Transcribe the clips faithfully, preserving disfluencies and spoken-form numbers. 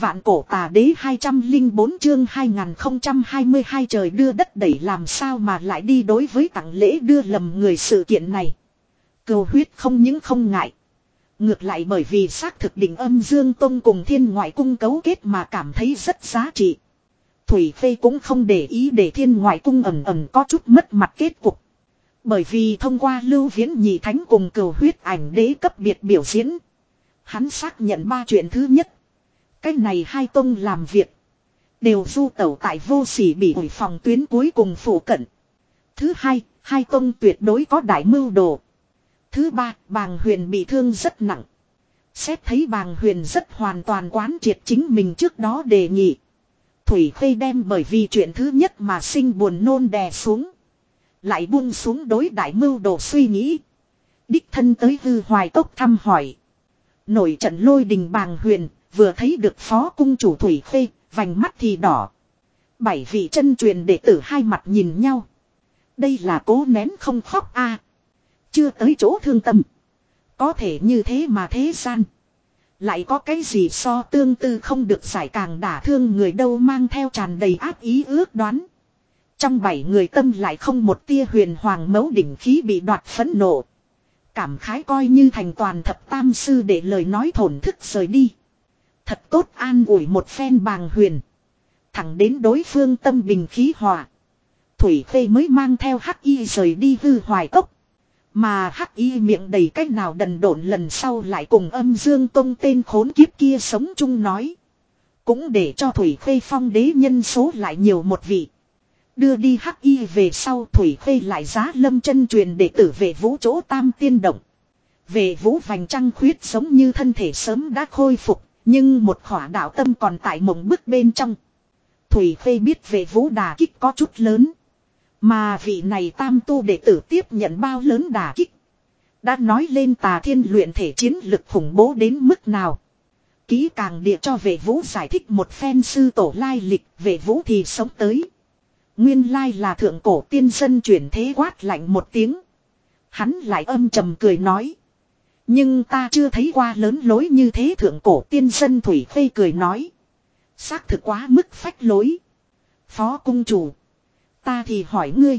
Vạn cổ tà đế hai trăm lẻ bốn chương hai nghìn không trăm hai mươi hai trời đưa đất đẩy làm sao mà lại đi đối với tặng lễ đưa lầm người sự kiện này. Cừu huyết không những không ngại. Ngược lại bởi vì xác thực định Âm Dương Tông cùng Thiên Ngoại Cung cấu kết mà cảm thấy rất giá trị. Thủy Phê cũng không để ý để Thiên Ngoại Cung ẩn ẩn có chút mất mặt kết cục. Bởi vì thông qua Lưu Viễn Nhị Thánh cùng Cừu huyết ảnh đế cấp biệt biểu diễn. Hắn xác nhận ba chuyện. Thứ nhất, cái này hai tông làm việc đều du tẩu tại vô sỉ bị ủi phòng tuyến cuối cùng phủ cận. Thứ hai, hai tông tuyệt đối có đại mưu đồ. Thứ ba, Bàng Huyền bị thương rất nặng. Xét thấy Bàng Huyền rất hoàn toàn quán triệt chính mình trước đó đề nghị. Thủy Khê đem bởi vì chuyện thứ nhất mà sinh buồn nôn đè xuống. Lại buông xuống đối đại mưu đồ suy nghĩ. Đích thân tới Hư Hoài Cốc thăm hỏi. Nổi trận lôi đình Bàng Huyền, vừa thấy được phó cung chủ Thủy Khê, vành mắt thì đỏ. Bảy vị chân truyền đệ tử hai mặt nhìn nhau. Đây là cố nén không khóc a à. Chưa tới chỗ thương tâm. Có thể như thế mà thế gian. Lại có cái gì so tương tư không được giải càng đả thương người đâu mang theo tràn đầy ác ý ước đoán. Trong bảy người tâm lại không một tia huyền hoàng mấu đỉnh khí bị đoạt phẫn nộ. Cảm khái coi như thành toàn thập tam sư để lời nói thổn thức rời đi. Thật tốt an ủi một phen Bàng Huyền. Thẳng đến đối phương tâm bình khí hòa. Thủy Khê mới mang theo Hắc Y rời đi Hư Hoài Cốc. Mà Hắc Y miệng đầy cách nào đần độn lần sau lại cùng Âm Dương Tông tên khốn kiếp kia sống chung nói. Cũng để cho Thủy Khê phong đế nhân số lại nhiều một vị. Đưa đi Hắc Y về sau Thủy Khê lại giá lâm chân truyền đệ tử về vũ chỗ tam tiên động. Về vũ vành trăng khuyết giống như thân thể sớm đã khôi phục. Nhưng một khỏa đạo tâm còn tại mộng bức bên trong. Thủy Khê biết về vũ đả kích có chút lớn. Mà vị này tam tu đệ tử tiếp nhận bao lớn đả kích. Đã nói lên Tà Thiên luyện thể chiến lực khủng bố đến mức nào. Ký càng địa cho về vũ giải thích một phen sư tổ lai lịch. Về vũ thì sống tới. Nguyên lai là thượng cổ tiên dân chuyển thế quát lạnh một tiếng. Hắn lại âm trầm cười nói. Nhưng ta chưa thấy qua lớn lối như thế thượng cổ tiên dân. Thủy Khê cười nói. Xác thực quá mức phách lối. Phó cung chủ. Ta thì hỏi ngươi.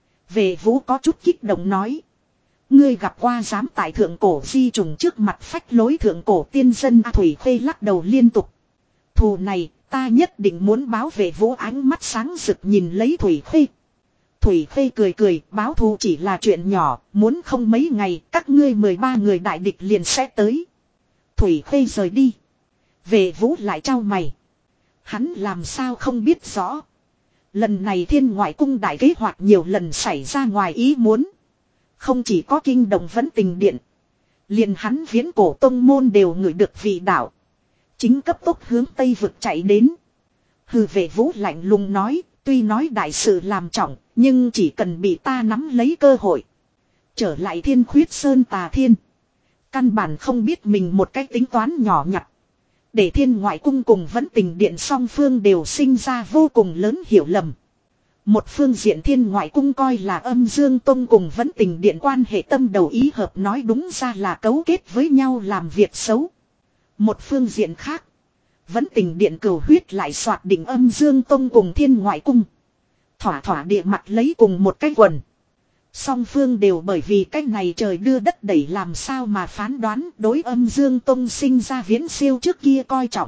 Về vũ có chút kích động nói. Ngươi gặp qua dám tại thượng cổ di trùng trước mặt phách lối thượng cổ tiên dân. À, Thủy Khê lắc đầu liên tục. Thù này ta nhất định muốn báo về vũ. Ánh mắt sáng rực nhìn lấy Thủy Khê. Thủy Khê cười cười, báo thù chỉ là chuyện nhỏ, muốn không mấy ngày, các ngươi mười ba người đại địch liền sẽ tới. Thủy Khê rời đi. Về vũ lại trao mày. Hắn làm sao không biết rõ. Lần này Thiên Ngoại Cung đại kế hoạch nhiều lần xảy ra ngoài ý muốn. Không chỉ có kinh động Vẫn Tình Điện. Liền hắn Viễn Cổ Tông môn đều ngửi được vị đạo. Chính cấp tốc hướng Tây vực chạy đến. Hừ, về vũ lạnh lùng nói. Tuy nói đại sự làm trọng, nhưng chỉ cần bị ta nắm lấy cơ hội. Trở lại Thiên Khuyết Sơn Tà Thiên. Căn bản không biết mình một cách tính toán nhỏ nhặt. Để Thiên Ngoại Cung cùng Vẫn Tình Điện song phương đều sinh ra vô cùng lớn hiểu lầm. Một phương diện Thiên Ngoại Cung coi là Âm Dương Tông cùng Vẫn Tình Điện quan hệ tâm đầu ý hợp, nói đúng ra là cấu kết với nhau làm việc xấu. Một phương diện khác. Vẫn Tình Điện Cừu huyết lại soạt định Âm Dương Tông cùng Thiên Ngoại Cung. Thỏa thỏa địa mặt lấy cùng một cái quần. Song phương đều bởi vì cái này trời đưa đất đẩy làm sao mà phán đoán đối Âm Dương Tông sinh ra viễn siêu trước kia coi trọng.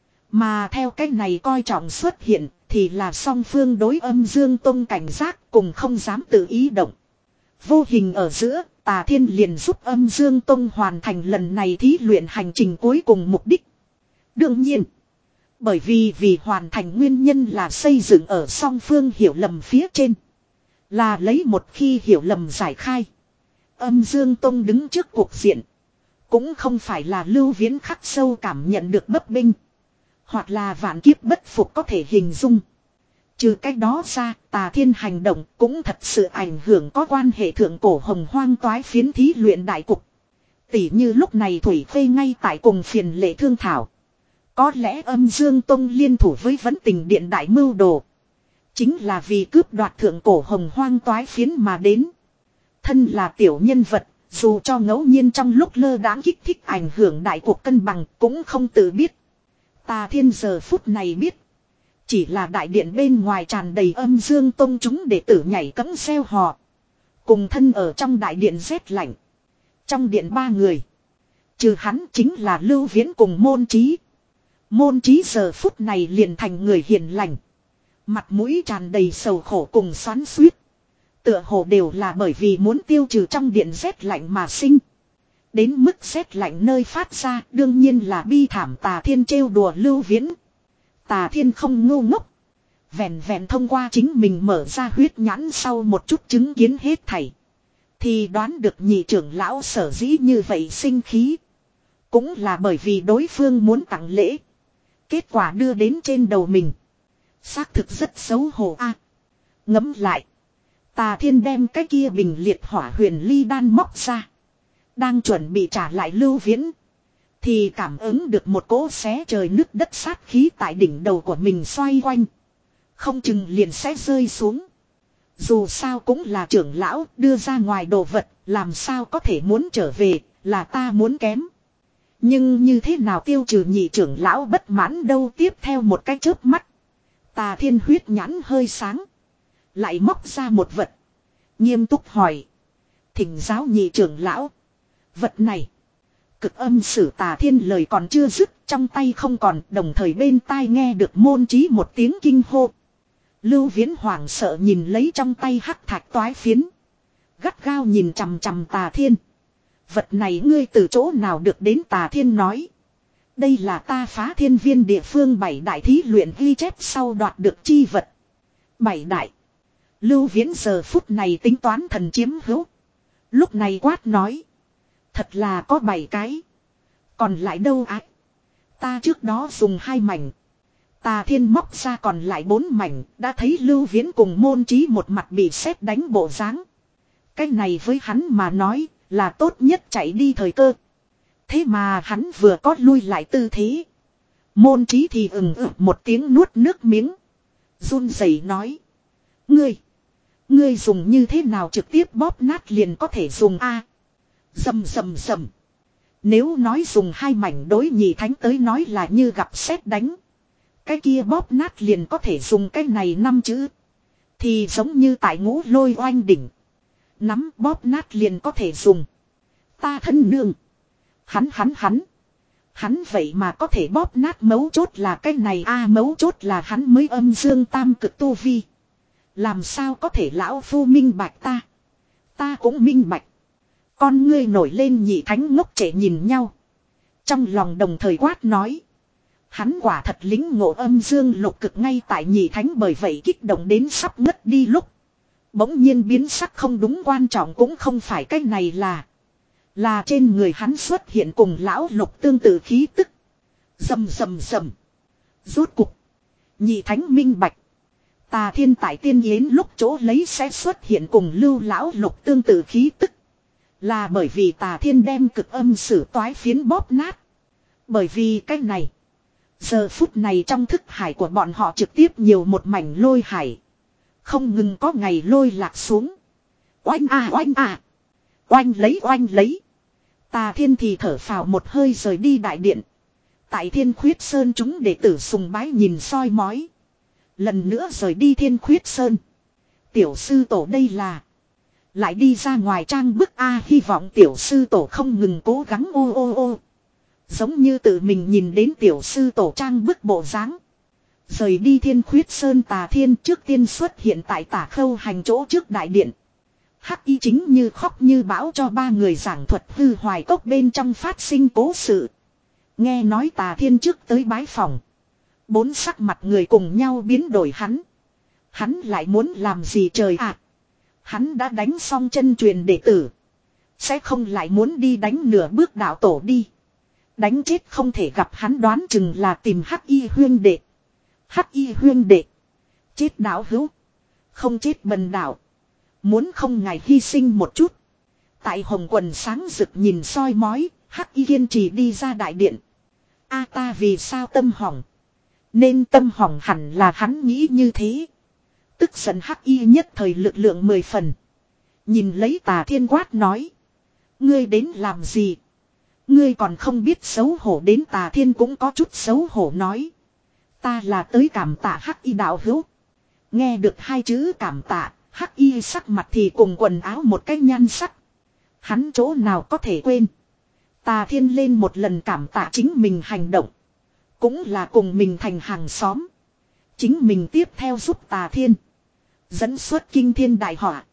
Mà theo cái này coi trọng xuất hiện thì là song phương đối Âm Dương Tông cảnh giác cùng không dám tự ý động. Vô hình ở giữa, Tà Thiên liền giúp Âm Dương Tông hoàn thành lần này thí luyện hành trình cuối cùng mục đích. Đương nhiên, bởi vì vì hoàn thành nguyên nhân là xây dựng ở song phương hiểu lầm phía trên. Là lấy một khi hiểu lầm giải khai. Âm Dương Tông đứng trước cuộc diện. Cũng không phải là Lưu Viễn khắc sâu cảm nhận được bấp bênh. Hoặc là vạn kiếp bất phục có thể hình dung. Trừ cách đó ra, Tà Thiên hành động cũng thật sự ảnh hưởng có quan hệ thượng cổ hồng hoang toái phiến thí luyện đại cục. Tỷ như lúc này Thủy Khê ngay tại cùng phiền lệ thương thảo. Có lẽ Âm Dương Tông liên thủ với Vẫn Tình Điện đại mưu đồ. Chính là vì cướp đoạt thượng cổ hồng hoang toái phiến mà đến. Thân là tiểu nhân vật, dù cho ngẫu nhiên trong lúc lơ đãng kích thích ảnh hưởng đại cuộc cân bằng cũng không tự biết. Tà Thiên giờ phút này biết. Chỉ là đại điện bên ngoài tràn đầy âm dương tông chúng đệ tử nhảy cẫng reo hò. Cùng thân ở trong đại điện rét lạnh. Trong điện ba người. Trừ hắn chính là Lưu Viễn cùng Môn Trí. Môn Trí giờ phút này liền thành người hiền lành. Mặt mũi tràn đầy sầu khổ cùng xoắn xuýt. Tựa hồ đều là bởi vì muốn tiêu trừ trong điện rét lạnh mà sinh. Đến mức rét lạnh nơi phát ra đương nhiên là bi thảm Tà Thiên trêu đùa Lưu Viễn. Tà Thiên không ngu ngốc. Vẹn vẹn thông qua chính mình mở ra huyết nhãn sau một chút chứng kiến hết thảy. Thì đoán được nhị trưởng lão sở dĩ như vậy sinh khí. Cũng là bởi vì đối phương muốn tặng lễ. Kết quả đưa đến trên đầu mình. Xác thực rất xấu hổ a. À, ngẫm lại. Tà Thiên đem cái kia bình liệt hỏa huyền ly đan móc ra. Đang chuẩn bị trả lại Lưu Viễn. Thì cảm ứng được một cỗ xé trời nứt đất sát khí tại đỉnh đầu của mình xoay quanh. Không chừng liền sẽ rơi xuống. Dù sao cũng là trưởng lão đưa ra ngoài đồ vật. Làm sao có thể muốn trở về là ta muốn kém. Nhưng như thế nào tiêu trừ nhị trưởng lão bất mãn đâu. Tiếp theo một cái chớp mắt. Tà Thiên huyết nhãn hơi sáng. Lại móc ra một vật. Nghiêm túc hỏi. Thỉnh giáo nhị trưởng lão. Vật này. Cực âm sử Tà Thiên lời còn chưa dứt. Trong tay không còn đồng thời bên tai nghe được Môn Trí một tiếng kinh hô. Lưu Viễn hoảng sợ nhìn lấy trong tay hắc thạch toái phiến. Gắt gao nhìn chằm chằm Tà Thiên. Vật này ngươi từ chỗ nào được đến Tà Thiên nói. Đây là ta phá thiên viên địa phương bảy đại thí luyện ghi chép sau đoạt được chi vật. Bảy đại. Lưu Viễn giờ phút này tính toán thần chiếm hữu. Lúc này quát nói. Thật là có bảy cái. Còn lại đâu á? Ta trước đó dùng hai mảnh. Tà Thiên móc ra còn lại bốn mảnh. Đã thấy Lưu Viễn cùng Môn Trí một mặt bị sét đánh bộ dáng. Cái này với hắn mà nói là tốt nhất chạy đi thời cơ. Thế mà hắn vừa có lui lại tư thế. Môn Trí thì ừng ực một tiếng nuốt nước miếng. Run rẩy nói. Ngươi. Ngươi dùng như thế nào trực tiếp bóp nát liền có thể dùng a? Rầm rầm rầm. Nếu nói dùng hai mảnh đối nhị thánh tới nói là như gặp sét đánh. Cái kia bóp nát liền có thể dùng cái này năm chữ. Thì giống như tại ngũ lôi oanh đỉnh. Nắm bóp nát liền có thể dùng. Ta thân nương. Hắn hắn hắn. Hắn vậy mà có thể bóp nát mấu chốt là cái này a à, mấu chốt là hắn mới âm dương tam cực tu vi. Làm sao có thể lão phu minh bạch ta. Ta cũng minh bạch. Con ngươi nổi lên nhị thánh ngốc trệ nhìn nhau. Trong lòng đồng thời quát nói. Hắn quả thật lính ngộ âm dương lục cực ngay tại nhị thánh bởi vậy kích động đến sắp ngất đi lúc. Bỗng nhiên biến sắc không đúng quan trọng cũng không phải cái này là. Là trên người hắn xuất hiện cùng lão lục tương tự khí tức. Rầm rầm rầm. Rốt cục. Nhị thánh minh bạch. Tà Thiên tại tiên yến lúc chỗ lấy sẽ xuất hiện cùng lưu lão lục tương tự khí tức. Là bởi vì Tà Thiên đem cực âm sử toái phiến bóp nát. Bởi vì cái này. Giờ phút này trong thức hải của bọn họ trực tiếp nhiều một mảnh lôi hải. Không ngừng có ngày lôi lạc xuống. Oanh à oanh à. Oanh lấy oanh lấy. Tà Thiên thì thở phào một hơi rời đi đại điện. Tại Thiên Khuyết Sơn chúng đệ tử sùng bái nhìn soi mói. Lần nữa rời đi Thiên Khuyết Sơn. Tiểu sư tổ đây là. Lại đi ra ngoài trang bức A, hy vọng tiểu sư tổ không ngừng cố gắng ô ô ô. Giống như tự mình nhìn đến tiểu sư tổ trang bức bộ dáng. Rời đi Thiên Khuyết Sơn Tà Thiên trước tiên xuất hiện tại Tả Khâu hành chỗ trước đại điện. Hắc Y chính như khóc như bão cho ba người giảng thuật hư hoài cốc bên trong phát sinh cố sự. Nghe nói Tà Thiên trước tới bái phòng. Bốn sắc mặt người cùng nhau biến đổi hắn. Hắn lại muốn làm gì trời ạ? À, hắn đã đánh xong chân truyền đệ tử. Sẽ không lại muốn đi đánh nửa bước đạo tổ đi. Đánh chết không thể gặp hắn đoán chừng là tìm Hắc Y huyên đệ. Hắc Y huyên đệ. Chết đạo hữu. Không chết bần đạo. Muốn không ngài hy sinh một chút. Tại hồng quần sáng rực nhìn soi mói. Hắc Y kiên trì đi ra đại điện. A ta vì sao tâm hỏng. Nên tâm hỏng hẳn là hắn nghĩ như thế. Tức giận Hắc Y nhất thời lực lượng mười phần. Nhìn lấy Tà Thiên quát nói. Ngươi đến làm gì? Ngươi còn không biết xấu hổ đến Tà Thiên cũng có chút xấu hổ nói. Ta là tới cảm tạ Hắc Y đạo hữu. Nghe được hai chữ cảm tạ, Hắc Y sắc mặt thì cùng quần áo một cái nhan sắc. Hắn chỗ nào có thể quên. Tà Thiên lên một lần cảm tạ chính mình hành động. Cũng là cùng mình thành hàng xóm. Chính mình tiếp theo giúp Tà Thiên. Dẫn xuất kinh thiên đại họa.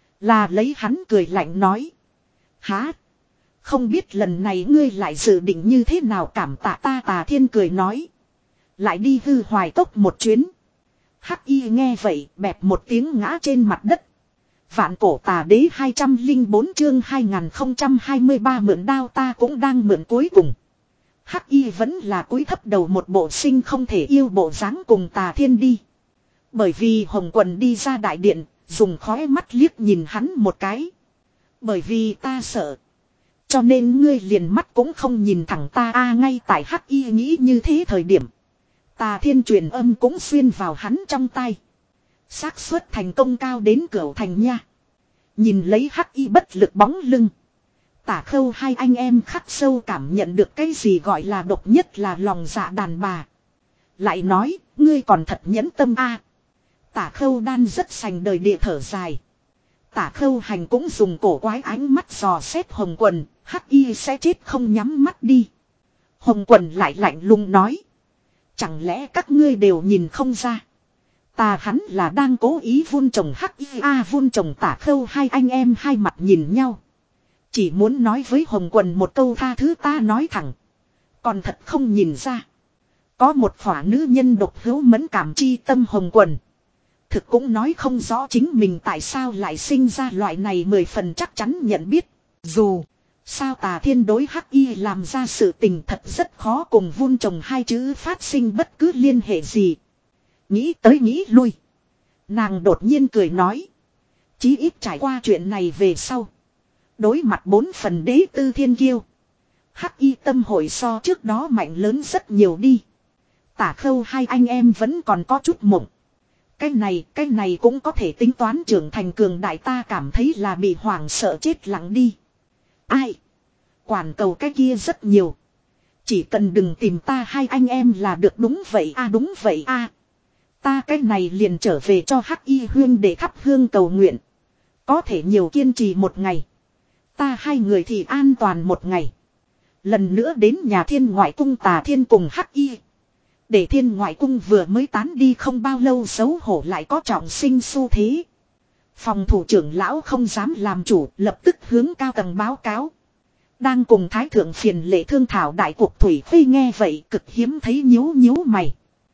Là lấy hắn cười lạnh nói. Hả? Không biết lần này ngươi lại dự định như thế nào cảm tạ ta? Tà Thiên cười nói. Lại đi hư hoài tốc một chuyến. Hắc Y nghe vậy bẹp một tiếng ngã trên mặt đất. Vạn cổ tà đế hai trăm lẻ bốn chương hai nghìn không trăm hai mươi ba mượn đao ta cũng đang mượn cuối cùng. Hắc Y vẫn là cúi thấp đầu một bộ sinh không thể yêu bộ dáng cùng Tà Thiên đi. Bởi vì Hồng Quần đi ra đại điện, dùng khóe mắt liếc nhìn hắn một cái. Bởi vì ta sợ. Cho nên ngươi liền mắt cũng không nhìn thẳng ta a. Ngay tại Hắc Y nghĩ như thế thời điểm. Tà Thiên truyền âm cũng xuyên vào hắn trong tay. Xác suất thành công cao đến cửu thành nha. Nhìn lấy Hắc Y bất lực bóng lưng. Tả Khâu hai anh em khắc sâu cảm nhận được cái gì gọi là độc nhất là lòng dạ đàn bà. Lại nói, ngươi còn thật nhẫn tâm a. Tả Khâu đan rất sành đời địa thở dài. Tả Khâu hành cũng dùng cổ quái ánh mắt dò xét Hồng Quần, Hắc Y sẽ chết không nhắm mắt đi. Hồng Quần lại lạnh lùng nói. Chẳng lẽ các ngươi đều nhìn không ra. Ta hắn là đang cố ý vun trồng Hắc Y a. Vun trồng. Tả Khâu hai anh em hai mặt nhìn nhau. Chỉ muốn nói với Hồng Quần một câu tha thứ ta nói thẳng. Còn thật không nhìn ra. Có một khỏa nữ nhân độc hữu mẫn cảm chi tâm Hồng Quần. Thực cũng nói không rõ chính mình tại sao lại sinh ra loại này mười phần chắc chắn nhận biết. Dù sao Tà Thiên đối Hắc Y làm ra sự tình thật rất khó cùng vun trồng hai chữ phát sinh bất cứ liên hệ gì. Nghĩ tới nghĩ lui. Nàng đột nhiên cười nói. Chí ít trải qua chuyện này về sau. Đối mặt bốn phần đế tư thiên kiêu. Hắc Y tâm hội so trước đó mạnh lớn rất nhiều đi. Tả Khâu hai anh em vẫn còn có chút mộng. Cái này, cái này cũng có thể tính toán trưởng thành cường đại ta cảm thấy là bị hoảng sợ chết lặng đi. Ai? Quản cầu cái kia rất nhiều. Chỉ cần đừng tìm ta hai anh em là được đúng vậy a. Đúng vậy a. Ta cái này liền trở về cho Hắc Y huyên để thắp hương cầu nguyện. Có thể nhiều kiên trì một ngày. Ta hai người thì an toàn một ngày. Lần nữa đến nhà Thiên Ngoại Cung. Tà Thiên cùng Hắc Y. Để Thiên Ngoại Cung vừa mới tán đi không bao lâu xấu hổ lại có trọng sinh xu thế. Phòng thủ trưởng lão không dám làm chủ, lập tức hướng cao tầng báo cáo. Đang cùng Thái Thượng phiền lệ thương thảo đại cuộc Thủy Phi nghe vậy cực hiếm thấy nhíu nhíu mày.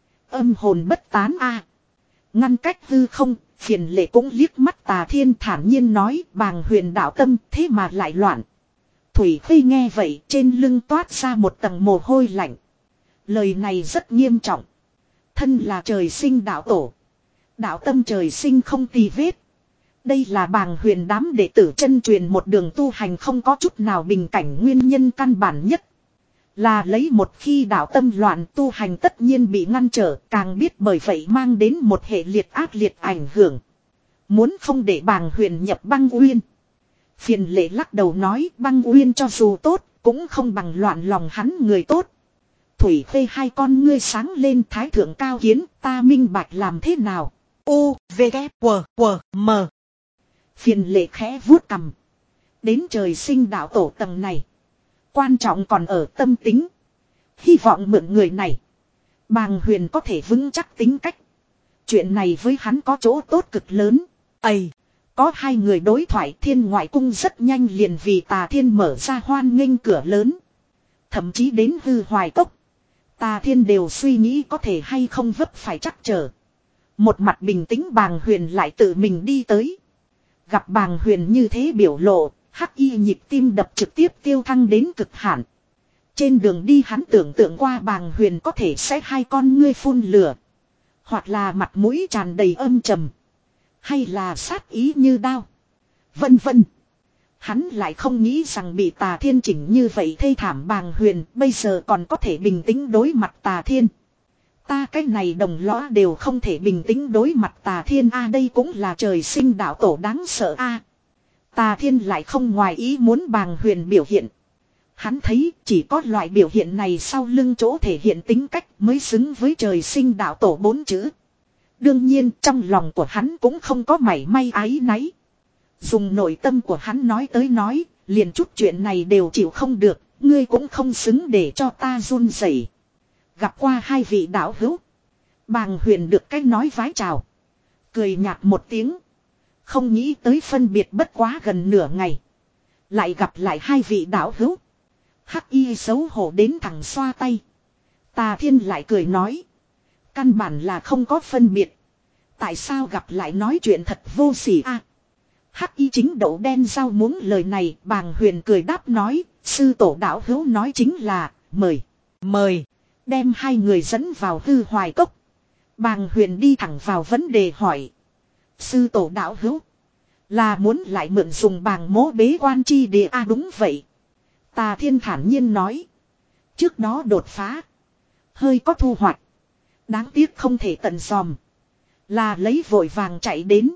Âm hồn bất tán a. Ngăn cách hư không, phiền lệ cũng liếc mắt Tà Thiên thản nhiên nói bàng huyền đạo tâm thế mà lại loạn. Thủy Phi nghe vậy trên lưng toát ra một tầng mồ hôi lạnh. Lời này rất nghiêm trọng. Thân là trời sinh đạo tổ. Đạo tâm trời sinh không tì vết. Đây là bàng huyền đám đệ tử chân truyền một đường tu hành không có chút nào bình cảnh nguyên nhân căn bản nhất. Là lấy một khi đạo tâm loạn tu hành tất nhiên bị ngăn trở, càng biết bởi vậy mang đến một hệ liệt ác liệt ảnh hưởng. Muốn không để bàng huyền nhập băng uyên. Phiền lệ lắc đầu nói băng uyên cho dù tốt, cũng không bằng loạn lòng hắn người tốt. Thủy Khê hai con ngươi sáng lên Thái Thượng cao kiến, ta minh bạch làm thế nào. U, V, K, W, W, M. Phiền lệ khẽ vuốt cằm. Đến trời sinh đạo tổ tầng này. Quan trọng còn ở tâm tính. Hy vọng mượn người này. Bàng huyền có thể vững chắc tính cách. Chuyện này với hắn có chỗ tốt cực lớn. Ây! Có hai người đối thoại Thiên Ngoại Cung rất nhanh liền vì Tà Thiên mở ra hoan nghênh cửa lớn. Thậm chí đến hư hoài cốc. Tà Thiên đều suy nghĩ có thể hay không vấp phải trắc trở. Một mặt bình tĩnh bàng huyền lại tự mình đi tới. Gặp bàng huyền như thế biểu lộ, Hắc Y nhịp tim đập trực tiếp tiêu thăng đến cực hạn. Trên đường đi hắn tưởng tượng qua bàng huyền có thể sẽ hai con ngươi phun lửa. Hoặc là mặt mũi tràn đầy âm trầm. Hay là sát ý như đao. Vân vân. Hắn lại không nghĩ rằng bị Tà Thiên chỉnh như vậy thê thảm bàng huyền bây giờ còn có thể bình tĩnh đối mặt Tà Thiên. Ta cái này đồng lõa đều không thể bình tĩnh đối mặt Tà Thiên a. Đây cũng là trời sinh đạo tổ đáng sợ a. Tà Thiên lại không ngoài ý muốn bàng huyền biểu hiện. Hắn thấy chỉ có loại biểu hiện này sau lưng chỗ thể hiện tính cách mới xứng với trời sinh đạo tổ bốn chữ. Đương nhiên trong lòng của hắn cũng không có mảy may áy náy. Dùng nội tâm của hắn nói tới nói, liền chút chuyện này đều chịu không được, ngươi cũng không xứng để cho ta run rẩy. Gặp qua hai vị đạo hữu. Bàng Huyền được cái nói vái chào. Cười nhạt một tiếng. Không nghĩ tới phân biệt bất quá gần nửa ngày. Lại gặp lại hai vị đạo hữu. Hắc y xấu hổ đến thẳng xoa tay. Tà Thiên lại cười nói. Căn bản là không có phân biệt. Tại sao gặp lại nói chuyện thật vô sỉ a? Hắc y chính đậu đen rau muống lời này. Bàng Huyền cười đáp nói. Sư tổ đạo hữu nói chính là mời. Mời. Đem hai người dẫn vào hư hoài cốc. Bàng Huyền đi thẳng vào vấn đề hỏi. Sư tổ đạo hữu. Là muốn lại mượn dùng bàng mố bế quan chi địa a? À, đúng vậy. Tà Thiên thản nhiên nói. Trước đó đột phá. Hơi có thu hoạch. Đáng tiếc không thể tận dòm. Là lấy vội vàng chạy đến.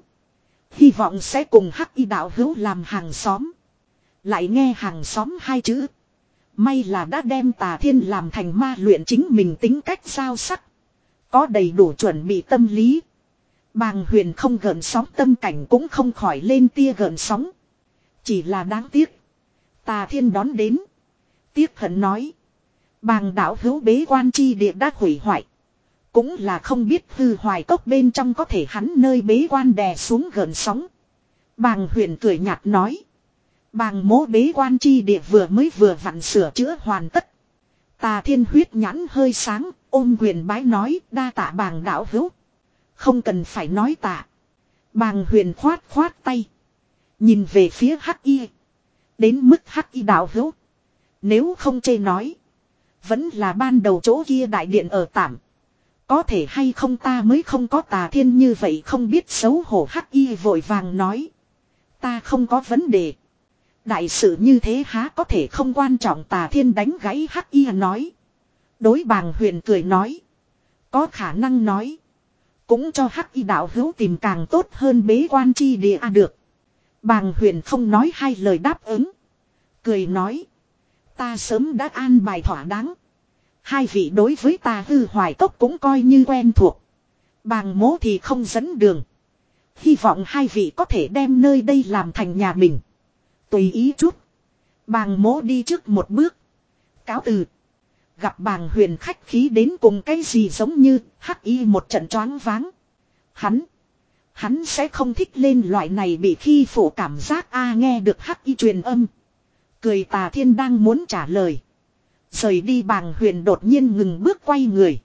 Hy vọng sẽ cùng Hắc y đạo hữu làm hàng xóm. Lại nghe hàng xóm hai chữ. May là đã đem Tà Thiên làm thành ma luyện chính mình tính cách sao sắc. Có đầy đủ chuẩn bị tâm lý. Bàng Huyền không gợn sóng tâm cảnh cũng không khỏi lên tia gợn sóng. Chỉ là đáng tiếc. Tà Thiên đón đến. Tiếc hận nói. Bàng đạo hữu bế quan chi địa đã hủy hoại. Cũng là không biết hư hoài cốc bên trong có thể hắn nơi bế quan đè xuống gợn sóng. Bàng Huyền cười nhạt nói. Bàng mố bế quan chi địa vừa mới vừa vặn sửa chữa hoàn tất. Tà Thiên huyết nhãn hơi sáng, ôm quyền bái nói đa tạ bàng đạo hữu. Không cần phải nói tạ. Bàng Huyền khoát khoát tay. Nhìn về phía Hắc y. Đến mức Hắc y đạo hữu. Nếu không chê nói. Vẫn là ban đầu chỗ kia đại điện ở tạm. Có thể hay không ta mới không có Tà Thiên như vậy không biết xấu hổ. Hắc y vội vàng nói. Ta không có vấn đề. Đại sự như thế há có thể không quan trọng. Tà Thiên đánh gãy Hắc y nói. Đối Bàng Huyền cười nói. Có khả năng nói. Cũng cho Hắc y đạo hữu tìm càng tốt hơn bế quan chi địa à được. Bàng Huyền không nói hai lời đáp ứng. Cười nói. Ta sớm đã an bài thỏa đáng. Hai vị đối với ta hư hoài cốc cũng coi như quen thuộc. Bàng mố thì không dẫn đường. Hy vọng hai vị có thể đem nơi đây làm thành nhà mình. Tùy ý chút. Bàng mố đi trước một bước. Cáo từ. Gặp Bàng Huyền khách khí đến cùng cái gì giống như Hắc y một trận choáng váng. Hắn. Hắn sẽ không thích lên loại này bị khi phụ cảm giác a. Nghe được Hắc y truyền âm. Cười Tà Thiên đang muốn trả lời. Rời đi Bàng Huyền đột nhiên ngừng bước quay người.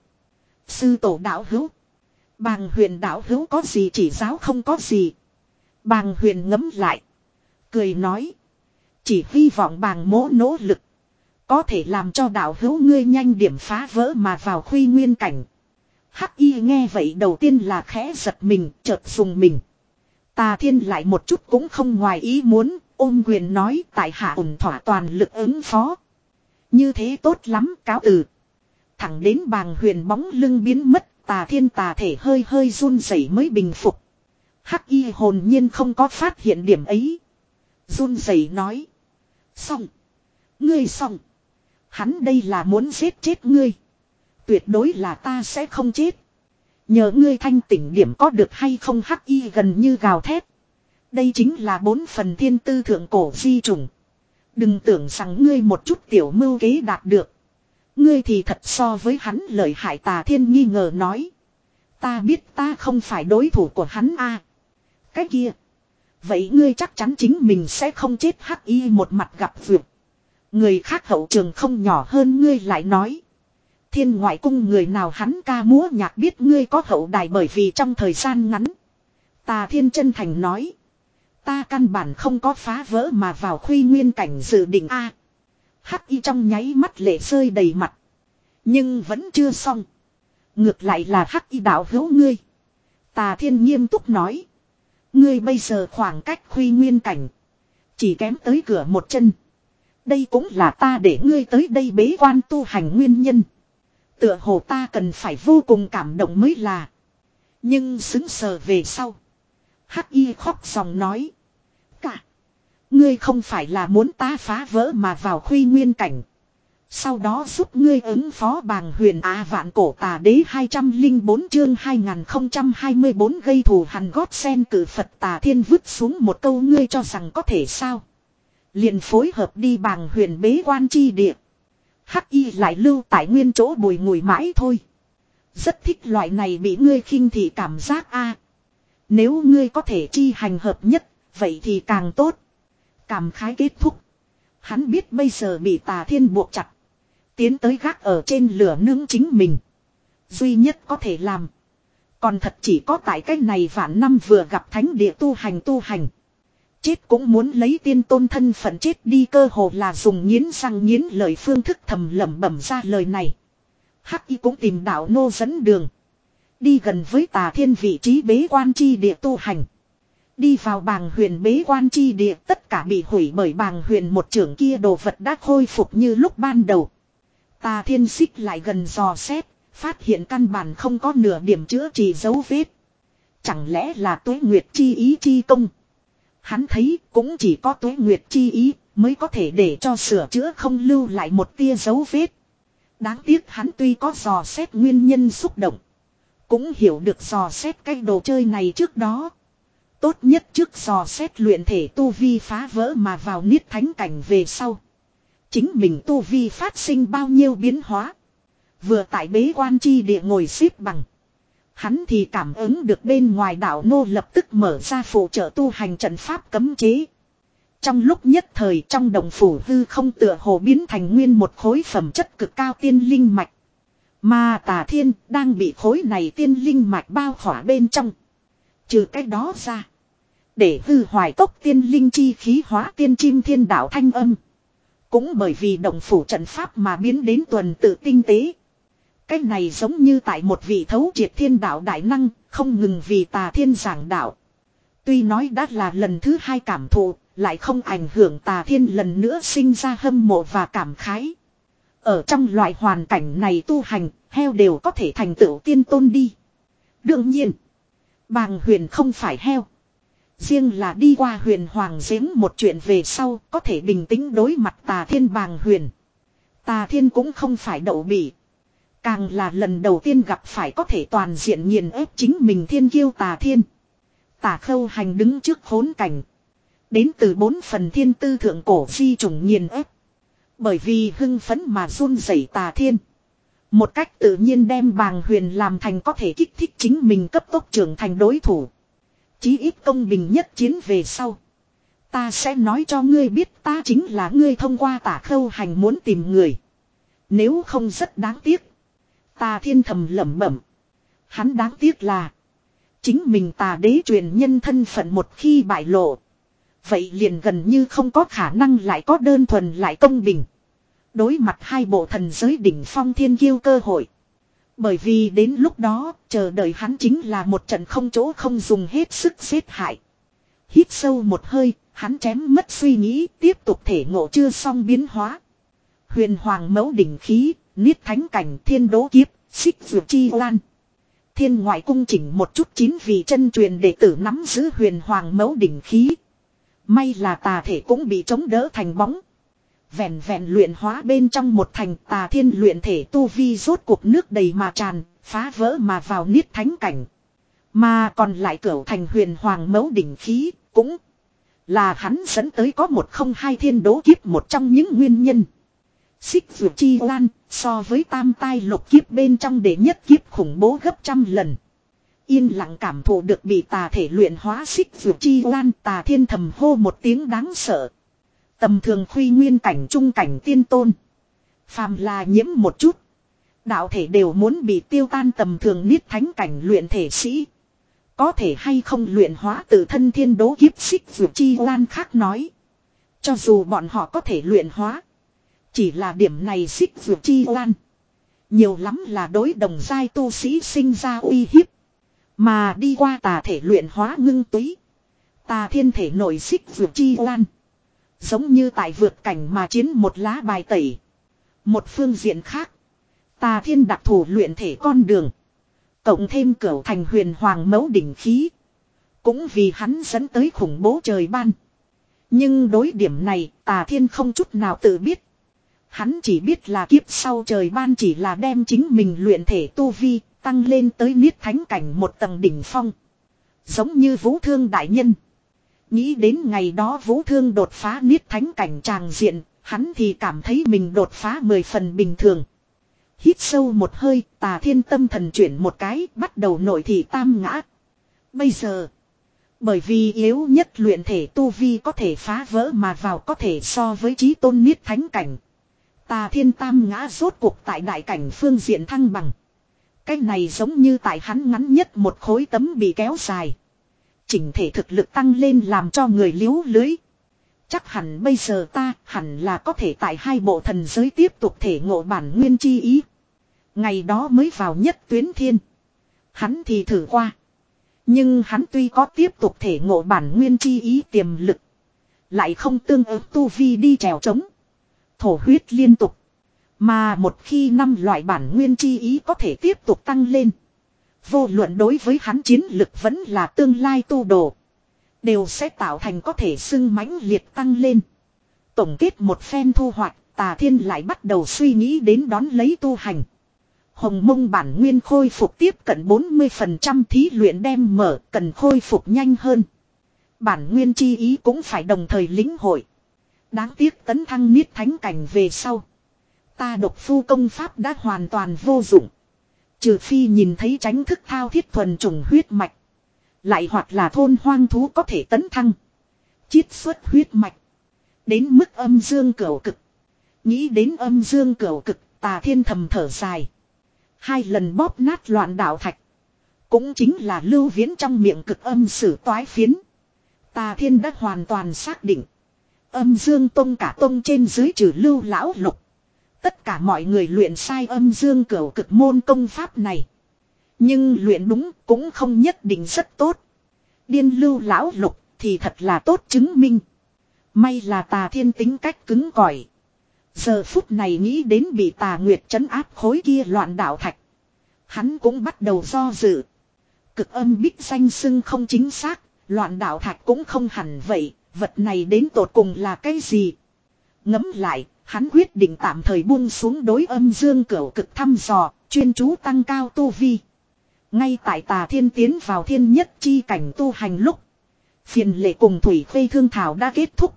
Sư tổ đạo hữu. Bàng Huyền đạo hữu có gì chỉ giáo không có gì. Bàng Huyền ngấm lại. Cười nói. Chỉ hy vọng bàng mỗ nỗ lực. Có thể làm cho đạo hữu ngươi nhanh điểm phá vỡ mà vào khuy nguyên cảnh. Hắc y nghe vậy đầu tiên là khẽ giật mình, chợt dùng mình. Tà Thiên lại một chút cũng không ngoài ý muốn, ôm quyền nói tại hạ ổn thỏa toàn lực ứng phó. Như thế tốt lắm, cáo từ. Thẳng đến Bàng Huyền bóng lưng biến mất, Tà Thiên tà thể hơi hơi run rẩy mới bình phục. Hắc y hồn nhiên không có phát hiện điểm ấy. Run rẩy nói. Xong. Ngươi xong. Hắn đây là muốn giết chết ngươi. Tuyệt đối là ta sẽ không chết. Nhờ ngươi thanh tỉnh điểm có được hay không. Hắc y gần như gào thét. Đây chính là bốn phần thiên tư thượng cổ di trùng. Đừng tưởng rằng ngươi một chút tiểu mưu kế đạt được. Ngươi thì thật so với hắn lợi hại. Tà Thiên nghi ngờ nói. Ta biết ta không phải đối thủ của hắn a. Cái kia. Vậy ngươi chắc chắn chính mình sẽ không chết. Hắc y một mặt gặp vượt. Người khác hậu trường không nhỏ hơn ngươi lại nói. Thiên ngoại cung người nào hắn ca múa nhạc biết ngươi có hậu đài bởi vì trong thời gian ngắn. Tà Thiên chân thành nói. Ta căn bản không có phá vỡ mà vào khuy nguyên cảnh dự định a. Hắc y trong nháy mắt lệ rơi đầy mặt. Nhưng vẫn chưa xong. Ngược lại là Hắc y đạo hữu ngươi. Tà Thiên nghiêm túc nói. Ngươi bây giờ khoảng cách khuy nguyên cảnh. Chỉ kém tới cửa một chân. Đây cũng là ta để ngươi tới đây bế quan tu hành nguyên nhân. Tựa hồ ta cần phải vô cùng cảm động mới là. Nhưng xứng sờ về sau. Hắc y khóc dòng nói. Cả. Ngươi không phải là muốn ta phá vỡ mà vào khuy nguyên cảnh. Sau đó giúp ngươi ứng phó bàng huyền á vạn cổ tà đế hai trăm linh bốn chương hai nghìn không trăm hai mươi bốn gây thù hằn gót sen cử Phật Tà Thiên vứt xuống một câu ngươi cho rằng có thể sao. Liền phối hợp đi bàng huyền bế quan chi địa. Hắc y lại lưu tại nguyên chỗ bùi ngùi mãi thôi. Rất thích loại này bị ngươi khinh thị cảm giác a. Nếu ngươi có thể chi hành hợp nhất, vậy thì càng tốt. Cảm khái kết thúc. Hắn biết bây giờ bị Tà Thiên buộc chặt. Tiến tới gác ở trên lửa nướng chính mình. Duy nhất có thể làm. Còn thật chỉ có tại cách này vạn năm vừa gặp thánh địa tu hành tu hành. Chết cũng muốn lấy tiên tôn thân phận chết đi, cơ hồ là dùng nghiến răng nghiến lời phương thức thầm lẩm bẩm ra lời này. Hắc y cũng tìm đạo nô dẫn đường. Đi gần với Tà Thiên vị trí bế quan chi địa tu hành. Đi vào bàng huyền bế quan chi địa, tất cả bị hủy bởi bàng huyền một trưởng kia đồ vật đã khôi phục như lúc ban đầu. Tà Thiên xích lại gần dò xét, phát hiện căn bản không có nửa điểm chữa trị dấu vết. Chẳng lẽ là Tuế Nguyệt chi ý chi công? Hắn thấy cũng chỉ có Tuế Nguyệt chi ý mới có thể để cho sửa chữa không lưu lại một tia dấu vết. Đáng tiếc hắn tuy có dò xét nguyên nhân xúc động, cũng hiểu được dò xét cái đồ chơi này trước đó. Tốt nhất trước dò xét luyện thể tu vi phá vỡ mà vào niết thánh cảnh về sau. Chính mình tu vi phát sinh bao nhiêu biến hóa. Vừa tại bế quan chi địa ngồi xếp bằng. Hắn thì cảm ứng được bên ngoài đảo nô lập tức mở ra phụ trợ tu hành trận pháp cấm chế. Trong lúc nhất thời trong đồng phủ hư không tựa hồ biến thành nguyên một khối phẩm chất cực cao tiên linh mạch. Mà Tà Thiên đang bị khối này tiên linh mạch bao khỏa bên trong. Trừ cái đó ra, để hư hoài cốc tiên linh chi khí hóa tiên chim thiên đạo thanh âm. Cũng bởi vì đồng phủ trận pháp mà biến đến tuần tự tinh tế. Cái này giống như tại một vị thấu triệt thiên đạo đại năng, không ngừng vì Tà Thiên giảng đạo. Tuy nói đã là lần thứ hai cảm thụ, lại không ảnh hưởng Tà Thiên lần nữa sinh ra hâm mộ và cảm khái. Ở trong loại hoàn cảnh này tu hành, heo đều có thể thành tựu tiên tôn đi. Đương nhiên, bàng huyền không phải heo. Riêng là đi qua huyền hoàng giếng một chuyện về sau, có thể bình tĩnh đối mặt Tà Thiên bàng huyền. Tà Thiên cũng không phải đậu bỉ. Càng là lần đầu tiên gặp phải có thể toàn diện nghiền ép chính mình thiên kiêu Tà Thiên. Tả Khâu Hành đứng trước khốn cảnh. Đến từ bốn phần thiên tư thượng cổ di chủng nghiền ép. Bởi vì hưng phấn mà run rẩy Tà Thiên. Một cách tự nhiên đem bàng huyền làm thành có thể kích thích chính mình cấp tốc trưởng thành đối thủ. Chí ít công bình nhất chiến về sau. Ta sẽ nói cho ngươi biết ta chính là ngươi thông qua Tả Khâu Hành muốn tìm người. Nếu không rất đáng tiếc. Tà Thiên thầm lẩm bẩm. Hắn đáng tiếc là chính mình Tà Đế truyền nhân thân phận một khi bại lộ. Vậy liền gần như không có khả năng lại có đơn thuần lại công bình. Đối mặt hai bộ thần giới đỉnh phong thiên kiêu cơ hội. Bởi vì đến lúc đó chờ đợi hắn chính là một trận không chỗ không dùng hết sức xếp hại. Hít sâu một hơi, hắn chém mất suy nghĩ, tiếp tục thể ngộ chưa xong biến hóa. Huyền hoàng mẫu đỉnh khí, niết thánh cảnh thiên đố kiếp, xích dược chi lan. Thiên ngoại cung chỉnh một chút chín vị chân truyền đệ tử nắm giữ huyền hoàng mẫu đỉnh khí. May là tà thể cũng bị chống đỡ thành bóng. Vẹn vẹn luyện hóa bên trong một thành Tà Thiên luyện thể tu vi rốt cuộc nước đầy mà tràn, phá vỡ mà vào niết thánh cảnh. Mà còn lại cửu thành huyền hoàng mẫu đỉnh khí, cũng là hắn dẫn tới có một không hai thiên đố kiếp một trong những nguyên nhân. Xích vượt chi lan, so với tam tai lục kiếp bên trong đệ nhất kiếp khủng bố gấp trăm lần. Yên lặng cảm thụ được bị tà thể luyện hóa xích vượt chi lan, Tà Thiên thầm hô một tiếng đáng sợ. Tầm thường khuy nguyên cảnh trung cảnh tiên tôn. Phàm là nhiễm một chút. Đạo thể đều muốn bị tiêu tan tầm thường niết thánh cảnh luyện thể sĩ. Có thể hay không luyện hóa tự thân thiên đố kiếp xích vượt chi lan khác nói. Cho dù bọn họ có thể luyện hóa. Chỉ là điểm này xích vượt chi lan. Nhiều lắm là đối đồng giai tu sĩ sinh ra uy hiếp. Mà đi qua tà thể luyện hóa ngưng túy. Tà Thiên thể nổi xích vượt chi lan. Giống như tại vượt cảnh mà chiến một lá bài tẩy. Một phương diện khác. Tà Thiên đặc thù luyện thể con đường. Cộng thêm cửu thành huyền hoàng mẫu đỉnh khí. Cũng vì hắn dẫn tới khủng bố trời ban. Nhưng đối điểm này Tà Thiên không chút nào tự biết. Hắn chỉ biết là kiếp sau trời ban chỉ là đem chính mình luyện thể tu vi tăng lên tới niết thánh cảnh một tầng đỉnh phong. Giống như Vũ Thương đại nhân. Nghĩ đến ngày đó Vũ Thương đột phá niết thánh cảnh tràng diện, hắn thì cảm thấy mình đột phá mười phần bình thường. Hít sâu một hơi, Tà Thiên tâm thần chuyển một cái, bắt đầu nội thị tam ngã. Bây giờ, bởi vì yếu nhất luyện thể tu vi có thể phá vỡ mà vào có thể so với chí tôn niết thánh cảnh. Tà Thiên tam ngã rốt cuộc tại đại cảnh phương diện thăng bằng. Cái này giống như tại hắn ngắn nhất một khối tấm bị kéo dài. Chỉnh thể thực lực tăng lên làm cho người liếu lưới. Chắc hẳn bây giờ ta hẳn là có thể tại hai bộ thần giới tiếp tục thể ngộ bản nguyên chi ý. Ngày đó mới vào nhất tuyến thiên. Hắn thì thử qua. Nhưng hắn tuy có tiếp tục thể ngộ bản nguyên chi ý tiềm lực. Lại không tương ứng tu vi đi trèo trống. Thổ huyết liên tục. Mà một khi năm loại bản nguyên chi ý có thể tiếp tục tăng lên. Vô luận đối với hắn chiến lực vẫn là tương lai tu đồ. Đều sẽ tạo thành có thể xưng mãnh liệt tăng lên. Tổng kết một phen thu hoạch, Tà Thiên lại bắt đầu suy nghĩ đến đón lấy tu hành. Hồng mông bản nguyên khôi phục tiếp cận bốn mươi phần trăm thí luyện đem mở, cần khôi phục nhanh hơn. Bản nguyên chi ý cũng phải đồng thời lĩnh hội. Đáng tiếc tấn thăng niết thánh cảnh về sau. Ta độc phu công pháp đã hoàn toàn vô dụng. Trừ phi nhìn thấy tránh thức thao thiết thuần trùng huyết mạch. Lại hoặc là thôn hoang thú có thể tấn thăng. Chiết xuất huyết mạch. Đến mức âm dương cửu cực. Nghĩ đến âm dương cửu cực, Tà Thiên thầm thở dài. Hai lần bóp nát loạn đạo thạch. Cũng chính là lưu viễn trong miệng cực âm sử toái phiến. Tà Thiên đã hoàn toàn xác định. Âm dương tông cả tông trên dưới trừ lưu lão lục. Tất cả mọi người luyện sai âm dương cửu cực môn công pháp này. Nhưng luyện đúng cũng không nhất định rất tốt. Điên lưu lão lục thì thật là tốt chứng minh. May là Tà Thiên tính cách cứng cỏi. Giờ phút này nghĩ đến bị Tà Nguyệt trấn áp khối kia loạn đạo thạch. Hắn cũng bắt đầu do dự. Cực âm bích danh xưng không chính xác. Loạn đạo thạch cũng không hẳn vậy. Vật này đến tột cùng là cái gì? Ngẫm lại, hắn quyết định tạm thời buông xuống đối âm dương cửu cực thăm dò, chuyên chú tăng cao tu vi. Ngay tại Tà Thiên tiến vào thiên nhất chi cảnh tu hành lúc. Phiền lệ cùng Thủy Khê thương thảo đã kết thúc.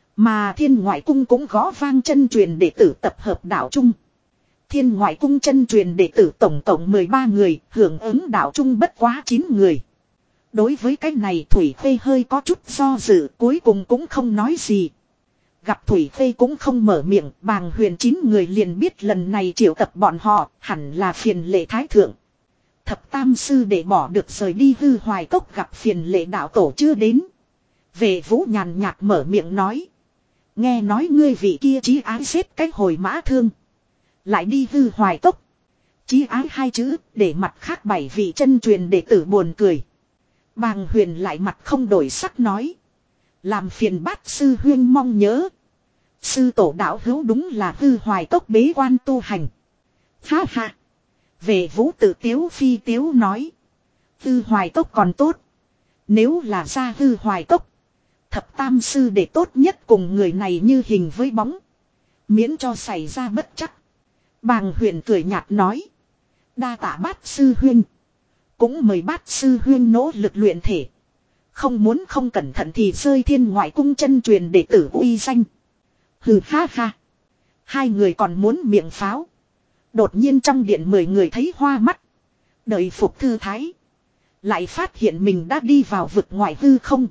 Mà Thiên Ngoại Cung cũng gõ vang chân truyền đệ tử tập hợp đạo chung. Thiên Ngoại Cung chân truyền đệ tử tổng cộng mười ba người, hưởng ứng đạo chung bất quá chín người. Đối với cái này Thủy Khê hơi có chút do dự, cuối cùng cũng không nói gì. Gặp Thủy Khê cũng không mở miệng, Bàng Huyền chín người liền biết lần này triệu tập bọn họ, hẳn là phiền lệ thái thượng. Thập tam sư để bỏ được rời đi hư hoài cốc gặp phiền lệ đạo tổ chưa đến. Về Vũ nhàn nhạt mở miệng nói. Nghe nói ngươi vị kia chí ái xếp cái hồi mã thương. Lại đi hư hoài cốc. Chí ái hai chữ để mặt khác bảy vị chân truyền đệ tử buồn cười. Bàng Huyền lại mặt không đổi sắc nói. Làm phiền bát sư huyên mong nhớ. Sư tổ đạo hữu đúng là hư hoài cốc bế quan tu hành. Ha ha. Về Vũ tự tiếu phi tiếu nói. Hư hoài cốc còn tốt. Nếu là ra hư hoài cốc. Thập tam sư để tốt nhất cùng người này như hình với bóng. Miễn cho xảy ra bất chắc. Bàng Huyền cười nhạt nói. Đa tạ bát sư huyên. Cũng mời bát sư huyên nỗ lực luyện thể. Không muốn không cẩn thận thì rơi Thiên Ngoại Cung chân truyền đệ tử uy danh. Hừ ha ha. Hai người còn muốn miệng pháo. Đột nhiên trong điện mười người thấy hoa mắt. Đợi phục thư thái. Lại phát hiện mình đã đi vào vực ngoại hư không.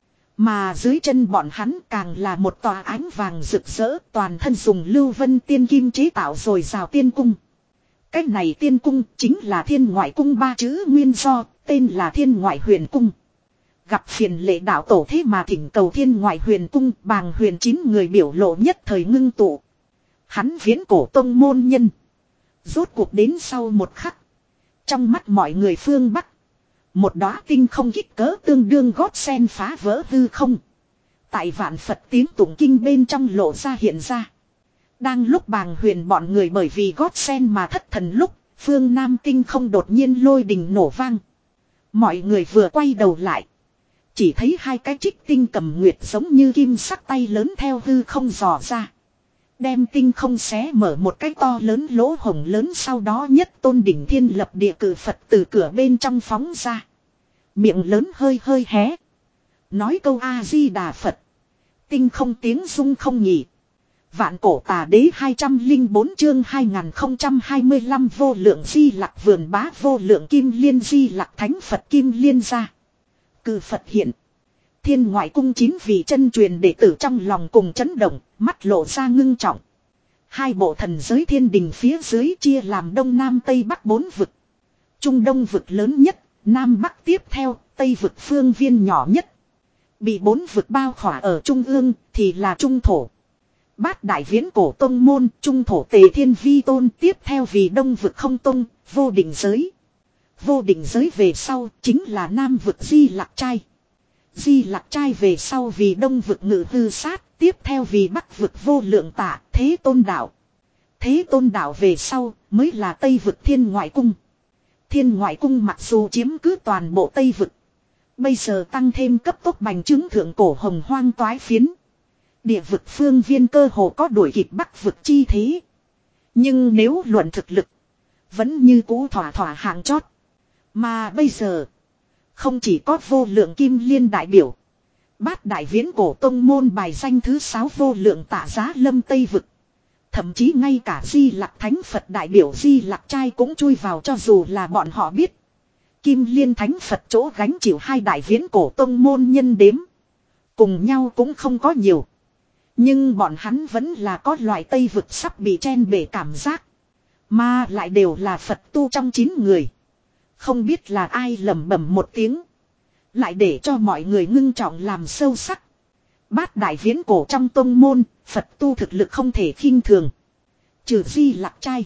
Mà dưới chân bọn hắn càng là một tòa ánh vàng rực rỡ, toàn thân dùng lưu vân tiên kim chế tạo rồi rào tiên cung. Cái này tiên cung chính là Thiên Ngoại Cung ba chữ nguyên do, tên là Thiên Ngoại Huyền Cung. Gặp phiền lệ đạo tổ thế mà thỉnh cầu Thiên Ngoại Huyền Cung, Bàng Huyền chín người biểu lộ nhất thời ngưng tụ. Hắn viễn cổ tông môn nhân. Rốt cuộc đến sau một khắc. Trong mắt mọi người phương Bắc. Một đóa tinh không kích cỡ tương đương gót sen phá vỡ hư không. Tại vạn Phật tiếng tụng kinh bên trong lộ ra hiện ra. Đang lúc Bàng Huyền bọn người bởi vì gót sen mà thất thần lúc. Phương Nam tinh không đột nhiên lôi đình nổ vang. Mọi người vừa quay đầu lại. Chỉ thấy hai cái trích tinh cầm nguyệt giống như kim sắc tay lớn theo hư không dò ra. Đem tinh không xé mở một cái to lớn lỗ hổng lớn, sau đó nhất tôn đỉnh thiên lập địa cử Phật từ cửa bên trong phóng ra. Miệng lớn hơi hơi hé. Nói câu A-di-đà Phật. Tinh không tiếng rung không nhỉ. Vạn cổ tà đế hai trăm linh bốn chương hai nghìn không trăm hai mươi lăm vô lượng di lặc vườn bá vô lượng kim liên di lặc thánh Phật kim liên ra. Cử Phật hiện. Thiên ngoại cung chín vị chân truyền đệ tử trong lòng cùng chấn động, mắt lộ ra ngưng trọng. Hai bộ thần giới thiên đình phía dưới chia làm đông nam tây bắc bốn vực. Trung đông vực lớn nhất, nam bắc tiếp theo, tây vực phương viên nhỏ nhất. Bị bốn vực bao khỏa ở trung ương thì là trung thổ. Bát đại viễn cổ tông môn, trung thổ tề thiên vi tôn, tiếp theo vì đông vực không tông, vô định giới. Vô định giới về sau chính là nam vực di lặc trai. Di lặc trai về sau vì đông vực ngự hư sát, tiếp theo vì bắc vực vô lượng tả, thế tôn đạo. Thế tôn đạo về sau mới là tây vực thiên ngoại cung. Thiên ngoại cung mặc dù chiếm cứ toàn bộ tây vực, bây giờ tăng thêm cấp tốc bành trướng thượng cổ hồng hoang toái phiến. Địa vực phương viên cơ hồ có đuổi kịp bắc vực chi thế. Nhưng nếu luận thực lực, vẫn như cũ thỏa thỏa hạng chót. Mà bây giờ, không chỉ có vô lượng kim liên đại biểu, bát đại viễn cổ tông môn bài danh thứ sáu vô lượng tạ giá lâm tây vực. Thậm chí ngay cả di lặc thánh Phật đại biểu di lặc trai cũng chui vào, cho dù là bọn họ biết. Kim liên thánh Phật chỗ gánh chịu hai đại viễn cổ tông môn nhân đếm. Cùng nhau cũng không có nhiều. Nhưng bọn hắn vẫn là có loại tây vực sắp bị chen bể cảm giác. Mà lại đều là Phật tu trong chín người. Không biết là ai lẩm bẩm một tiếng. Lại để cho mọi người ngưng trọng làm sâu sắc. Bát đại viễn cổ trong tông môn, Phật tu thực lực không thể khinh thường. Trừ di lặc trai,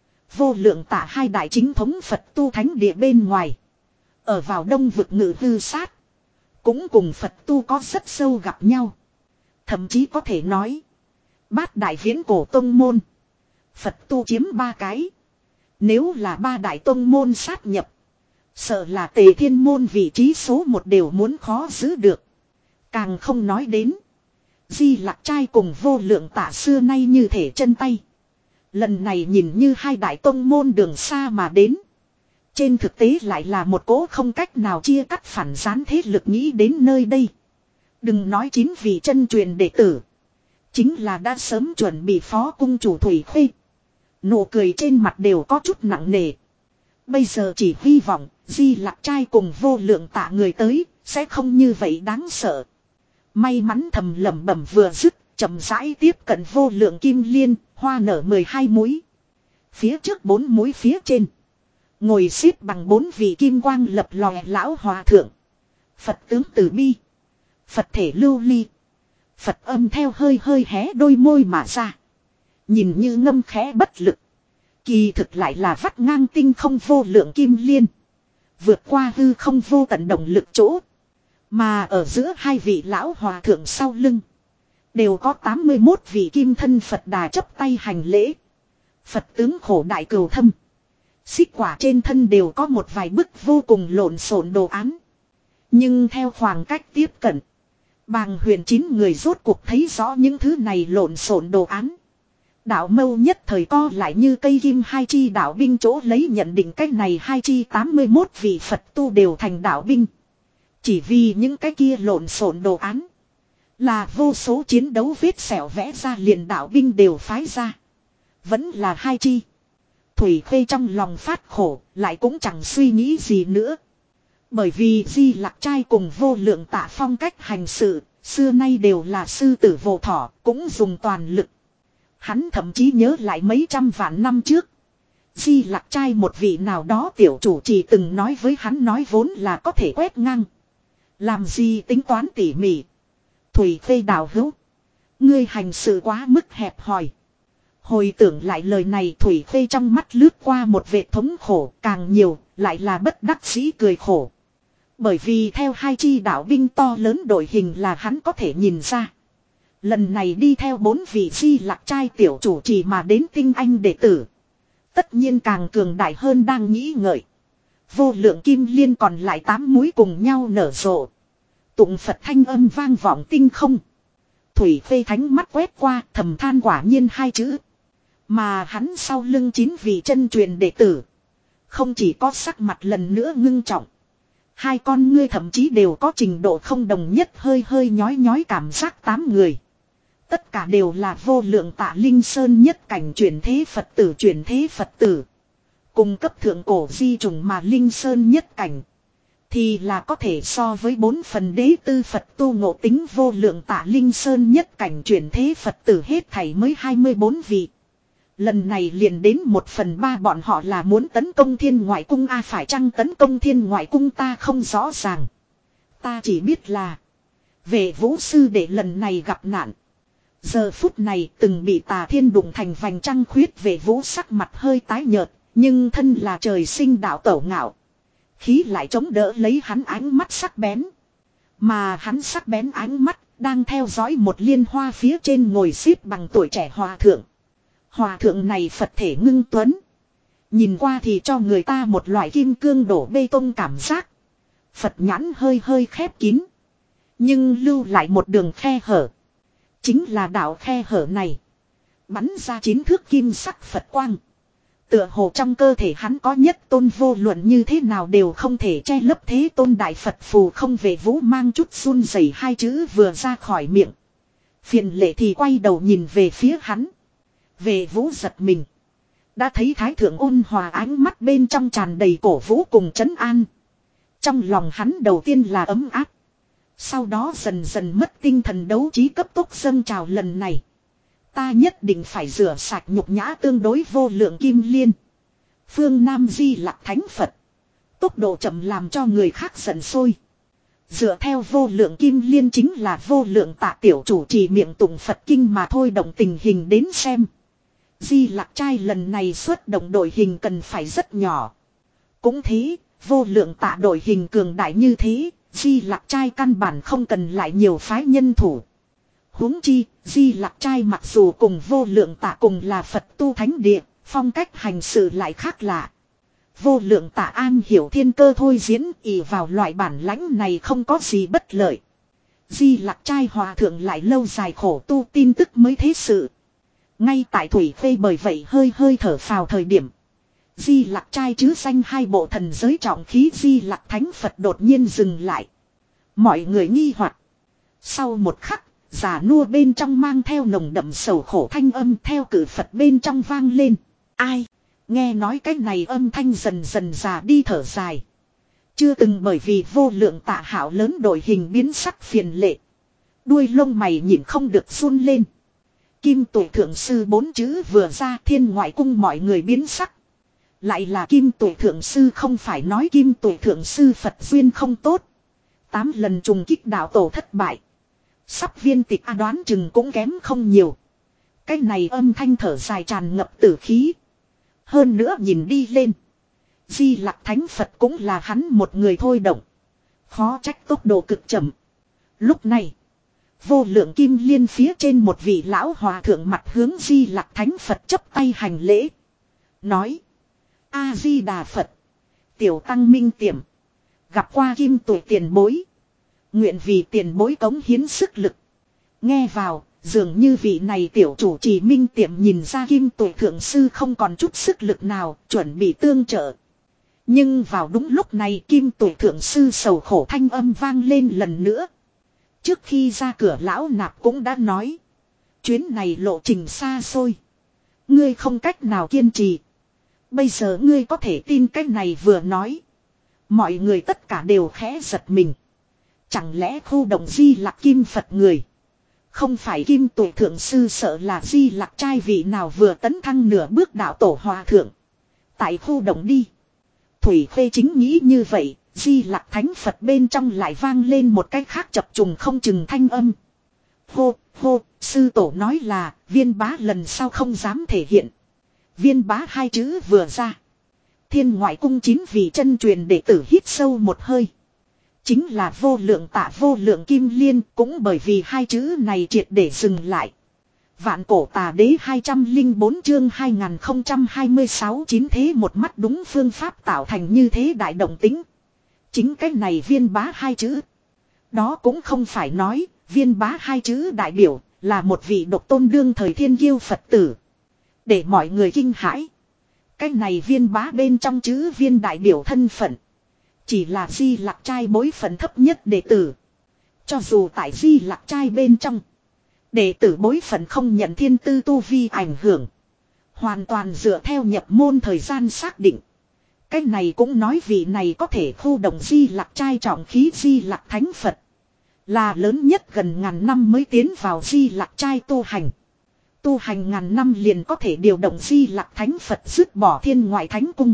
vô lượng tả hai đại chính thống Phật tu thánh địa bên ngoài. Ở vào đông vực ngự hư sát, cũng cùng Phật tu có rất sâu gặp nhau. Thậm chí có thể nói, bát đại viễn cổ tông môn, Phật tu chiếm ba cái. Nếu là ba đại tông môn sát nhập, sợ là Tề Thiên môn vị trí số một đều muốn khó giữ được. Càng không nói đến, di lặc trai cùng vô lượng tả xưa nay như thể chân tay. Lần này nhìn như hai đại tông môn đường xa mà đến, trên thực tế lại là một cỗ không cách nào chia cắt phản gián thế lực nghĩ đến nơi đây. Đừng nói chín vị chân truyền đệ tử, chính là đã sớm chuẩn bị phó cung chủ Thủy Khuê, nụ cười trên mặt đều có chút nặng nề. Bây giờ chỉ hy vọng di lặc trai cùng vô lượng tạ người tới sẽ không như vậy đáng sợ. May mắn thầm lẩm bẩm vừa dứt, chậm rãi tiếp cận vô lượng kim liên, hoa nở mười hai múi. Phía trước bốn múi phía trên, ngồi xếp bằng bốn vị kim quang lập lòe lão hòa thượng. Phật tướng từ bi, Phật thể lưu ly, Phật âm theo hơi hơi hé đôi môi mà ra. Nhìn như ngâm khẽ bất lực, kỳ thực lại là vắt ngang tinh không vô lượng kim liên, vượt qua hư không vô tận động lực chỗ. Mà ở giữa hai vị lão hòa thượng sau lưng, đều có tám mươi mốt vị kim thân Phật đà chấp tay hành lễ. Phật tướng khổ đại cừu thâm, xích quả trên thân đều có một vài bức vô cùng lộn xộn đồ án. Nhưng theo khoảng cách tiếp cận, bàng huyền chín người rốt cuộc thấy rõ những thứ này lộn xộn đồ án. Đạo mâu nhất thời co lại như cây kim hai chi đạo binh chỗ lấy nhận định cách này hai chi tám mươi mốt vị Phật tu đều thành đạo binh. Chỉ vì những cái kia lộn xộn đồ án, là vô số chiến đấu vết sẹo vẽ ra liền đạo binh đều phái ra. Vẫn là hai chi. Thủy Khuê trong lòng phát khổ, lại cũng chẳng suy nghĩ gì nữa. Bởi vì di lặc trai cùng vô lượng tạ phong cách hành sự, xưa nay đều là sư tử vô thỏ, cũng dùng toàn lực. Hắn thậm chí nhớ lại mấy trăm vạn năm trước, di lặc trai một vị nào đó tiểu chủ chỉ từng nói với hắn nói vốn là có thể quét ngang. Làm gì tính toán tỉ mỉ. Thủy Khuê đào hữu, ngươi hành sự quá mức hẹp hòi. Hồi tưởng lại lời này, Thủy Khuê trong mắt lướt qua một vệt thống khổ, càng nhiều lại là bất đắc dĩ cười khổ. Bởi vì theo hai chi đạo binh to lớn đội hình là hắn có thể nhìn ra, lần này đi theo bốn vị di lặc trai tiểu chủ chỉ mà đến tinh anh đệ tử, tất nhiên càng cường đại hơn đang nghĩ ngợi. Vô lượng kim liên còn lại tám múi cùng nhau nở rộ, Tụng Phật thanh âm vang vọng tinh không. Thủy Phê thánh mắt quét qua thầm than quả nhiên hai chữ. Mà hắn sau lưng chín vị chân truyền đệ tử. Không chỉ có sắc mặt lần nữa ngưng trọng. Hai con ngươi thậm chí đều có trình độ không đồng nhất hơi hơi nhói nhói cảm giác tám người. Tất cả đều là vô lượng Tạ Linh Sơn nhất cảnh chuyển thế Phật tử chuyển thế Phật tử. Cùng cấp thượng cổ di trùng mà Linh Sơn nhất cảnh. Thì là có thể so với bốn phần đế tư Phật tu ngộ tính vô lượng Tạ Linh Sơn nhất cảnh chuyển thế Phật tử hết thảy mới hai mươi bốn vị. Lần này liền đến một phần ba bọn họ là muốn tấn công thiên ngoại cung a à, phải chăng tấn công thiên ngoại cung ta không rõ ràng. Ta chỉ biết là Vệ Vũ sư đệ lần này gặp nạn. Giờ phút này từng bị Tà Thiên đụng thành vành trăng khuyết Vệ Vũ sắc mặt hơi tái nhợt. Nhưng thân là trời sinh đạo tẩu ngạo. Khí lại chống đỡ lấy hắn ánh mắt sắc bén. Mà hắn sắc bén ánh mắt đang theo dõi một liên hoa phía trên ngồi xếp bằng tuổi trẻ hòa thượng. Hòa thượng này Phật thể ngưng tuấn. Nhìn qua thì cho người ta một loại kim cương đổ bê tông cảm giác. Phật nhãn hơi hơi khép kín. Nhưng lưu lại một đường khe hở. Chính là đạo khe hở này. Bắn ra chín thước kim sắc Phật quang. Tựa hồ trong cơ thể hắn có nhất tôn vô luận như thế nào đều không thể che lấp thế tôn đại Phật phù không. Vệ Vũ mang chút run rẩy hai chữ vừa ra khỏi miệng. Phiền lệ thì quay đầu nhìn về phía hắn. Vệ Vũ giật mình. Đã thấy Thái Thượng ôn hòa ánh mắt bên trong tràn đầy cổ vũ cùng trấn an. Trong lòng hắn đầu tiên là ấm áp. Sau đó dần dần mất tinh thần đấu trí cấp tốc dâng trào lần này. Ta nhất định phải rửa sạch nhục nhã tương đối vô lượng kim liên. Phương Nam Di Lặc Thánh Phật. Tốc độ chậm làm cho người khác giận sôi. Dựa theo vô lượng kim liên chính là vô lượng Tạ tiểu chủ trì miệng tụng Phật kinh mà thôi động tình hình đến xem. Di Lặc trai lần này xuất động đội hình cần phải rất nhỏ. Cũng thế, vô lượng Tạ đội hình cường đại như thế, Di Lặc trai căn bản không cần lại nhiều phái nhân thủ. Huống chi, Di Lặc trai mặc dù cùng vô lượng Tạ cùng là Phật tu thánh địa, phong cách hành sự lại khác lạ. Vô lượng Tạ an hiểu thiên cơ thôi diễn ỷ vào loại bản lãnh này không có gì bất lợi. Di Lặc trai hòa thượng lại lâu dài khổ tu tin tức mới thế sự. Ngay tại Thủy Phê bởi vậy hơi hơi thở phào thời điểm. Di Lặc trai chứ danh hai bộ thần giới trọng khí Di Lặc Thánh Phật đột nhiên dừng lại. Mọi người nghi hoặc. Sau một khắc, già nua bên trong mang theo nồng đậm sầu khổ thanh âm theo cử Phật bên trong vang lên. Ai? Nghe nói cái này âm thanh dần dần già đi thở dài. Chưa từng bởi vì vô lượng Tạ hảo lớn đội hình biến sắc phiền lệ. Đuôi lông mày nhìn không được run lên. Kim Tuệ Thượng Sư bốn chữ vừa ra thiên ngoại cung mọi người biến sắc. Lại là Kim Tuệ Thượng Sư không phải nói Kim Tuệ Thượng Sư Phật duyên không tốt. Tám lần trùng kích đạo tổ thất bại. Sắp viên tịch a đoán chừng cũng kém không nhiều. Cái này âm thanh thở dài tràn ngập tử khí. Hơn nữa nhìn đi lên. Di Lặc Thánh Phật cũng là hắn một người thôi động. Khó trách tốc độ cực chậm. Lúc này. Vô lượng kim liên phía trên một vị lão hòa thượng mặt hướng Di Lặc Thánh Phật chấp tay hành lễ. Nói. A-di-đà Phật. Tiểu tăng minh tiệm. Gặp qua Kim Tuệ tiền bối. Nguyện vì tiền bối cống hiến sức lực. Nghe vào, dường như vị này tiểu chủ trì minh tiệm nhìn ra Kim Tuệ Thượng Sư không còn chút sức lực nào, chuẩn bị tương trợ. Nhưng vào đúng lúc này Kim Tuệ Thượng Sư sầu khổ thanh âm vang lên lần nữa. Trước khi ra cửa lão nạp cũng đã nói. Chuyến này lộ trình xa xôi. Ngươi không cách nào kiên trì. Bây giờ ngươi có thể tin cách này vừa nói. Mọi người tất cả đều khẽ giật mình. Chẳng lẽ khu động Di Lặc Kim Phật người. Không phải Kim Tuệ Thượng Sư sợ là Di Lặc trai vị nào vừa tấn thăng nửa bước đạo tổ hòa thượng. Tại khu động đi. Thủy Khê chính nghĩ như vậy. Di Lặc Thánh Phật bên trong lại vang lên một cái khác chập trùng không chừng thanh âm. Hô, hô, sư tổ nói là, Viên Bá lần sau không dám thể hiện. Viên Bá hai chữ vừa ra. Thiên ngoại cung chín vị chân truyền đệ tử hít sâu một hơi. Chính là vô lượng Tạ vô lượng kim liên, cũng bởi vì hai chữ này triệt để dừng lại. Vạn cổ Tà đế hai trăm lẻ bốn chương hai nghìn không trăm hai mươi sáu chín thế một mắt đúng phương pháp tạo thành như thế đại động tính. Chính cái này Viên Bá hai chữ. Đó cũng không phải nói, viên bá hai chữ đại biểu, là một vị độc tôn đương thời thiên kiêu Phật tử. Để mọi người kinh hãi. Cái này viên bá bên trong chữ viên đại biểu thân phận. Chỉ là Di Lặc trai bối phận thấp nhất đệ tử. Cho dù tại Di Lặc trai bên trong. Đệ tử bối phận không nhận thiên tư tu vi ảnh hưởng. Hoàn toàn dựa theo nhập môn thời gian xác định. Cái này cũng nói vị này có thể khu động Di Lặc trai trọng khí Di Lặc thánh Phật. Là lớn nhất gần ngàn năm mới tiến vào Di Lặc trai tu hành. Tu hành ngàn năm liền có thể điều động Di Lặc thánh Phật dứt bỏ thiên ngoại thánh cung.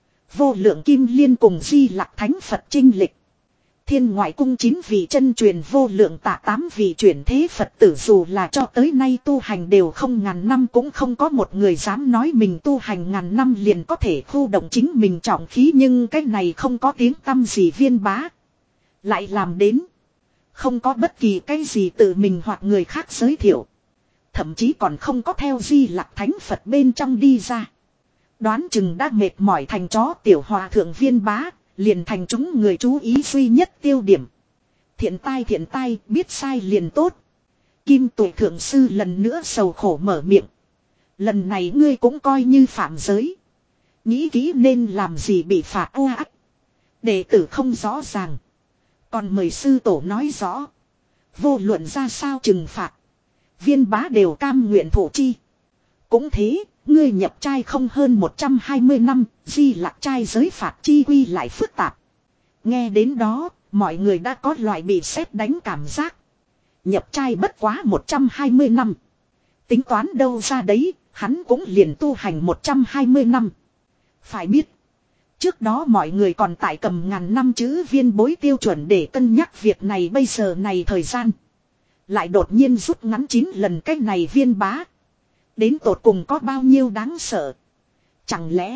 Vô lượng kim liên cùng Di Lặc thánh Phật chinh lịch. Thiên ngoại cung chín vị chân truyền vô lượng tạ tám vị chuyển thế Phật tử dù là cho tới nay tu hành đều không ngàn năm cũng không có một người dám nói mình tu hành ngàn năm liền có thể khu động chính mình trọng khí, nhưng cái này không có tiếng tăm gì viên bá. Lại làm đến. Không có bất kỳ cái gì tự mình hoặc người khác giới thiệu. Thậm chí còn không có theo Di Lặc thánh Phật bên trong đi ra. Đoán chừng đã mệt mỏi thành chó tiểu hòa thượng viên bá. Liền thành chúng người chú ý duy nhất tiêu điểm. Thiện tai thiện tai, biết sai liền tốt. Kim Tuệ thượng sư lần nữa sầu khổ mở miệng. Lần này ngươi cũng coi như phạm giới. Nghĩ kỹ nên làm gì bị phạt oa ác. Đệ tử không rõ ràng. Còn mời sư tổ nói rõ. Vô luận ra sao trừng phạt. Viên bá đều cam nguyện thổ chi. Cũng thế. Ngươi nhập trai không hơn một trăm hai mươi năm, Di Lặc trai giới phạt chi quy lại phức tạp. Nghe đến đó, mọi người đã có loại bị sét đánh cảm giác. Nhập trai bất quá một trăm hai mươi năm. Tính toán đâu ra đấy, hắn cũng liền tu hành một trăm hai mươi năm. Phải biết, trước đó mọi người còn tại cầm ngàn năm chữ viên bối tiêu chuẩn để cân nhắc việc này, bây giờ này thời gian. Lại đột nhiên rút ngắn chín lần cách này viên bá. Đến tột cùng có bao nhiêu đáng sợ. Chẳng lẽ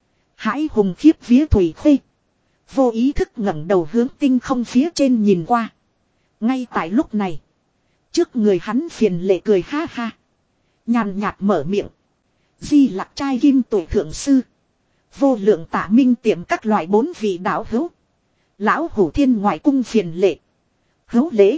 hãi hùng khiếp vía Thủy Khê. Vô ý thức ngẩng đầu hướng tinh không phía trên nhìn qua. Ngay tại lúc này, trước người hắn phiền lệ cười ha ha. Nhàn nhạt mở miệng. Di Lặc trai Kim Tuệ thượng sư. Vô lượng tạ minh tiệm các loại bốn vị đạo hữu. Lão hủ thiên ngoại cung phiền lệ. Hữu lễ.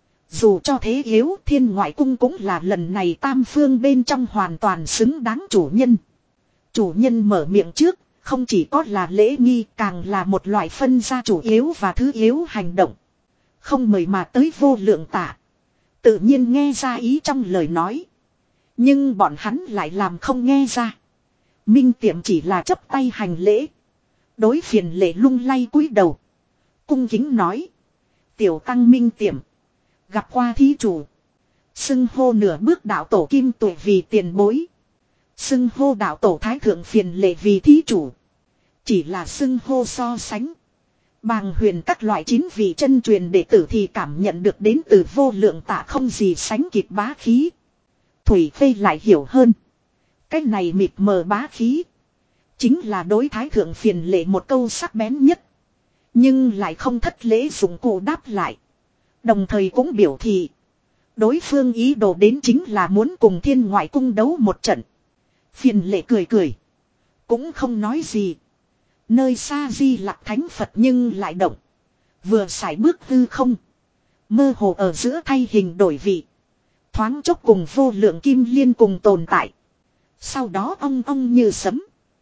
Dù cho thế yếu, thiên ngoại cung cũng là lần này tam phương bên trong hoàn toàn xứng đáng chủ nhân. Chủ nhân mở miệng trước, không chỉ có là lễ nghi, càng là một loại phân ra chủ yếu và thứ yếu hành động. Không mời mà tới vô lượng tạ. Tự nhiên nghe ra ý trong lời nói. Nhưng bọn hắn lại làm không nghe ra. Minh tiệm chỉ là chấp tay hành lễ. Đối phiền lệ lung lay cúi đầu. Cung kính nói. Tiểu tăng Minh tiệm. Gặp qua thí chủ. Xưng hô nửa bước đạo tổ Kim Tuệ vì tiền bối. Xưng hô đạo tổ Thái thượng phiền lệ vì thí chủ. Chỉ là xưng hô so sánh. Bàng huyền các loại chín vị chân truyền đệ tử thì cảm nhận được đến từ vô lượng tạ không gì sánh kịp bá khí. Thủy Khê lại hiểu hơn. Cái này mịt mờ bá khí. Chính là đối Thái thượng phiền lệ một câu sắc bén nhất. Nhưng lại không thất lễ dụng cụ đáp lại. Đồng thời cũng biểu thị. Đối phương ý đồ đến chính là muốn cùng thiên ngoại cung đấu một trận. Phiền lệ cười cười. Cũng không nói gì. Nơi xa Di Lặc thánh Phật nhưng lại động. Vừa sải bước hư không. Mơ hồ ở giữa thay hình đổi vị. Thoáng chốc cùng vô lượng kim liên cùng tồn tại. Sau đó ong ong như sấm.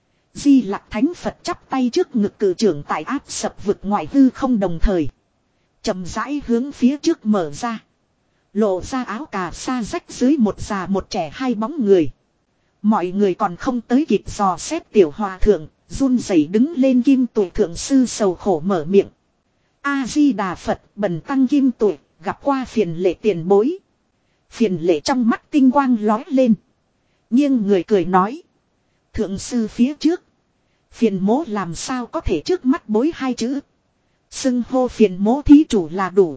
Di Lặc thánh Phật chắp tay trước ngực cử trưởng tại áp sập vực ngoại hư không đồng thời. Chậm rãi hướng phía trước mở ra. Lộ ra áo cà sa rách dưới một già một trẻ hai bóng người. Mọi người còn không tới kịp dò xét tiểu hòa thượng. Run rẩy đứng lên Kim Tuệ thượng sư sầu khổ mở miệng. A-di-đà Phật bần tăng Kim Tuệ gặp qua phiền lệ tiền bối. Phiền lệ trong mắt tinh quang lói lên. Nhưng người cười nói. Thượng sư phía trước. Phiền mố làm sao có thể trước mắt bối hai chữ. Xưng hô phiền mố thí chủ là đủ.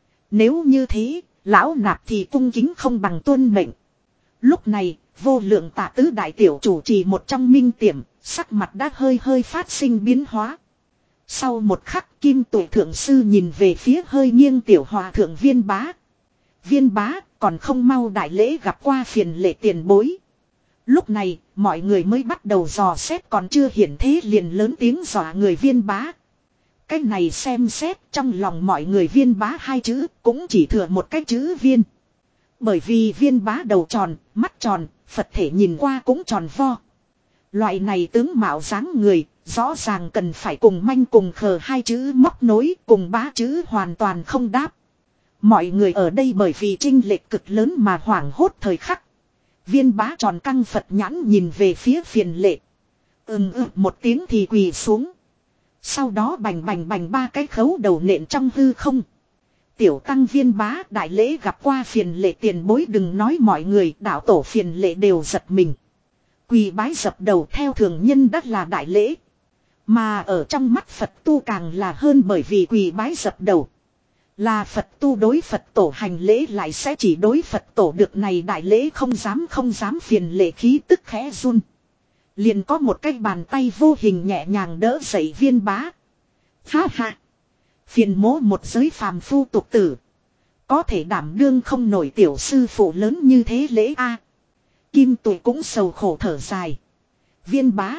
Nếu như thế, lão nạp thì cung kính không bằng tuân mệnh. Lúc này, vô lượng tạ tứ đại tiểu chủ trì một trong minh tiệm, sắc mặt đã hơi hơi phát sinh biến hóa. Sau một khắc Kim Tuệ thượng sư nhìn về phía hơi nghiêng tiểu hòa thượng viên bá. Viên bá còn không mau đại lễ gặp qua phiền lệ tiền bối. Lúc này, mọi người mới bắt đầu dò xét còn chưa hiển thế liền lớn tiếng dọa người viên bá. Cái này xem xét trong lòng mọi người viên bá hai chữ cũng chỉ thừa một cái chữ viên. Bởi vì viên bá đầu tròn, mắt tròn, Phật thể nhìn qua cũng tròn vo. Loại này tướng mạo dáng người, rõ ràng cần phải cùng manh cùng khờ hai chữ móc nối cùng bá chữ hoàn toàn không đáp. Mọi người ở đây bởi vì chênh lệch cực lớn mà hoảng hốt thời khắc. Viên bá tròn căng Phật nhãn nhìn về phía phiền lệ. Ừm ừ một tiếng thì quỳ xuống. Sau đó bành bành bành ba cái khấu đầu nện trong hư không. Tiểu tăng viên bá đại lễ gặp qua phiền lệ tiền bối, đừng nói mọi người, đạo tổ phiền lệ đều giật mình. Quỳ bái dập đầu theo thường nhân đắt là đại lễ. Mà ở trong mắt Phật tu càng là hơn, bởi vì quỳ bái dập đầu là Phật tu đối Phật tổ hành lễ, lại sẽ chỉ đối Phật tổ được này đại lễ, không dám không dám phiền lệ khí tức khẽ run. Liền có một cái bàn tay vô hình nhẹ nhàng đỡ dậy viên bá. Ha ha. Phiền mố một giới phàm phu tục tử. Có thể đảm đương không nổi tiểu sư phụ lớn như thế lễ a. Kim Tụy cũng sầu khổ thở dài. Viên bá.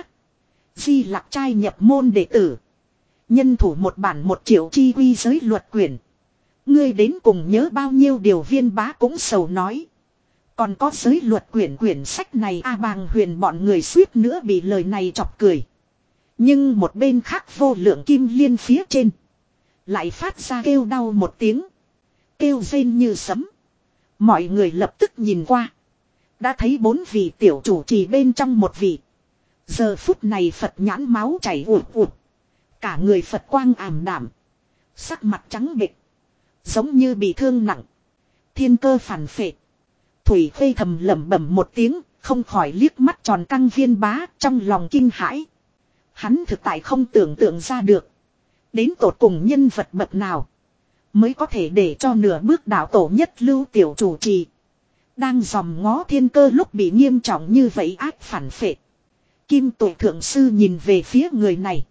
Di Lặc trai nhập môn đệ tử. Nhân thủ một bản một triệu chi quy giới luật quyển. Ngươi đến cùng nhớ bao nhiêu điều, viên bá cũng sầu nói. Còn có giới luật quyển quyển sách này a bàng huyền bọn người suýt nữa bị lời này chọc cười. Nhưng một bên khác vô lượng kim liên phía trên. Lại phát ra kêu đau một tiếng. Kêu rên như sấm. Mọi người lập tức nhìn qua. Đã thấy bốn vị tiểu chủ trì bên trong một vị. Giờ phút này Phật nhãn máu chảy ụt ụt. Cả người Phật quang ảm đảm. Sắc mặt trắng bệch. Giống như bị thương nặng. Thiên cơ phản phệ. Thủy Khê thầm lẩm bẩm một tiếng. Không khỏi liếc mắt tròn căng viên bá trong lòng kinh hãi. Hắn thực tại không tưởng tượng ra được. Đến tột cùng nhân vật bậc nào mới có thể để cho nửa bước đạo tổ nhất lưu tiểu chủ trì đang dòm ngó thiên cơ lúc bị nghiêm trọng như vậy ác phản phệ. Kim Tụy thượng sư nhìn về phía người này.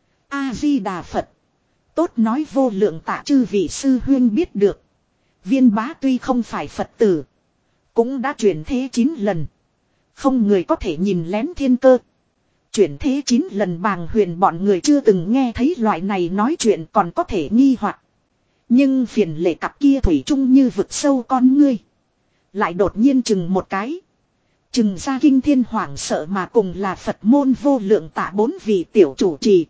A-di-đà Phật. Tốt nói vô lượng tạ chư vị sư huyên biết được. Viên bá tuy không phải Phật tử, cũng đã chuyển thế chín lần. Không người có thể nhìn lén thiên cơ. Chuyển thế chín lần bàng huyền bọn người chưa từng nghe thấy loại này nói chuyện, còn có thể nghi hoặc. Nhưng phiền lệ cặp kia thủy chung như vực sâu con ngươi. Lại đột nhiên chừng một cái. Chừng ra kinh thiên hoảng sợ, mà cùng là Phật môn vô lượng tạ bốn vị tiểu chủ trì.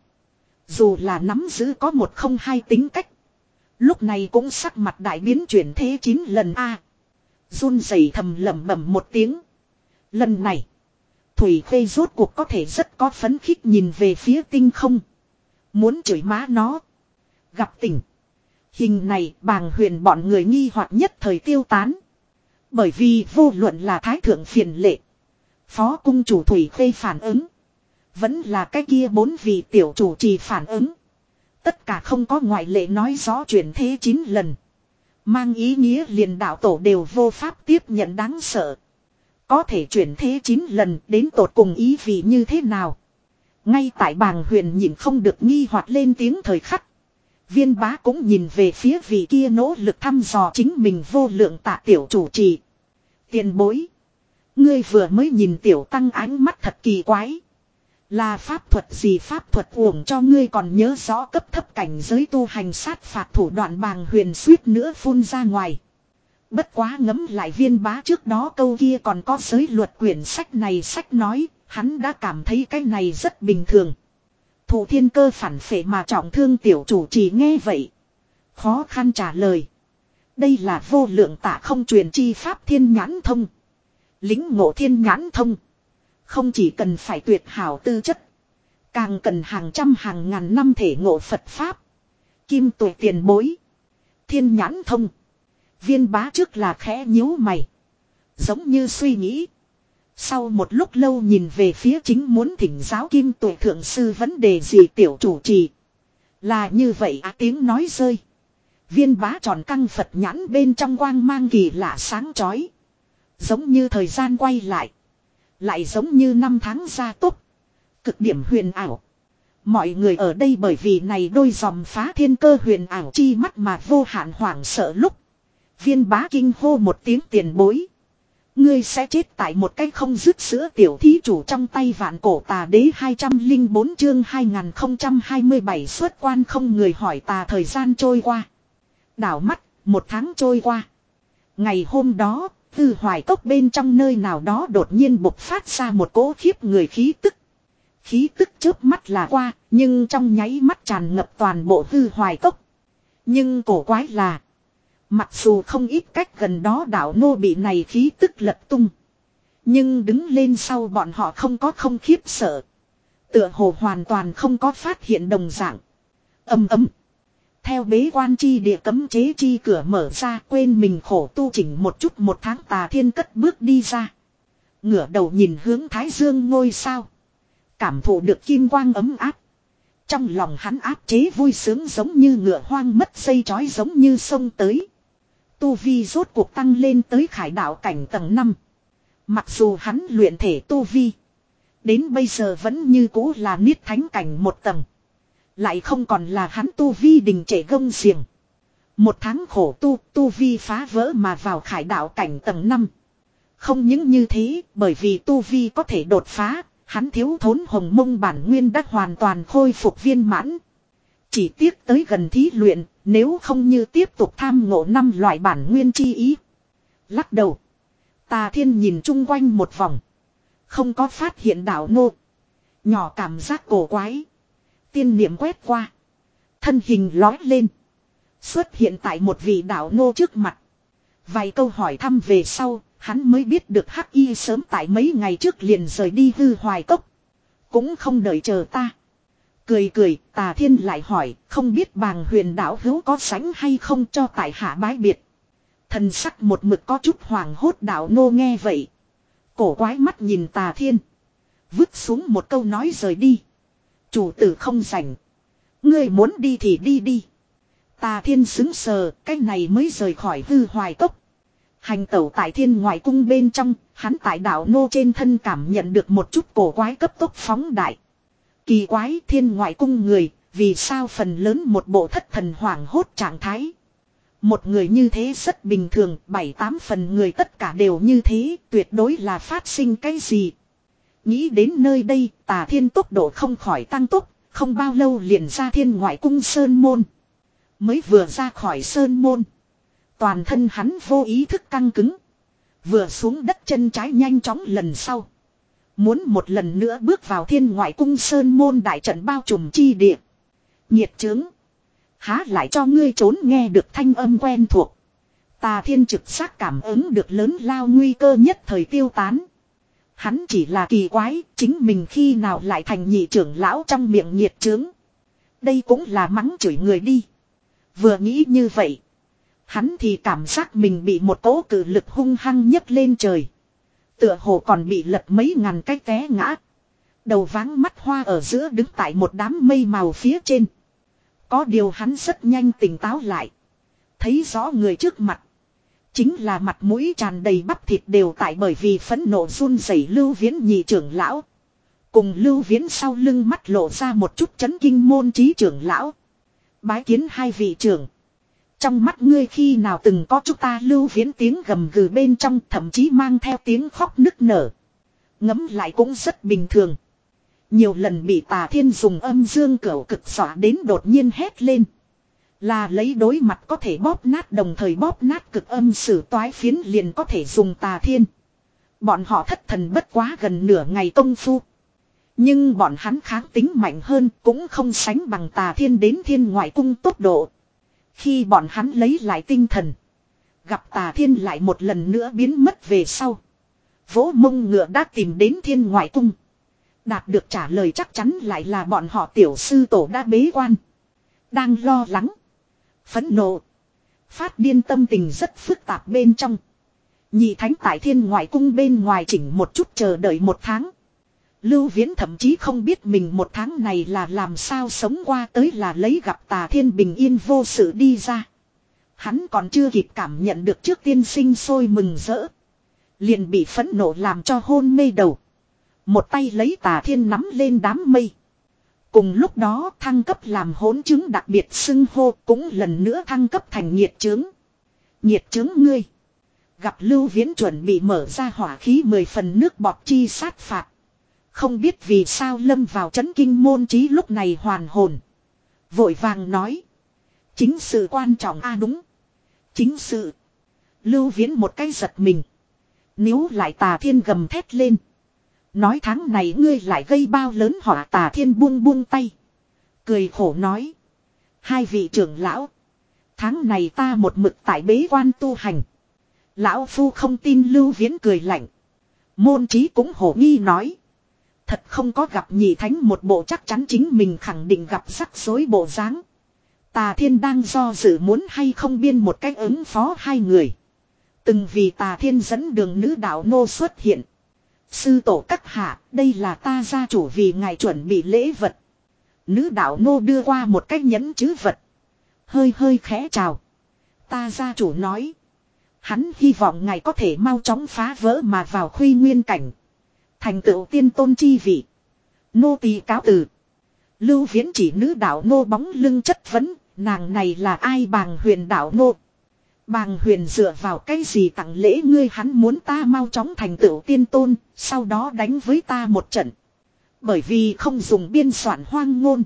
Dù là nắm giữ có một không hai tính cách. Lúc này cũng sắc mặt đại biến, chuyển thế chín lần a. Run rẩy thầm lẩm bẩm một tiếng. Lần này Thủy Khê rốt cuộc có thể rất có phấn khích nhìn về phía tinh không. Muốn chửi má nó. Gặp tỉnh. Hình này bàng huyền bọn người nghi hoặc nhất thời tiêu tán. Bởi vì vô luận là thái thượng phiền lệ, phó cung chủ Thủy Khê phản ứng, vẫn là cái kia bốn vị tiểu chủ trì phản ứng, tất cả không có ngoại lệ nói rõ chuyển thế chín lần. Mang ý nghĩa liền đạo tổ đều vô pháp tiếp nhận, đáng sợ. Có thể chuyển thế chín lần đến tột cùng ý vị như thế nào? Ngay tại bàng huyền nhìn không được nghi hoặc lên tiếng thời khắc. Viên bá cũng nhìn về phía vị kia nỗ lực thăm dò chính mình vô lượng tạ tiểu chủ trì. Tiền bối. Ngươi vừa mới nhìn tiểu tăng ánh mắt thật kỳ quái. Là pháp thuật gì? Pháp thuật uổng cho ngươi còn nhớ rõ cấp thấp cảnh giới tu hành sát phạt thủ đoạn, bàng huyền suýt nữa phun ra ngoài. Bất quá ngấm lại viên bá trước đó câu kia còn có giới luật quyển sách này sách nói, hắn đã cảm thấy cái này rất bình thường. Thủ thiên cơ phản phệ mà trọng thương tiểu chủ trì nghe vậy, khó khăn trả lời. Đây là vô lượng tạ không truyền chi pháp thiên nhãn thông. Lính ngộ thiên nhãn thông, không chỉ cần phải tuyệt hảo tư chất, càng cần hàng trăm hàng ngàn năm thể ngộ Phật Pháp. Kim Tụy tiền bối. Thiên nhãn thông. Viên bá trước là khẽ nhíu mày, giống như suy nghĩ. Sau một lúc lâu nhìn về phía chính muốn thỉnh giáo Kim Tụy thượng sư vấn đề gì tiểu chủ trì. Là như vậy á, tiếng nói rơi. Viên bá tròn căng Phật nhãn bên trong quang mang kỳ lạ sáng chói. Giống như thời gian quay lại. Lại giống như năm tháng gia tốc. Cực điểm huyền ảo. Mọi người ở đây bởi vì này đôi dòm phá thiên cơ huyền ảo chi mắt mà vô hạn hoảng sợ lúc. Viên bá kinh hô một tiếng tiền bối. Ngươi sẽ chết tại một cái không dứt sữa tiểu thí chủ trong tay vạn cổ tà đế hai trăm linh bốn chương hai nghìn không trăm hai mươi bảy xuất quan không người hỏi tà thời gian trôi qua. Đảo mắt, một tháng trôi qua. Ngày hôm đó, Tư Hoài Cốc bên trong nơi nào đó đột nhiên bộc phát ra một cỗ khiếp người khí tức. Khí tức chớp mắt là qua, nhưng trong nháy mắt tràn ngập toàn bộ Tư Hoài Cốc. Nhưng cổ quái là, mặc dù không ít cách gần đó đảo nô bị này khí tức lật tung. Nhưng đứng lên sau bọn họ không có không khiếp sợ. Tựa hồ hoàn toàn không có phát hiện đồng dạng. Âm ấm. Theo bế quan chi địa cấm chế chi cửa mở ra, quên mình khổ tu chỉnh một chút một tháng Tà Thiên cất bước đi ra. Ngửa đầu nhìn hướng Thái Dương ngôi sao. Cảm thụ được kim quang ấm áp. Trong lòng hắn áp chế vui sướng giống như ngựa hoang mất dây trói giống như sông tới. Tu vi rốt cuộc tăng lên tới khải đạo cảnh tầng năm. Mặc dù hắn luyện thể tu vi. Đến bây giờ vẫn như cũ là niết thánh cảnh một tầng. Lại không còn là hắn tu vi đình trệ gông xiềng. Một tháng khổ tu, tu vi phá vỡ mà vào khải đạo cảnh tầng năm. Không những như thế, bởi vì tu vi có thể đột phá, hắn thiếu thốn hồng mông bản nguyên đã hoàn toàn khôi phục viên mãn. Chỉ tiếc tới gần thí luyện, nếu không như tiếp tục tham ngộ năm loại bản nguyên chi ý. Lắc đầu. Tà Thiên nhìn chung quanh một vòng. Không có phát hiện đảo nô. Nhỏ cảm giác cổ quái. Tiên niệm quét qua. Thân hình lói lên. Xuất hiện tại một vị đảo nô trước mặt. Vài câu hỏi thăm về sau, hắn mới biết được Hắc Y sớm tại mấy ngày trước liền rời đi Hư Hoài Cốc. Cũng không đợi chờ ta. Cười cười, Tà Thiên lại hỏi, không biết Bàng Huyền đạo hữu có sánh hay không cho tại hạ bái biệt. Thần sắc một mực có chút hoảng hốt đạo nô nghe vậy. Cổ quái mắt nhìn Tà Thiên. Vứt xuống một câu nói rời đi. Chủ tử không rảnh. Ngươi muốn đi thì đi đi. Tà Thiên xứng sờ, cái này mới rời khỏi Hư Hoài Cốc. Hành tẩu tại Thiên Ngoại Cung bên trong, hắn tại đạo nô trên thân cảm nhận được một chút cổ quái cấp tốc phóng đại. Kỳ quái Thiên Ngoại Cung người, vì sao phần lớn một bộ thất thần hoảng hốt trạng thái. Một người như thế rất bình thường, bảy tám phần người tất cả đều như thế, tuyệt đối là phát sinh cái gì. Nghĩ đến nơi đây, Tà Thiên tốc độ không khỏi tăng tốc, không bao lâu liền ra Thiên Ngoại Cung Sơn Môn. Mới vừa ra khỏi Sơn Môn. Toàn thân hắn vô ý thức căng cứng. Vừa xuống đất chân trái nhanh chóng lần sau. Muốn một lần nữa bước vào Thiên Ngoại Cung Sơn Môn đại trận bao trùm chi địa. Nhiệt chướng. Há lại cho ngươi trốn nghe được thanh âm quen thuộc. Tà Thiên trực giác cảm ứng được lớn lao nguy cơ nhất thời tiêu tán. Hắn chỉ là kỳ quái, chính mình khi nào lại thành nhị trưởng lão trong miệng nhiệt chướng. Đây cũng là mắng chửi người đi. Vừa nghĩ như vậy. Hắn thì cảm giác mình bị một cỗ cự lực hung hăng nhấc lên trời. Tựa hồ còn bị lật mấy ngàn cái té ngã. Đầu váng mắt hoa ở giữa đứng tại một đám mây màu phía trên. Có điều hắn rất nhanh tỉnh táo lại. Thấy rõ người trước mặt. Chính là mặt mũi tràn đầy bắp thịt đều tại bởi vì phẫn nộ run rẩy Lưu Viễn nhị trưởng lão. Cùng Lưu Viễn sau lưng mắt lộ ra một chút chấn kinh môn trí trưởng lão. Bái kiến hai vị trưởng. Trong mắt ngươi khi nào từng có chúng ta Lưu Viễn tiếng gầm gừ bên trong thậm chí mang theo tiếng khóc nức nở. Ngấm lại cũng rất bình thường. Nhiều lần bị Tà Thiên dùng âm dương cửu cực xỏa đến đột nhiên hét lên. Là lấy đối mặt có thể bóp nát đồng thời bóp nát cực âm sử toái phiến liền có thể dùng Tà Thiên. Bọn họ thất thần bất quá gần nửa ngày công phu. Nhưng bọn hắn kháng tính mạnh hơn cũng không sánh bằng Tà Thiên đến Thiên Ngoại Cung tốc độ. Khi bọn hắn lấy lại tinh thần. Gặp Tà Thiên lại một lần nữa biến mất về sau. Vỗ mông ngựa đã tìm đến Thiên Ngoại Cung. Đạt được trả lời chắc chắn lại là bọn họ tiểu sư tổ đã bế quan. Đang lo lắng. Phẫn nộ. Phát điên tâm tình rất phức tạp bên trong. Nhị thánh tại Thiên Ngoại Cung bên ngoài chỉnh một chút chờ đợi một tháng. Lưu Viễn thậm chí không biết mình một tháng này là làm sao sống qua tới là lấy gặp Tà Thiên bình yên vô sự đi ra. Hắn còn chưa kịp cảm nhận được trước tiên sinh sôi mừng rỡ. Liền bị phẫn nộ làm cho hôn mê đầu. Một tay lấy Tà Thiên nắm lên đám mây. Cùng lúc đó thăng cấp làm hỗn chứng đặc biệt xưng hô cũng lần nữa thăng cấp thành nhiệt chướng. Nhiệt chướng ngươi. Gặp Lưu Viễn chuẩn bị mở ra hỏa khí mười phần nước bọt chi sát phạt. Không biết vì sao lâm vào chấn kinh Môn Chí lúc này hoàn hồn. Vội vàng nói. Chính sự quan trọng a à đúng. Chính sự. Lưu Viễn một cái giật mình. Níu lại Tà Thiên gầm thét lên. Nói tháng này ngươi lại gây bao lớn họa. Tà Thiên buông buông tay. Cười khổ nói. Hai vị trưởng lão. Tháng này ta một mực tại bế quan tu hành. Lão Phu không tin. Lưu Viễn cười lạnh. Môn Chí cũng hổ nghi nói. Thật không có gặp nhị thánh một bộ chắc chắn chính mình khẳng định gặp rắc rối bộ dáng. Tà Thiên đang do dự muốn hay không biên một cách ứng phó hai người. Từng vì Tà Thiên dẫn đường nữ đạo nô xuất hiện. Sư tổ các hạ, đây là ta gia chủ vì ngài chuẩn bị lễ vật. Nữ đạo nô đưa qua một cách nhẫn chứ vật. Hơi hơi khẽ chào. Ta gia chủ nói. Hắn hy vọng ngài có thể mau chóng phá vỡ mà vào khuy nguyên cảnh. Thành tựu tiên tôn chi vị. Nô tỳ cáo từ. Lưu Viễn chỉ nữ đạo nô bóng lưng chất vấn. Nàng này là ai? Bàng Huyền đạo nô. Bàng Huyền dựa vào cái gì tặng lễ ngươi? Hắn muốn ta mau chóng thành tựu tiên tôn. Sau đó đánh với ta một trận. Bởi vì không dùng biên soạn hoang ngôn.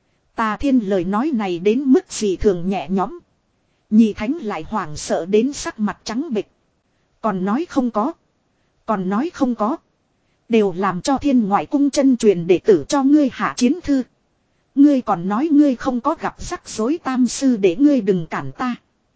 Tà Thiên lời nói này đến mức gì thường nhẹ nhõm. Nhị thánh lại hoảng sợ đến sắc mặt trắng bệch. Còn nói không có. Còn nói không có. Đều làm cho Thiên Ngoại cung chân truyền đệ tử cho ngươi hạ chiến thư. Ngươi còn nói ngươi không có gặp rắc rối tam sư để ngươi đừng cản ta.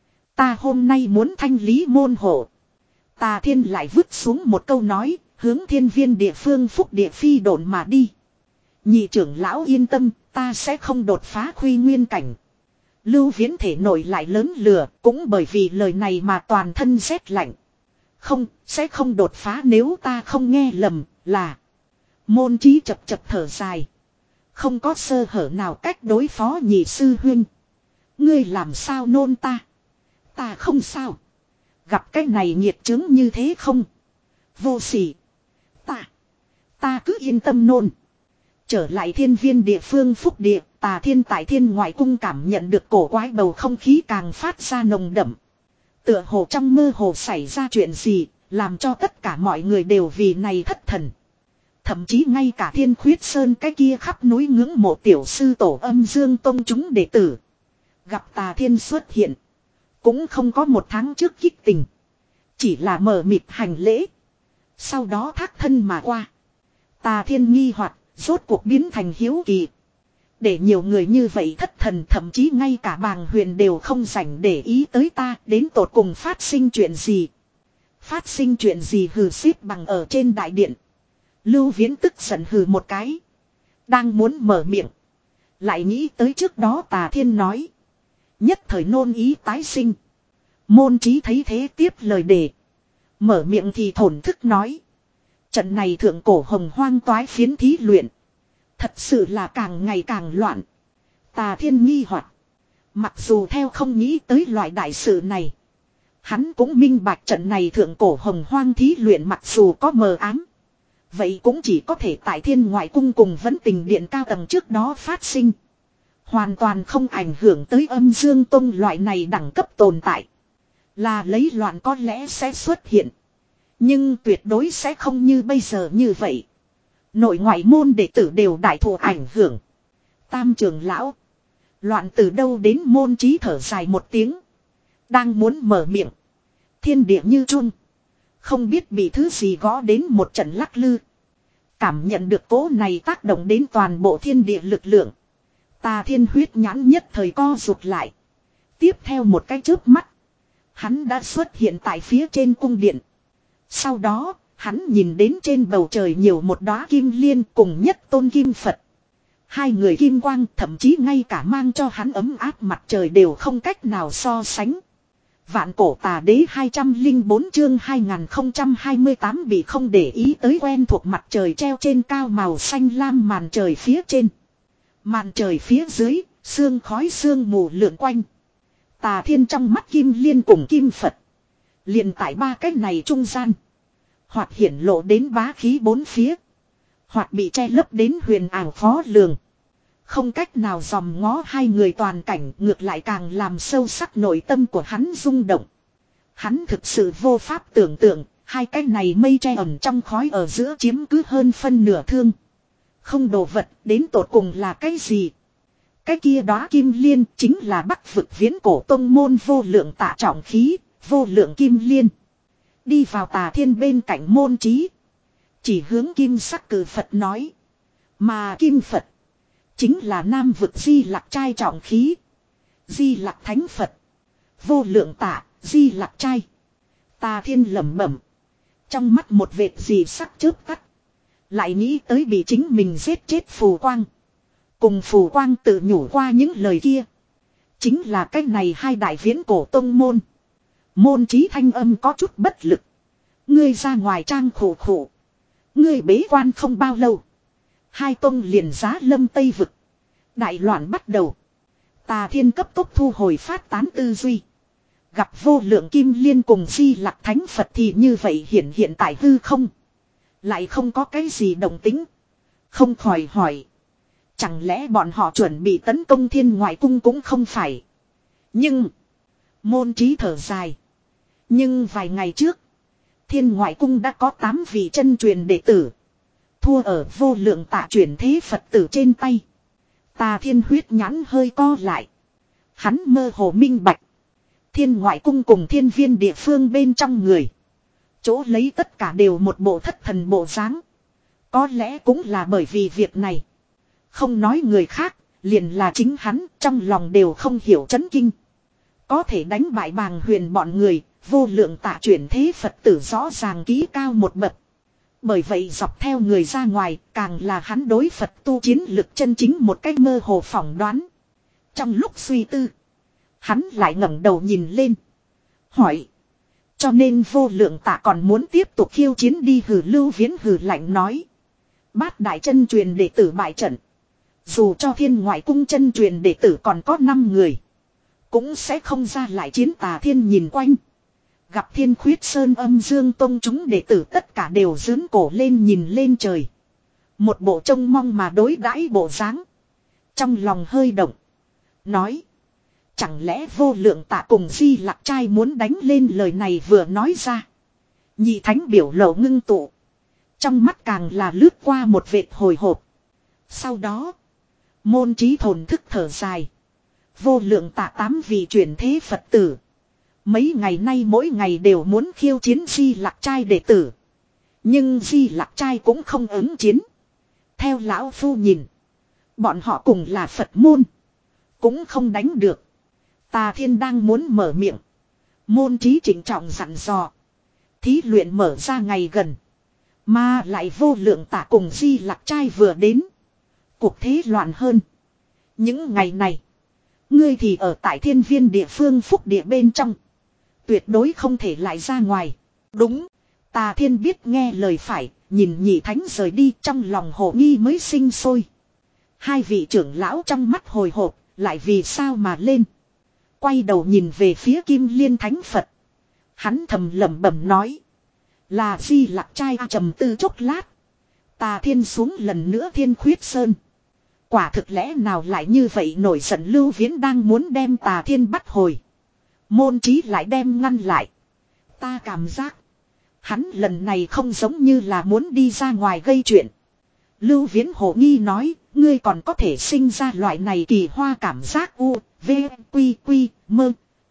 Ta hôm nay muốn thanh lý môn hộ. Tà Thiên lại vứt xuống một câu nói, hướng thiên viên địa phương phúc địa phi độn mà đi. Nhị trưởng lão yên tâm, ta sẽ không đột phá khuy nguyên cảnh. Lưu Viễn thể nổi lại lớn lửa, cũng bởi vì lời này mà toàn thân rét lạnh. Không, sẽ không đột phá nếu ta không nghe lầm, là. Môn Chí chập chập thở dài. Không có sơ hở nào cách đối phó nhị sư huynh. Ngươi làm sao nôn ta? Ta không sao. Gặp cái này nhiệt chứng như thế không? Vô sỉ. Ta. Ta cứ yên tâm nôn. Trở lại thiên viên địa phương phúc địa. Tà Thiên tại Thiên Ngoại cung cảm nhận được cổ quái bầu không khí càng phát ra nồng đậm. Tựa hồ trong mơ hồ xảy ra chuyện gì. Làm cho tất cả mọi người đều vì này thất thần. Thậm chí ngay cả Thiên Khuyết Sơn cái kia khắp núi ngưỡng mộ tiểu sư tổ Âm Dương Tông chúng đệ tử. Gặp Tà Thiên xuất hiện. Cũng không có một tháng trước kích tình. Chỉ là mờ mịt hành lễ. Sau đó thác thân mà qua. Tà Thiên nghi hoặc rốt cuộc biến thành hiếu kỳ. Để nhiều người như vậy thất thần, thậm chí ngay cả Bàng Huyền đều không rảnh để ý tới ta. Đến tột cùng phát sinh chuyện gì? Phát sinh chuyện gì? Hừ, xếp bằng ở trên đại điện. Lưu Viễn tức giận hừ một cái. Đang muốn mở miệng. Lại nghĩ tới trước đó Tà Thiên nói. Nhất thời nôn ý tái sinh. Môn Chí thấy thế tiếp lời đề. Mở miệng thì thổn thức nói. Trận này thượng cổ hồng hoang toái phiến thí luyện. Thật sự là càng ngày càng loạn. Tà Thiên nghi hoặc. Mặc dù theo không nghĩ tới loại đại sự này. Hắn cũng minh bạch trận này thượng cổ hồng hoang thí luyện mặc dù có mờ ám. Vậy cũng chỉ có thể tại Thiên Ngoại cung cùng Vấn Tình Điện cao tầng trước đó phát sinh. Hoàn toàn không ảnh hưởng tới Âm Dương Tông loại này đẳng cấp tồn tại. Là lấy loạn có lẽ sẽ xuất hiện. Nhưng tuyệt đối sẽ không như bây giờ như vậy. Nội ngoại môn đệ tử đều đại thụ ảnh hưởng. Tam trưởng lão. Loạn từ đâu đến? Môn Chí thở dài một tiếng. Đang muốn mở miệng. Thiên địa như chun. Không biết bị thứ gì gõ đến một trận lắc lư. Cảm nhận được cỗ này tác động đến toàn bộ thiên địa lực lượng. Tà Thiên huyết nhãn nhất thời co rụt lại. Tiếp theo một cái chớp mắt. Hắn đã xuất hiện tại phía trên cung điện. Sau đó, hắn nhìn đến trên bầu trời nhiều một đóa kim liên cùng nhất tôn kim Phật. Hai người kim quang, thậm chí ngay cả mang cho hắn ấm áp mặt trời đều không cách nào so sánh. Vạn cổ tà đế hai trăm lẻ bốn chương hai nghìn không trăm hai mươi tám bị không để ý tới quen thuộc mặt trời treo trên cao màu xanh lam màn trời phía trên. Màn trời phía dưới, sương khói sương mù lượn quanh. Tà Thiên trong mắt kim liên cùng kim Phật. Liền tại ba cái này trung gian. Hoặc hiển lộ đến bá khí bốn phía. Hoặc bị che lấp đến huyền ảo khó lường. Không cách nào dòm ngó hai người toàn cảnh, ngược lại càng làm sâu sắc nội tâm của hắn rung động. Hắn thực sự vô pháp tưởng tượng, hai cái này mây tre ẩn trong khói ở giữa chiếm cứ hơn phân nửa thương. Không đồ vật, đến tột cùng là cái gì? Cái kia đó kim liên chính là Bắc vực viễn cổ tông môn vô lượng tạ trọng khí, vô lượng kim liên. Đi vào Tà Thiên bên cạnh môn trí. Chỉ hướng kim sắc cử Phật nói. Mà kim Phật chính là Nam vực Di Lặc trai trọng khí. Di Lặc thánh Phật. Vô lượng tạ, Di Lặc trai. Tà Thiên lẩm bẩm. Trong mắt một vệt gì sắc chớp tắt. Lại nghĩ tới bị chính mình giết chết Phù Quang. Cùng Phù Quang tự nhủ qua những lời kia. Chính là cách này hai đại viễn cổ tông môn. Môn trí thanh âm có chút bất lực. Ngươi ra ngoài trang khổ khổ. Ngươi bế quan không bao lâu. Hai tông liền giá lâm Tây vực. Đại loạn bắt đầu. Tà Thiên cấp tốc thu hồi phát tán tư duy. Gặp vô lượng kim liên cùng Di Lặc thánh Phật thì như vậy hiện hiện tại hư không. Lại không có cái gì động tính. Không khỏi hỏi. Chẳng lẽ bọn họ chuẩn bị tấn công Thiên Ngoại Cung cũng không phải. Nhưng. Môn trí thở dài. Nhưng vài ngày trước. Thiên Ngoại Cung đã có tám vị chân truyền đệ tử. Thua ở vô lượng tạ chuyển thế Phật tử trên tay. Tà Thiên huyết nhãn hơi co lại. Hắn mơ hồ minh bạch. Thiên Ngoại Cung cùng thiên viên địa phương bên trong người. Chỗ lấy tất cả đều một bộ thất thần bộ dáng. Có lẽ cũng là bởi vì việc này. Không nói người khác, liền là chính hắn, trong lòng đều không hiểu chấn kinh. Có thể đánh bại Bàng Huyền bọn người, vô lượng tạ chuyển thế Phật tử rõ ràng kỹ cao một bậc. Bởi vậy dọc theo người ra ngoài, càng là hắn đối Phật tu chiến lực chân chính một cách mơ hồ phỏng đoán. Trong lúc suy tư, hắn lại ngẩng đầu nhìn lên. Hỏi. Cho nên vô lượng tạ còn muốn tiếp tục khiêu chiến đi hử Lưu Viễn hử lạnh nói. Bát đại chân truyền đệ tử bại trận. Dù cho Thiên Ngoại Cung chân truyền đệ tử còn có năm người. Cũng sẽ không ra lại chiến. Tà Thiên nhìn quanh. Gặp Thiên Khuyết Sơn Âm Dương Tông chúng đệ tử tất cả đều dướn cổ lên nhìn lên trời. Một bộ trông mong mà đối đãi bộ dáng. Trong lòng hơi động. Nói. Chẳng lẽ vô lượng tạ cùng Di Lặc trai muốn đánh lên lời này vừa nói ra. Nhị thánh biểu lộ ngưng tụ. Trong mắt càng là lướt qua một vệt hồi hộp. Sau đó. Môn trí thồn thức thở dài. Vô lượng tạ tám vị chuyển thế Phật tử. Mấy ngày nay mỗi ngày đều muốn khiêu chiến Di Lặc trai đệ tử. Nhưng Di Lặc trai cũng không ứng chiến. Theo lão phu nhìn. Bọn họ cùng là Phật môn. Cũng không đánh được. Tà Thiên đang muốn mở miệng. Môn trí chỉnh trọng dặn dò. Thí luyện mở ra ngày gần. Mà lại vô lượng tạ cùng Di Lặc trai vừa đến. Cuộc thế loạn hơn. Những ngày này. Ngươi thì ở tại thiên viên địa phương phúc địa bên trong. Tuyệt đối không thể lại ra ngoài. Đúng. Tà Thiên biết nghe lời phải. Nhìn nhị thánh rời đi trong lòng hồ nghi mới sinh sôi. Hai vị trưởng lão trong mắt hồi hộp. Lại vì sao mà lên. Quay đầu nhìn về phía Kim Liên Thánh Phật. Hắn thầm lẩm bẩm nói. Là Di Lặc trai trầm tư chốc lát. Tà Thiên xuống lần nữa Thiên Khuyết Sơn. Quả thực lẽ nào lại như vậy nổi giận Lưu Viễn đang muốn đem Tà Thiên bắt hồi. Môn trí lại đem ngăn lại. Ta cảm giác. Hắn lần này không giống như là muốn đi ra ngoài gây chuyện. Lưu Viễn hồ nghi nói. Ngươi còn có thể sinh ra loại này kỳ hoa cảm giác u, v, quy, quy, mơ.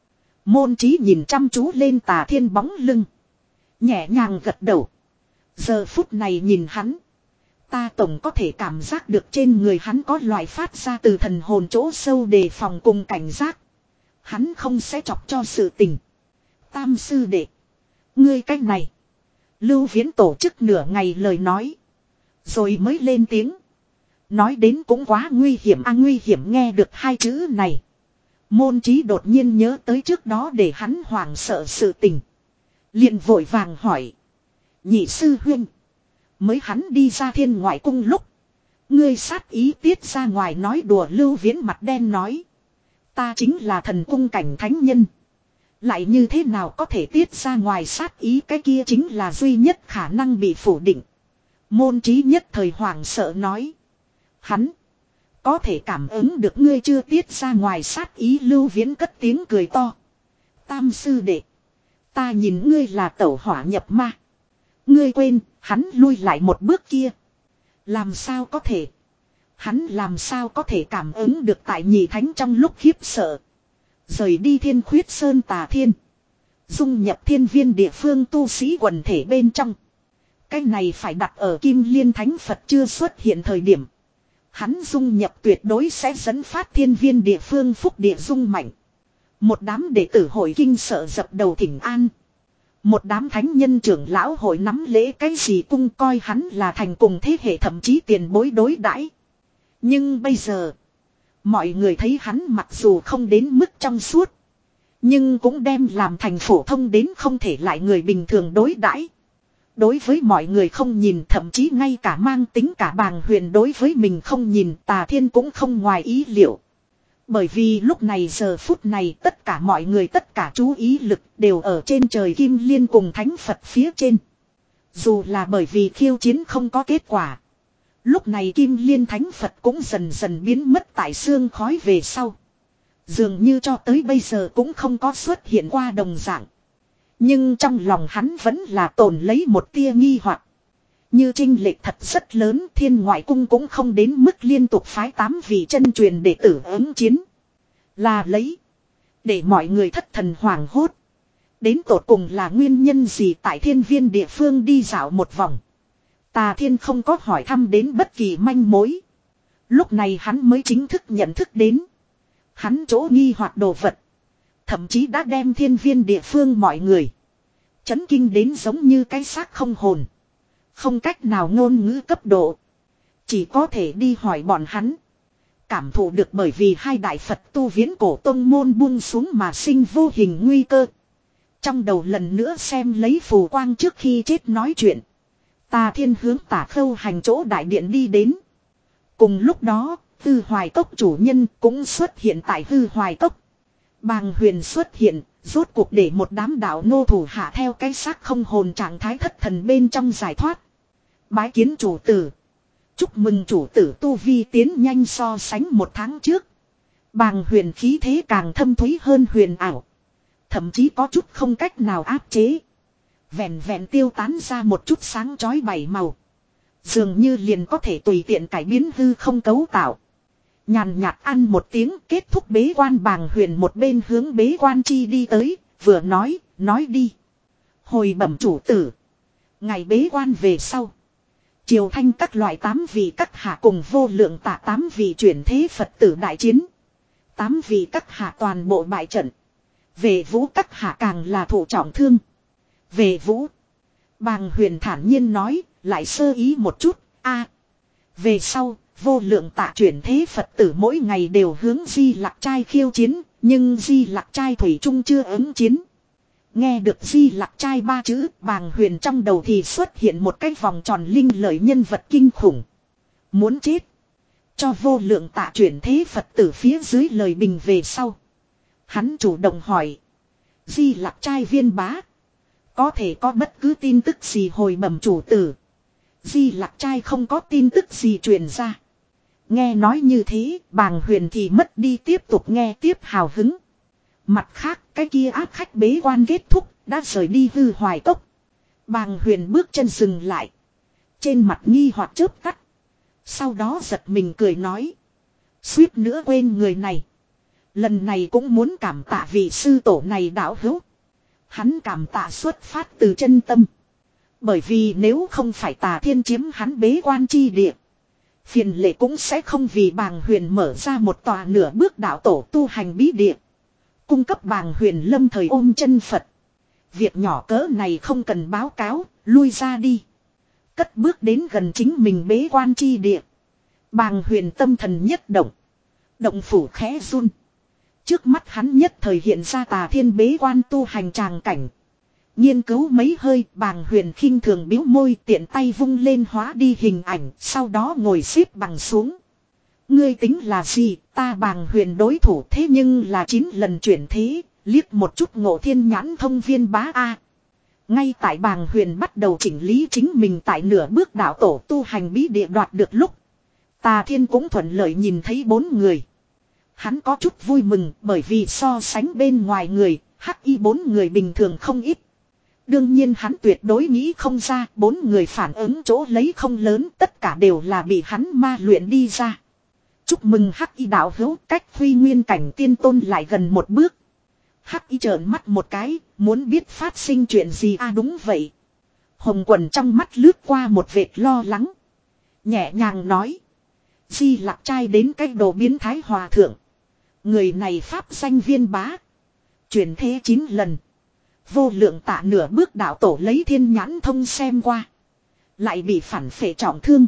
Môn trí nhìn chăm chú lên Tà Thiên bóng lưng. Nhẹ nhàng gật đầu. Giờ phút này nhìn hắn. Ta tổng có thể cảm giác được trên người hắn có loại phát ra từ thần hồn chỗ sâu đề phòng cùng cảnh giác. Hắn không sẽ chọc cho sự tình. Tam sư đệ. Ngươi cách này. Lưu Viễn tổ chức nửa ngày lời nói. Rồi mới lên tiếng. Nói đến cũng quá nguy hiểm a nguy hiểm nghe được hai chữ này. Môn trí đột nhiên nhớ tới trước đó để hắn hoảng sợ sự tình. Liền vội vàng hỏi. Nhị sư huynh. Mới hắn đi ra Thiên Ngoại Cung lúc. Ngươi sát ý tiết ra ngoài nói đùa. Lưu Viễn mặt đen nói. Ta chính là thần cung cảnh thánh nhân. Lại như thế nào có thể tiết ra ngoài sát ý, cái kia chính là duy nhất khả năng bị phủ định. Môn trí nhất thời hoảng sợ nói. Hắn. Có thể cảm ứng được ngươi chưa tiết ra ngoài sát ý. Lưu Viễn cất tiếng cười to. Tam sư đệ. Ta nhìn ngươi là tẩu hỏa nhập ma. Ngươi quên, hắn lui lại một bước kia. Làm sao có thể? Hắn làm sao có thể cảm ứng được tại nhị thánh trong lúc khiếp sợ. Rời đi thiên khuyết sơn tà thiên. Dung nhập thiên viên địa phương tu sĩ quần thể bên trong. Cái này phải đặt ở Kim Liên Thánh Phật chưa xuất hiện thời điểm. Hắn dung nhập tuyệt đối sẽ dẫn phát thiên viên địa phương phúc địa dung mạnh. Một đám đệ tử hội kinh sợ dập đầu thỉnh an. Một đám thánh nhân trưởng lão hội nắm lễ cái gì cung coi hắn là thành cùng thế hệ thậm chí tiền bối đối đãi. Nhưng bây giờ, mọi người thấy hắn mặc dù không đến mức trong suốt, nhưng cũng đem làm thành phổ thông đến không thể lại người bình thường đối đãi. Đối với mọi người không nhìn, thậm chí ngay cả mang tính cả Bàng Huyền đối với mình không nhìn, Tà Thiên cũng không ngoài ý liệu. Bởi vì lúc này giờ phút này tất cả mọi người tất cả chú ý lực đều ở trên trời Kim Liên cùng Thánh Phật phía trên. Dù là bởi vì khiêu chiến không có kết quả. Lúc này Kim Liên Thánh Phật cũng dần dần biến mất tại xương khói về sau. Dường như cho tới bây giờ cũng không có xuất hiện qua đồng dạng. Nhưng trong lòng hắn vẫn là tồn lấy một tia nghi hoặc. Như trinh lệch thật rất lớn, Thiên Ngoại Cung cũng không đến mức liên tục phái tám vị chân truyền để tử ứng chiến. Là lấy. Để mọi người thất thần hoảng hốt. Đến tột cùng là nguyên nhân gì tại thiên viên địa phương đi dạo một vòng. Tà Thiên không có hỏi thăm đến bất kỳ manh mối. Lúc này hắn mới chính thức nhận thức đến. Hắn chỗ nghi hoặc đồ vật. Thậm chí đã đem thiên viên địa phương mọi người chấn kinh đến giống như cái xác không hồn. Không cách nào ngôn ngữ cấp độ. Chỉ có thể đi hỏi bọn hắn. Cảm thụ được bởi vì hai đại Phật tu viễn cổ tông môn buông xuống mà sinh vô hình nguy cơ. Trong đầu lần nữa xem lấy phù quang trước khi chết nói chuyện. Tà Thiên hướng Tả Khâu hành chỗ đại điện đi đến. Cùng lúc đó, Hư Hoài Cốc chủ nhân cũng xuất hiện tại Hư Hoài Cốc. Bàng Huyền xuất hiện, rốt cuộc để một đám đạo nô thủ hạ theo cái xác không hồn trạng thái thất thần bên trong giải thoát. Bái kiến chủ tử. Chúc mừng chủ tử tu vi tiến nhanh so sánh một tháng trước. Bàng Huyền khí thế càng thâm thúy hơn huyền ảo. Thậm chí có chút không cách nào áp chế. Vẹn vẹn tiêu tán ra một chút sáng chói bảy màu. Dường như liền có thể tùy tiện cải biến hư không cấu tạo. Nhàn nhạt ăn một tiếng kết thúc bế quan. Bàng Huyền một bên hướng bế quan chi đi tới, vừa nói, nói đi. Hồi bẩm chủ tử. Ngày bế quan về sau. Triều Thanh các loại tám vị các hạ cùng vô lượng tạ tám vị chuyển thế Phật tử đại chiến. Tám vị các hạ toàn bộ bại trận. Về Vũ các hạ càng là thụ trọng thương. Về Vũ. Bàng Huyền thản nhiên nói, lại sơ ý một chút, a về sau, vô lượng tạ chuyển thế Phật tử mỗi ngày đều hướng Di Lặc Trai khiêu chiến, nhưng Di Lặc Trai thủy chung chưa ứng chiến. Nghe được Di Lặc Trai ba chữ, Bàng Huyền trong đầu thì xuất hiện một cái vòng tròn linh lợi nhân vật kinh khủng. Muốn chết. Cho vô lượng tạ chuyển thế Phật tử phía dưới lời bình về sau. Hắn chủ động hỏi. Di Lặc Trai viên bá. Có thể có bất cứ tin tức gì hồi bẩm chủ tử. Di Lặc Trai không có tin tức gì truyền ra. Nghe nói như thế, Bàng Huyền thì mất đi tiếp tục nghe tiếp hào hứng. Mặt khác, cái kia áp khách bế quan kết thúc, đã rời đi Hư Hoài Cốc. Bàng Huyền bước chân dừng lại. Trên mặt nghi hoặc chớp tắt. Sau đó giật mình cười nói. Suýt nữa quên người này. Lần này cũng muốn cảm tạ vị sư tổ này đạo hữu. Hắn cảm tạ xuất phát từ chân tâm. Bởi vì nếu không phải Tà Thiên chiếm hắn bế quan chi địa. Phiền lệ cũng sẽ không vì Bàng Huyền mở ra một tòa nửa bước đạo tổ tu hành bí địa. Cung cấp Bàng Huyền lâm thời ôm chân Phật. Việc nhỏ cỡ này không cần báo cáo, lui ra đi. Cất bước đến gần chính mình bế quan chi địa. Bàng Huyền tâm thần nhất động. Động phủ khẽ run. Trước mắt hắn nhất thời hiện ra Tà Thiên bế quan tu hành tràng cảnh. Nghiên cứu mấy hơi, Bàng Huyền khinh thường biếu môi, tiện tay vung lên hóa đi hình ảnh, sau đó ngồi xếp bằng xuống. Ngươi tính là gì, ta Bàng Huyền đối thủ thế nhưng là chín lần chuyển thế, liếc một chút Ngộ Thiên nhãn thông viên bá A. Ngay tại Bàng Huyền bắt đầu chỉnh lý chính mình tại nửa bước đạo tổ tu hành bí địa đoạt được lúc. Tà Thiên cũng thuận lợi nhìn thấy bốn người. Hắn có chút vui mừng bởi vì so sánh bên ngoài người, hắc y bốn người bình thường không ít. Đương nhiên hắn tuyệt đối nghĩ không ra, bốn người phản ứng chỗ lấy không lớn, tất cả đều là bị hắn ma luyện đi ra. Chúc mừng Hắc Y đạo hữu, cách Huy Nguyên cảnh tiên tôn lại gần một bước. Hắc Y trợn mắt một cái, muốn biết phát sinh chuyện gì à đúng vậy. Hồng Quần trong mắt lướt qua một vệt lo lắng. Nhẹ nhàng nói. Di Lặc trai đến cái đồ biến thái hòa thượng. Người này pháp danh Viên Bá. Chuyển thế chín lần. Vô lượng tạ nửa bước đạo tổ lấy thiên nhãn thông xem qua. Lại bị phản phệ trọng thương.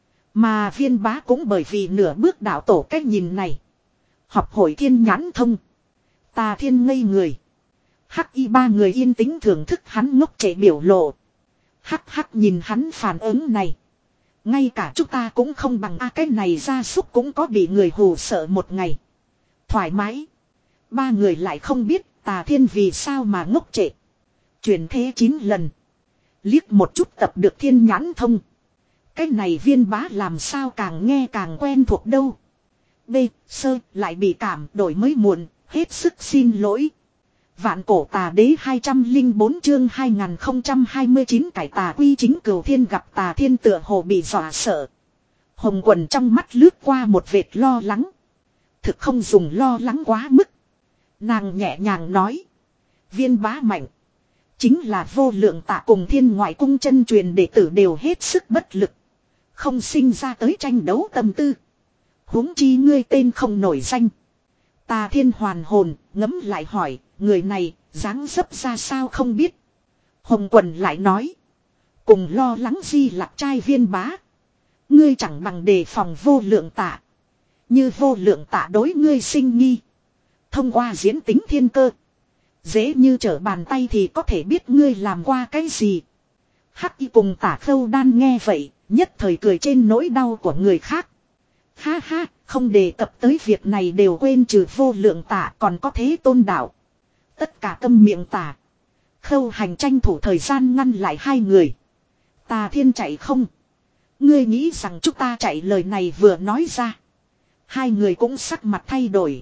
Mà Viên Bá cũng bởi vì nửa bước đạo tổ cách nhìn này. Học hội thiên nhãn thông. Tà Thiên ngây người. Hắc Y ba người yên tĩnh thưởng thức hắn ngốc trệ biểu lộ. Hắc hắc nhìn hắn phản ứng này. Ngay cả chúng ta cũng không bằng a cái này gia súc cũng có bị người hù sợ một ngày. Thoải mái. Ba người lại không biết Tà Thiên vì sao mà ngốc trệ. Chuyển thế chín lần. Liếc một chút tập được thiên nhãn thông. Cái này Viên Bá làm sao càng nghe càng quen thuộc đâu. B. Sơ lại bị cảm đổi mới muộn. Hết sức xin lỗi. Vạn cổ tà đế hai trăm lẻ bốn chương hai nghìn không trăm hai mươi chín cải tà quy chính cửu thiên gặp Tà Thiên tựa hồ bị dọa sợ. Hồng Quần trong mắt lướt qua một vệt lo lắng. Thực không dùng lo lắng quá mức. Nàng nhẹ nhàng nói. Viên Bá mạnh. Chính là vô lượng tạ cùng thiên ngoại cung chân truyền đệ tử đều hết sức bất lực. Không sinh ra tới tranh đấu tâm tư. Huống chi ngươi tên không nổi danh. Tà Thiên hoàn hồn, ngấm lại hỏi, người này, dáng dấp ra sao không biết. Hồng Quần lại nói. Cùng lo lắng Di Lặc trai Viên Bá. Ngươi chẳng bằng đề phòng vô lượng tạ. Như vô lượng tạ đối ngươi sinh nghi. Thông qua diễn tính thiên cơ. Dễ như trở bàn tay thì có thể biết ngươi làm qua cái gì. Hắc Y cùng Tả Khâu Đan nghe vậy, nhất thời cười trên nỗi đau của người khác. Ha ha, không đề cập tới việc này đều quên trừ vô lượng tạ còn có thế tôn đạo. Tất cả câm miệng Tả. Khâu Hành tranh thủ thời gian ngăn lại hai người. Tà Thiên chạy không? Ngươi nghĩ rằng chúng ta chạy lời này vừa nói ra. Hai người cũng sắc mặt thay đổi.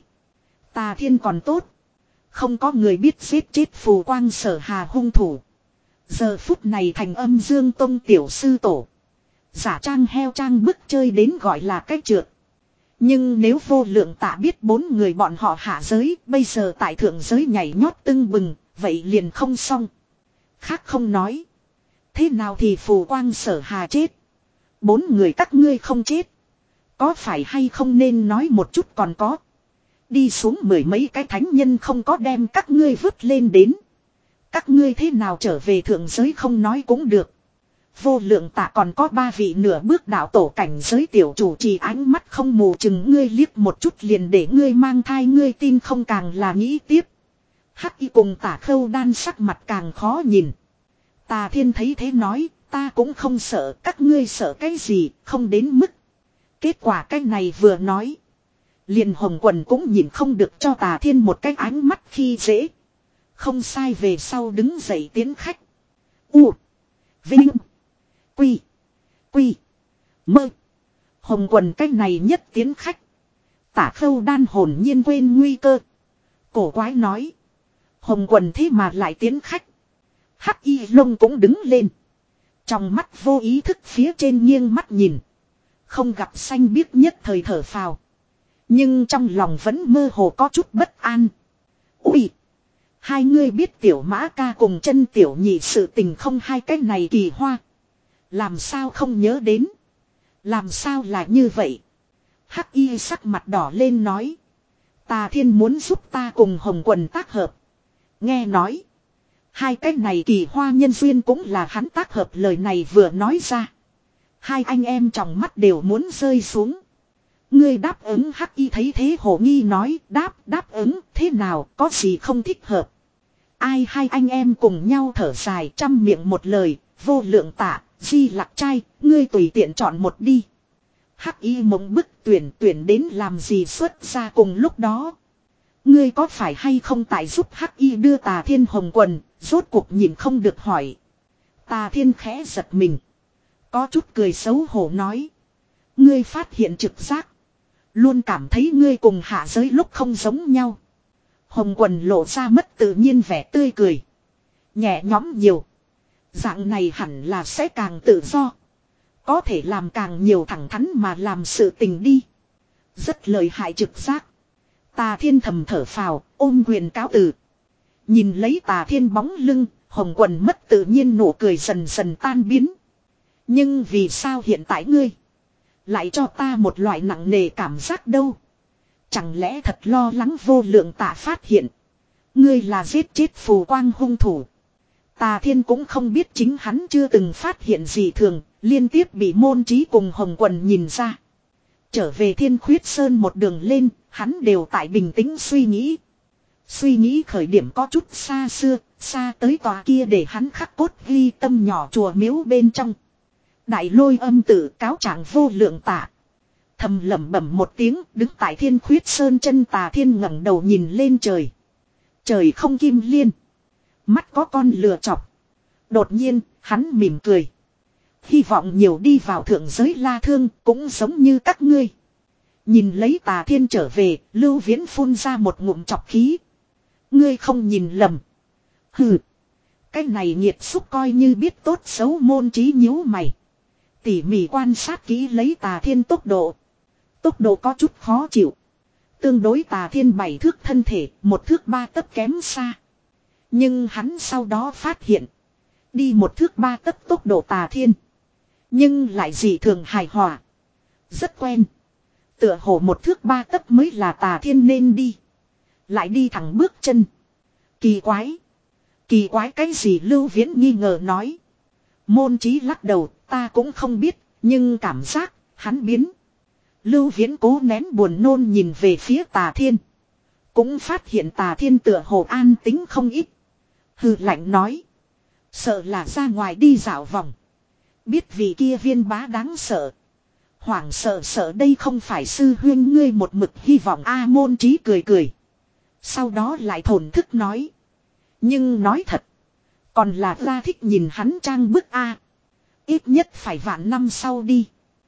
Tà Thiên còn tốt. Không có người biết giết chết Phù Quang Sở Hà hung thủ. Giờ phút này thành Âm Dương Tông tiểu sư tổ. Giả trang heo trang bức chơi đến gọi là cách trượt. Nhưng nếu vô lượng tạ biết bốn người bọn họ hạ giới, bây giờ tại thượng giới nhảy nhót tưng bừng, vậy liền không xong. Khác không nói. Thế nào thì Phù Quang Sở Hà chết. Bốn người các ngươi không chết. Có phải hay không nên nói một chút còn có. Đi xuống mười mấy cái thánh nhân không có đem các ngươi vứt lên đến. Các ngươi thế nào trở về thượng giới không nói cũng được. Vô lượng tạ còn có ba vị nửa bước đạo tổ cảnh giới tiểu chủ trì ánh mắt không mù chừng ngươi liếc một chút liền để ngươi mang thai ngươi tin không càng là nghĩ tiếp. Hắc Y cùng Tả Khâu Đan sắc mặt càng khó nhìn. Tà Thiên thấy thế nói, ta cũng không sợ, các ngươi sợ cái gì, không đến mức. Kết quả cái này vừa nói. Liền Hồng Quần cũng nhìn không được cho Tà Thiên một cái ánh mắt khi dễ. Không sai về sau đứng dậy tiến khách. U. Vinh. Quy. Quy. Mơ. Hồng Quần cái này nhất tiến khách. Tả Khâu Đan hồn nhiên quên nguy cơ. Cổ quái nói. Hồng Quần thế mà lại tiến khách. Hắc Y lông cũng đứng lên. Trong mắt vô ý thức phía trên nghiêng mắt nhìn. Không gặp xanh biếc nhất thời thở phào. Nhưng trong lòng vẫn mơ hồ có chút bất an. Ui! Hai ngươi biết tiểu mã ca cùng chân tiểu nhị sự tình không hai cái này kỳ hoa. Làm sao không nhớ đến? Làm sao là như vậy? Hắc Y sắc mặt đỏ lên nói. Tà Thiên muốn giúp ta cùng Hồng Quần tác hợp. Nghe nói. Hai cái này kỳ hoa nhân duyên cũng là hắn tác hợp lời này vừa nói ra. Hai anh em trong mắt đều muốn rơi xuống. Ngươi đáp ứng Hắc Y thấy thế hồ nghi nói đáp đáp ứng thế nào có gì không thích hợp. Ai hai anh em cùng nhau thở dài trăm miệng một lời vô lượng tạ Di Lặc trai ngươi tùy tiện chọn một đi. Hắc Y mộng bức tuyển tuyển đến làm gì xuất ra cùng lúc đó. Ngươi có phải hay không tại giúp Hắc Y đưa Tà Thiên Hồng Quần rốt cuộc nhìn không được hỏi. Tà Thiên khẽ giật mình. Có chút cười xấu hổ nói. Ngươi phát hiện trực giác. Luôn cảm thấy ngươi cùng hạ giới lúc không giống nhau. Hồng Quần lộ ra mất tự nhiên vẻ tươi cười. Nhẹ nhõm nhiều. Dạng này hẳn là sẽ càng tự do. Có thể làm càng nhiều thẳng thắn mà làm sự tình đi. Rất lợi hại trực giác. Tà Thiên thầm thở phào, ôm quyền cáo từ. Nhìn lấy Tà Thiên bóng lưng, Hồng Quần mất tự nhiên nụ cười dần dần tan biến. Nhưng vì sao hiện tại ngươi lại cho ta một loại nặng nề cảm giác đâu? Chẳng lẽ thật lo lắng vô lượng Tạ phát hiện ngươi là giết chết phù quang hung thủ? Tà Thiên cũng không biết chính hắn chưa từng phát hiện gì thường, liên tiếp bị Môn Trí cùng Hồng Quần nhìn ra. Trở về Thiên Khuyết Sơn một đường lên, hắn đều tại bình tĩnh suy nghĩ. Suy nghĩ khởi điểm có chút xa xưa, xa tới tòa kia để hắn khắc cốt ghi tâm nhỏ chùa miếu bên trong. Đại Lôi Âm tự cáo trạng vô lượng Tạ. Thầm lẩm bẩm một tiếng, đứng tại Thiên Khuyết Sơn chân Tà Thiên ngẩng đầu nhìn lên trời. Trời không kim liên, mắt có con lừa chọc. Đột nhiên, hắn mỉm cười. Hy vọng nhiều đi vào thượng giới La Thương cũng giống như các ngươi. Nhìn lấy Tà Thiên trở về, Lưu Viễn phun ra một ngụm chọc khí. Ngươi không nhìn lầm. Hừ. Cái này nhiệt xúc coi như biết tốt xấu Môn Trí nhíu mày. Tỉ mỉ quan sát kỹ lấy Tà Thiên tốc độ. Tốc độ có chút khó chịu. Tương đối Tà Thiên bảy thước thân thể, một thước ba tấc kém xa. Nhưng hắn sau đó phát hiện. Đi một thước ba tấc tốc độ Tà Thiên. Nhưng lại dị thường hài hòa. Rất quen. Tựa hồ một thước ba tấc mới là Tà Thiên nên đi. Lại đi thẳng bước chân. Kỳ quái. Kỳ quái cái gì? Lưu Viễn nghi ngờ nói. Môn Trí lắc đầu, ta cũng không biết, nhưng cảm giác, hắn biến. Lưu Viễn cố nén buồn nôn nhìn về phía Tà Thiên. Cũng phát hiện Tà Thiên tựa hồ an tính không ít. Hừ lạnh nói. Sợ là ra ngoài đi dạo vòng. Biết vì kia viên bá đáng sợ. Hoảng sợ sợ đây không phải sư huyên ngươi một mực hy vọng A. Môn Trí cười cười. Sau đó lại thổn thức nói. Nhưng nói thật. Còn là ra thích nhìn hắn trang bức A. Ít nhất phải vạn năm sau đi.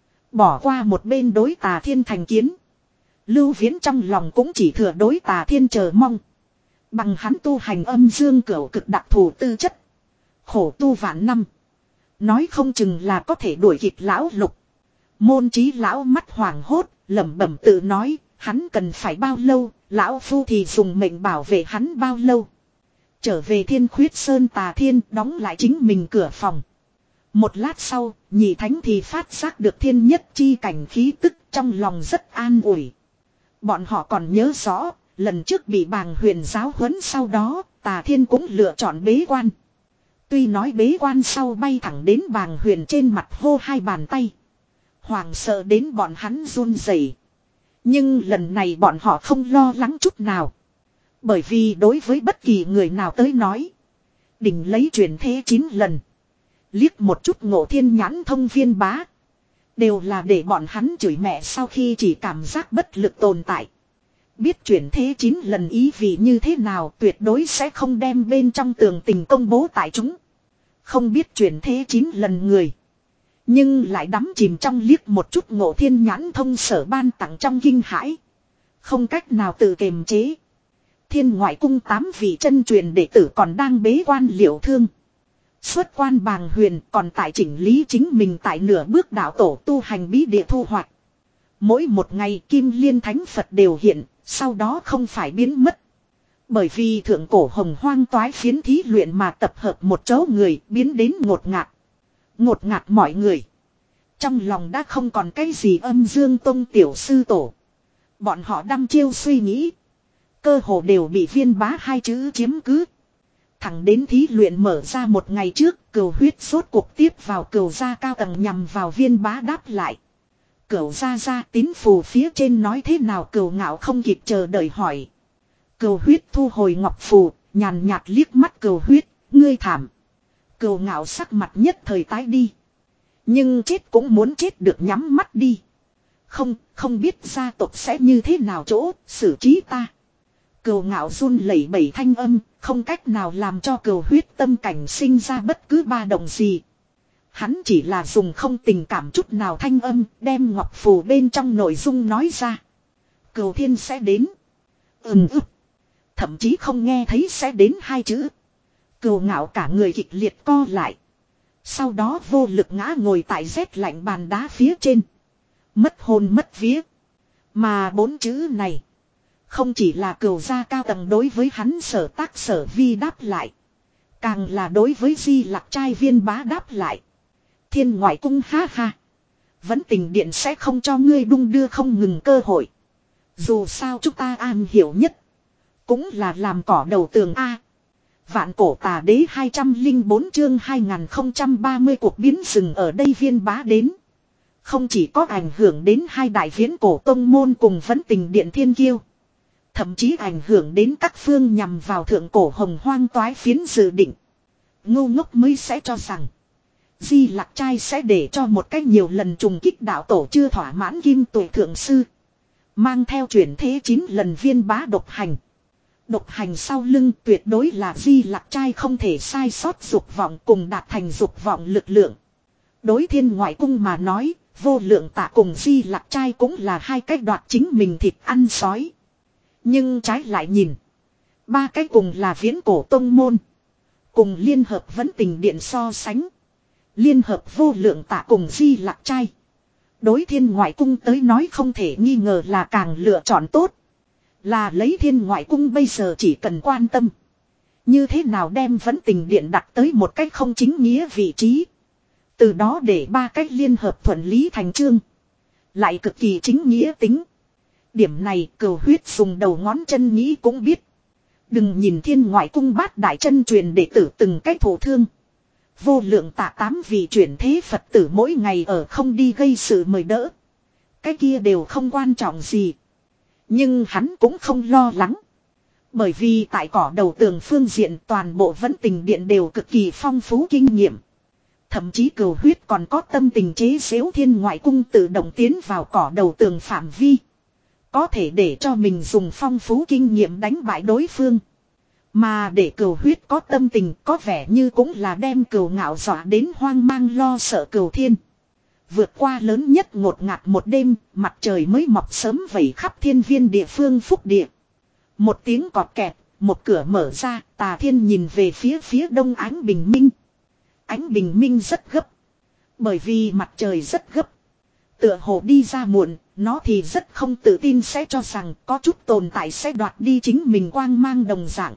Bỏ qua một bên đối Tà Thiên thành kiến. Lưu Viễn trong lòng cũng chỉ thừa đối Tà Thiên chờ mong. Bằng hắn tu hành âm dương cửu cực đặc thù tư chất. Khổ tu vạn năm. Nói không chừng là có thể đuổi kịp lão Lục. Môn Trí lão mắt hoàng hốt, lẩm bẩm tự nói, hắn cần phải bao lâu, lão phu thì dùng mệnh bảo vệ hắn bao lâu. Trở về Thiên Khuyết Sơn Tà Thiên đóng lại chính mình cửa phòng. Một lát sau, Nhị Thánh thì phát giác được thiên nhất chi cảnh khí tức, trong lòng rất an ủi. Bọn họ còn nhớ rõ, lần trước bị Bàng Huyền giáo huấn sau đó, Tà Thiên cũng lựa chọn bế quan. Tuy nói bế quan sau bay thẳng đến Bàng Huyền trên mặt hô hai bàn tay. Hoàng sợ đến bọn hắn run rẩy. Nhưng lần này bọn họ không lo lắng chút nào. Bởi vì đối với bất kỳ người nào tới nói, đỉnh lấy chuyển thế chín lần. Liếc một chút Ngộ Thiên nhãn thông viên bá. Đều là để bọn hắn chửi mẹ sau khi chỉ cảm giác bất lực tồn tại. Biết chuyển thế chín lần ý vị như thế nào, tuyệt đối sẽ không đem bên trong tường tình công bố tại chúng. Không biết chuyển thế chín lần người. Nhưng lại đắm chìm trong liếc một chút Ngộ Thiên nhãn thông sở ban tặng trong kinh hãi. Không cách nào tự kiềm chế. Thiên Ngoại cung tám vị chân truyền đệ tử còn đang bế quan liệu thương. Xuất quan Bàng Huyền còn tại chỉnh lý chính mình tại nửa bước đạo tổ tu hành bí địa thu hoạch. Mỗi một ngày Kim Liên Thánh Phật đều hiện, sau đó không phải biến mất. Bởi vì thượng cổ hồng hoang toái phiến thí luyện mà tập hợp một chỗ người biến đến ngột ngạt. Ngột ngạt mọi người. Trong lòng đã không còn cái gì âm dương tông tiểu sư tổ. Bọn họ đăm chiêu suy nghĩ. Cơ hồ đều bị viên bá hai chữ chiếm cứ. Thẳng đến thí luyện mở ra một ngày trước, cừu huyết sốt cuộc tiếp vào cừu gia cao tầng nhằm vào viên bá đáp lại. Cừu gia gia tín phù phía trên nói thế nào? Cừu ngạo không kịp chờ đợi hỏi. Cừu huyết thu hồi ngọc phù, nhàn nhạt liếc mắt cừu huyết, ngươi thảm. Cừu ngạo sắc mặt nhất thời tái đi. Nhưng chết cũng muốn chết được nhắm mắt đi. Không, không biết gia tộc sẽ như thế nào chỗ, xử trí ta. Cừu ngạo run lẩy bẩy thanh âm, không cách nào làm cho cừu huyết tâm cảnh sinh ra bất cứ ba động gì. Hắn chỉ là dùng không tình cảm chút nào thanh âm, đem ngọc phù bên trong nội dung nói ra. Cừu thiên sẽ đến. Ừm ức. Thậm chí không nghe thấy sẽ đến hai chữ. Cừu ngạo cả người kịch liệt co lại. Sau đó vô lực ngã ngồi tại rét lạnh bàn đá phía trên. Mất hồn mất vía. Mà bốn chữ này. Không chỉ là cửu gia cao tầng đối với hắn sở tác sở vi đáp lại. Càng là đối với Di Lặc trai Viên Bá đáp lại. Thiên ngoại cung ha ha. Vẫn tình điện sẽ không cho ngươi đung đưa không ngừng cơ hội. Dù sao chúng ta an hiểu nhất. Cũng là làm cỏ đầu tường A. Vạn cổ tà đế hai trăm lẻ bốn chương hai nghìn không trăm ba mươi cuộc biến rừng ở đây Viên Bá đến. Không chỉ có ảnh hưởng đến hai đại viễn cổ tông môn cùng Vẫn tình điện thiên kiêu. Thậm chí ảnh hưởng đến các phương nhằm vào thượng cổ hồng hoang toái phiến dự định. Ngu ngốc mới sẽ cho rằng Di Lặc trai sẽ để cho một cách nhiều lần trùng kích đạo tổ chưa thỏa mãn kim tuổi thượng sư. Mang theo chuyển thế chín lần Viên Bá độc hành. Độc hành sau lưng tuyệt đối là Di Lặc trai không thể sai sót dục vọng cùng đạt thành dục vọng lực lượng. Đối thiên ngoại cung mà nói, vô lượng tạ cùng Di Lặc trai cũng là hai cách đoạt chính mình thịt ăn sói. Nhưng trái lại nhìn. Ba cái cùng là viễn cổ tông môn. Cùng liên hợp Vẫn tình điện so sánh. Liên hợp vô lượng tạ cùng Di Lặc trai. Đối thiên ngoại cung tới nói không thể nghi ngờ là càng lựa chọn tốt. Là lấy thiên ngoại cung bây giờ chỉ cần quan tâm. Như thế nào đem Vẫn tình điện đặt tới một cách không chính nghĩa vị trí. Từ đó để ba cách liên hợp thuận lý thành chương. Lại cực kỳ chính nghĩa tính. Điểm này Cửu Huyết dùng đầu ngón chân nghĩ cũng biết. Đừng nhìn thiên ngoại cung bát đại chân truyền đệ tử từng cách thổ thương. Vô lượng tạ tám vị chuyển thế Phật tử mỗi ngày ở không đi gây sự mời đỡ. Cái kia đều không quan trọng gì. Nhưng hắn cũng không lo lắng. Bởi vì tại cỏ đầu tường phương diện toàn bộ Vẫn tình điện đều cực kỳ phong phú kinh nghiệm. Thậm chí Cửu Huyết còn có tâm tình chế giễu thiên ngoại cung tự động tiến vào cỏ đầu tường phạm vi. Có thể để cho mình dùng phong phú kinh nghiệm đánh bại đối phương. Mà để Cửu Huyết có tâm tình có vẻ như cũng là đem Cửu Ngạo dọa đến hoang mang lo sợ Cửu Thiên. Vượt qua lớn nhất ngột ngạt một đêm, mặt trời mới mọc sớm vẩy khắp thiên viên địa phương phúc địa. Một tiếng cọt kẹt, một cửa mở ra, Tà Thiên nhìn về phía phía đông ánh bình minh. Ánh bình minh rất gấp. Bởi vì mặt trời rất gấp. Tựa hồ đi ra muộn, nó thì rất không tự tin sẽ cho rằng có chút tồn tại sẽ đoạt đi chính mình quang mang đồng dạng.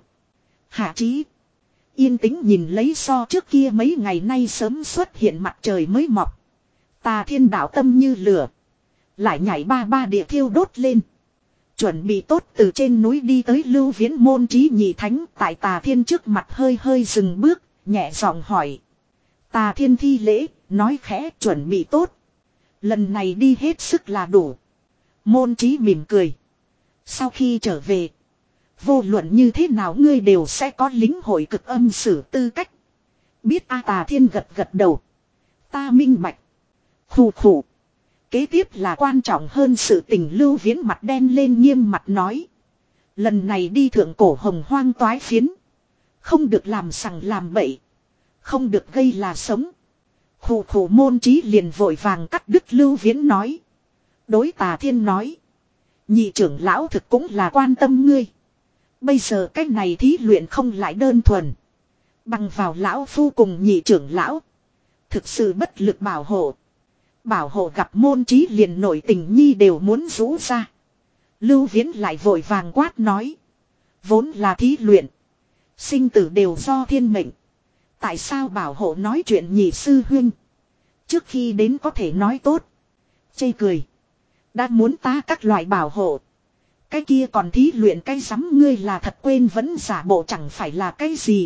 Hạ chí. Yên tĩnh nhìn lấy so trước kia mấy ngày nay sớm xuất hiện mặt trời mới mọc. Tà Thiên đạo tâm như lửa. Lại nhảy ba ba địa thiêu đốt lên. Chuẩn bị tốt từ trên núi đi tới Lưu Viễn môn trí nhị thánh tại Tà Thiên trước mặt hơi hơi dừng bước, nhẹ giọng hỏi. Tà Thiên thi lễ, nói khẽ chuẩn bị tốt. Lần này đi hết sức là đủ. Môn trí mỉm cười. Sau khi trở về. Vô luận như thế nào ngươi đều sẽ có lính hội cực âm sử tư cách. Biết A Tà Thiên gật gật đầu. Ta minh bạch. Khủ khủ. Kế tiếp là quan trọng hơn sự tình Lưu Viễn mặt đen lên nghiêm mặt nói. Lần này đi thượng cổ hồng hoang toái phiến. Không được làm sằng làm bậy. Không được gây là sống. Khủ khủ môn trí liền vội vàng cắt đứt Lưu Viễn nói. Đối Tà Thiên nói. Nhị trưởng lão thực cũng là quan tâm ngươi. Bây giờ cái này thí luyện không lại đơn thuần. Bằng vào lão phu cùng nhị trưởng lão. Thực sự bất lực bảo hộ. Bảo hộ gặp môn trí liền nổi tình nhi đều muốn rũ ra. Lưu Viễn lại vội vàng quát nói. Vốn là thí luyện. Sinh tử đều do thiên mệnh. Tại sao bảo hộ nói chuyện nhị sư huynh. Trước khi đến có thể nói tốt. Chê cười. Đã muốn ta các loại bảo hộ. Cái kia còn thí luyện cái rắm ngươi là thật quên vẫn giả bộ chẳng phải là cái gì.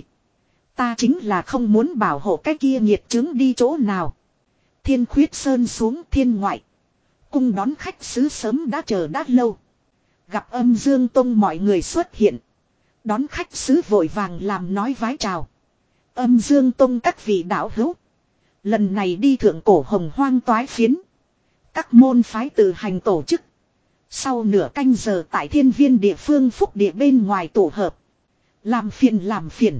Ta chính là không muốn bảo hộ cái kia nghiệt chứng đi chỗ nào. Thiên Khuyết Sơn xuống thiên ngoại. Cung đón khách sứ sớm đã chờ đã lâu. Gặp Âm Dương Tông mọi người xuất hiện. Đón khách sứ vội vàng làm nói vái chào. Âm Dương Tông các vị đạo hữu. Lần này đi thượng cổ hồng hoang toái phiến. Các môn phái tự hành tổ chức. Sau nửa canh giờ tại thiên viên địa phương phúc địa bên ngoài tổ hợp. Làm phiền làm phiền.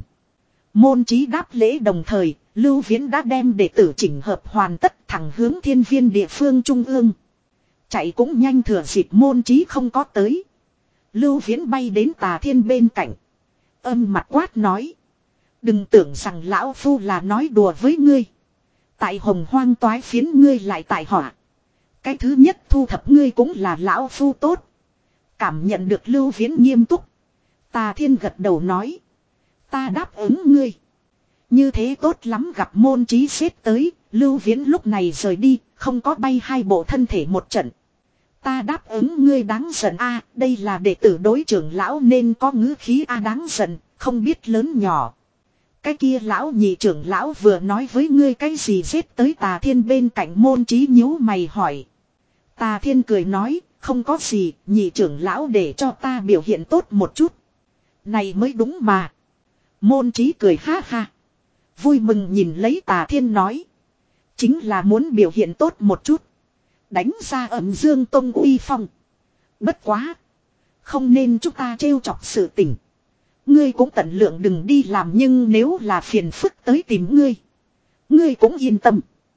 Môn trí đáp lễ đồng thời, Lưu Viễn đã đem đệ tử chỉnh hợp hoàn tất thẳng hướng thiên viên địa phương trung ương. Chạy cũng nhanh thừa dịp môn trí không có tới. Lưu Viễn bay đến Tà Thiên bên cạnh. Âm mặt quát nói. Đừng tưởng rằng lão phu là nói đùa với ngươi. Tại hồng hoang toái phiến ngươi lại tại họa. Cái thứ nhất thu thập ngươi cũng là lão phu tốt. Cảm nhận được Lưu Viễn nghiêm túc. Tà Thiên gật đầu nói. Ta đáp ứng ngươi. Như thế tốt lắm gặp môn trí xếp tới. Lưu Viễn lúc này rời đi. Không có bay hai bộ thân thể một trận. Ta đáp ứng ngươi đáng giận a, đây là đệ tử đối trưởng lão nên có ngữ khí a đáng giận, không biết lớn nhỏ. Cái kia lão nhị trưởng lão vừa nói với ngươi cái gì xếp tới Tà Thiên bên cạnh môn trí nhíu mày hỏi. Tà Thiên cười nói, không có gì, nhị trưởng lão để cho ta biểu hiện tốt một chút. Này mới đúng mà. Môn trí cười ha ha. Vui mừng nhìn lấy Tà Thiên nói. Chính là muốn biểu hiện tốt một chút. Đánh ra ẩm dương tông uy phong. Bất quá. Không nên chúng ta trêu chọc sự tình. Ngươi cũng tận lượng đừng đi làm nhưng nếu là phiền phức tới tìm ngươi. Ngươi cũng yên tâm.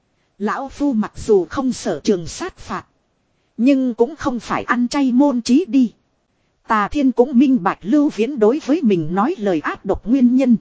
Lão Phu mặc dù không sở trường sát phạt. Nhưng cũng không phải ăn chay môn trí đi. Tà Thiên cũng minh bạch Lưu Viễn đối với mình nói lời ác độc nguyên nhân.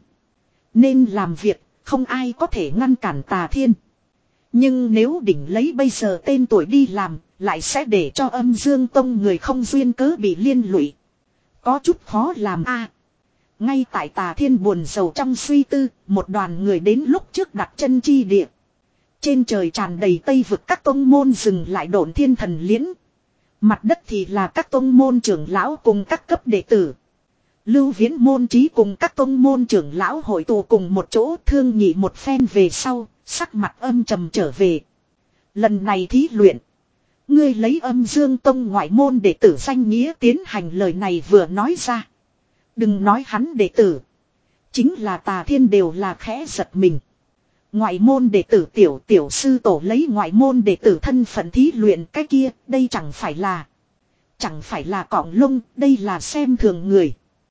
Nên làm việc, không ai có thể ngăn cản Tà Thiên. Nhưng nếu đỉnh lấy bây giờ tên tuổi đi làm, lại sẽ để cho âm dương tông người không duyên cớ bị liên lụy. Có chút khó làm a. Ngay tại Tà Thiên buồn rầu trong suy tư, một đoàn người đến lúc trước đặt chân chi địa. Trên trời tràn đầy tây vực các tông môn dừng lại độn thiên thần liễn. Mặt đất thì là các tông môn trưởng lão cùng các cấp đệ tử. Lưu Viễn môn trí cùng các tông môn trưởng lão hội tụ cùng một chỗ thương nghị một phen về sau, sắc mặt âm trầm trở về. Lần này thí luyện. Ngươi lấy âm dương tông ngoại môn đệ tử danh nghĩa tiến hành lời này vừa nói ra. Đừng nói hắn đệ tử. Chính là Tà Thiên đều là khẽ giật mình. Ngoại môn đệ tử tiểu tiểu sư tổ lấy ngoại môn đệ tử thân phận thí luyện cái kia, đây chẳng phải là. Chẳng phải là cọng lông, đây là xem thường người.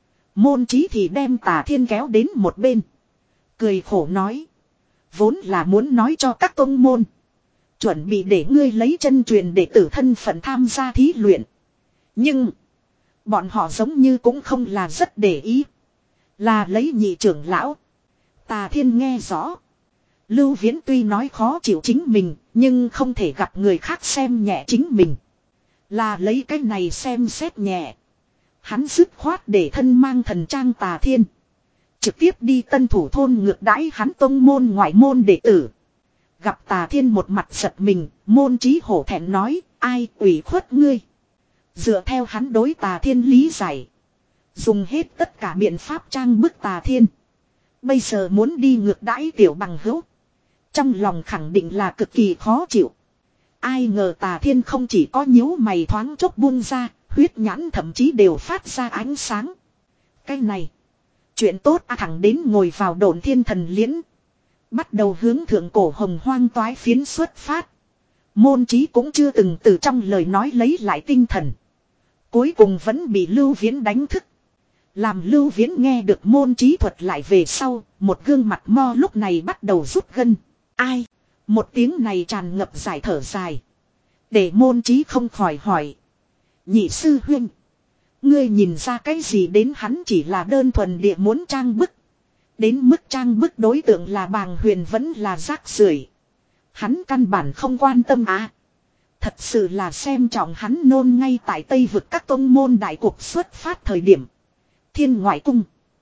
Môn trí thì đem Tà Thiên kéo đến một bên. Cười khổ nói. Vốn là muốn nói cho các tông môn. Chuẩn bị để ngươi lấy chân truyền đệ tử thân phận tham gia thí luyện. Nhưng. Bọn họ giống như cũng không là rất để ý. Là lấy nhị trưởng lão. Tà Thiên nghe rõ. Lưu Viễn tuy nói khó chịu chính mình. Nhưng không thể gặp người khác xem nhẹ chính mình. Là lấy cái này xem xét nhẹ. Hắn dứt khoát để thân mang thần trang Tà Thiên. Trực tiếp đi Tân Thủ thôn ngược đãi hắn tông môn ngoại môn đệ tử. Gặp Tà Thiên một mặt giật mình. Môn trí hổ thẹn nói. Ai ủy khuất ngươi. Dựa theo hắn đối Tà Thiên lý giải. Dùng hết tất cả biện pháp trang bức Tà Thiên. Bây giờ muốn đi ngược đãi tiểu bằng hữu. Trong lòng khẳng định là cực kỳ khó chịu. Ai ngờ Tà Thiên không chỉ có nhíu mày thoáng chốc buông ra. Huyết nhãn thậm chí đều phát ra ánh sáng. Cái này. Chuyện tốt à, thẳng đến ngồi vào độn thiên thần liễn. Bắt đầu hướng thượng cổ hồng hoang toái phiến xuất phát. Môn trí cũng chưa từng từ trong lời nói lấy lại tinh thần. Cuối cùng vẫn bị Lưu Viễn đánh thức. Làm Lưu Viễn nghe được môn trí thuật lại về sau, một gương mặt mo lúc này bắt đầu rút gân. Ai? Một tiếng này tràn ngập giải thở dài. Để môn trí không khỏi hỏi. Nhị sư huynh. Ngươi nhìn ra cái gì đến hắn chỉ là đơn thuần địa muốn trang bức. Đến mức trang bức đối tượng là Bàng Huyền vẫn là rác rưởi. Hắn căn bản không quan tâm à. Thật sự là xem trọng hắn nôn ngay tại Tây vực các tông môn đại cuộc xuất phát thời điểm. Thiên ngoại cung.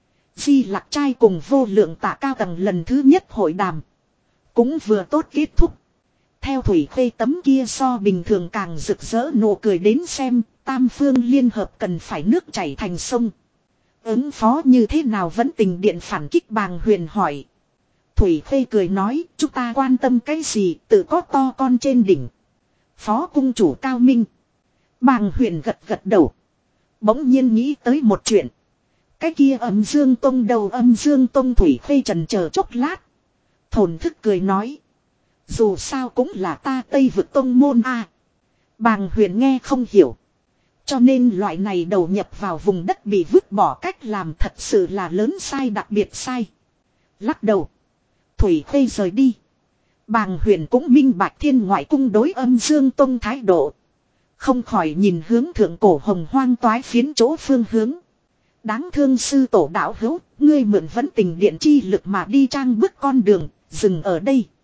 Di Lạc Trai cùng vô lượng tạ cao tầng lần thứ nhất hội đàm. Cũng vừa tốt kết thúc. Theo Thủy Khê tấm kia so bình thường càng rực rỡ nụ cười đến xem, tam phương liên hợp cần phải nước chảy thành sông. Ứng phó như thế nào vẫn tình điện phản kích Bàng Huyền hỏi. Thủy Khê cười nói, chúng ta quan tâm cái gì, tự có to con trên đỉnh. Phó cung chủ cao minh. Bàng Huyền gật gật đầu. Bỗng nhiên nghĩ tới một chuyện. Cái kia âm dương tông đầu âm dương tông Thủy Khê trần chờ chốc lát. Thổn thức cười nói. Dù sao cũng là ta Tây vực tông môn a. Bàng Huyền nghe không hiểu. Cho nên loại này đầu nhập vào vùng đất bị vứt bỏ cách làm thật sự là lớn sai đặc biệt sai. Lắc đầu. Thủy Khê rời đi. Bàng Huyền cũng minh bạch thiên ngoại cung đối âm dương tông thái độ. Không khỏi nhìn hướng thượng cổ hồng hoang toái phiến chỗ phương hướng. Đáng thương sư tổ đạo hữu, ngươi mượn vẫn tình điện chi lực mà đi trang bước con đường, dừng ở đây.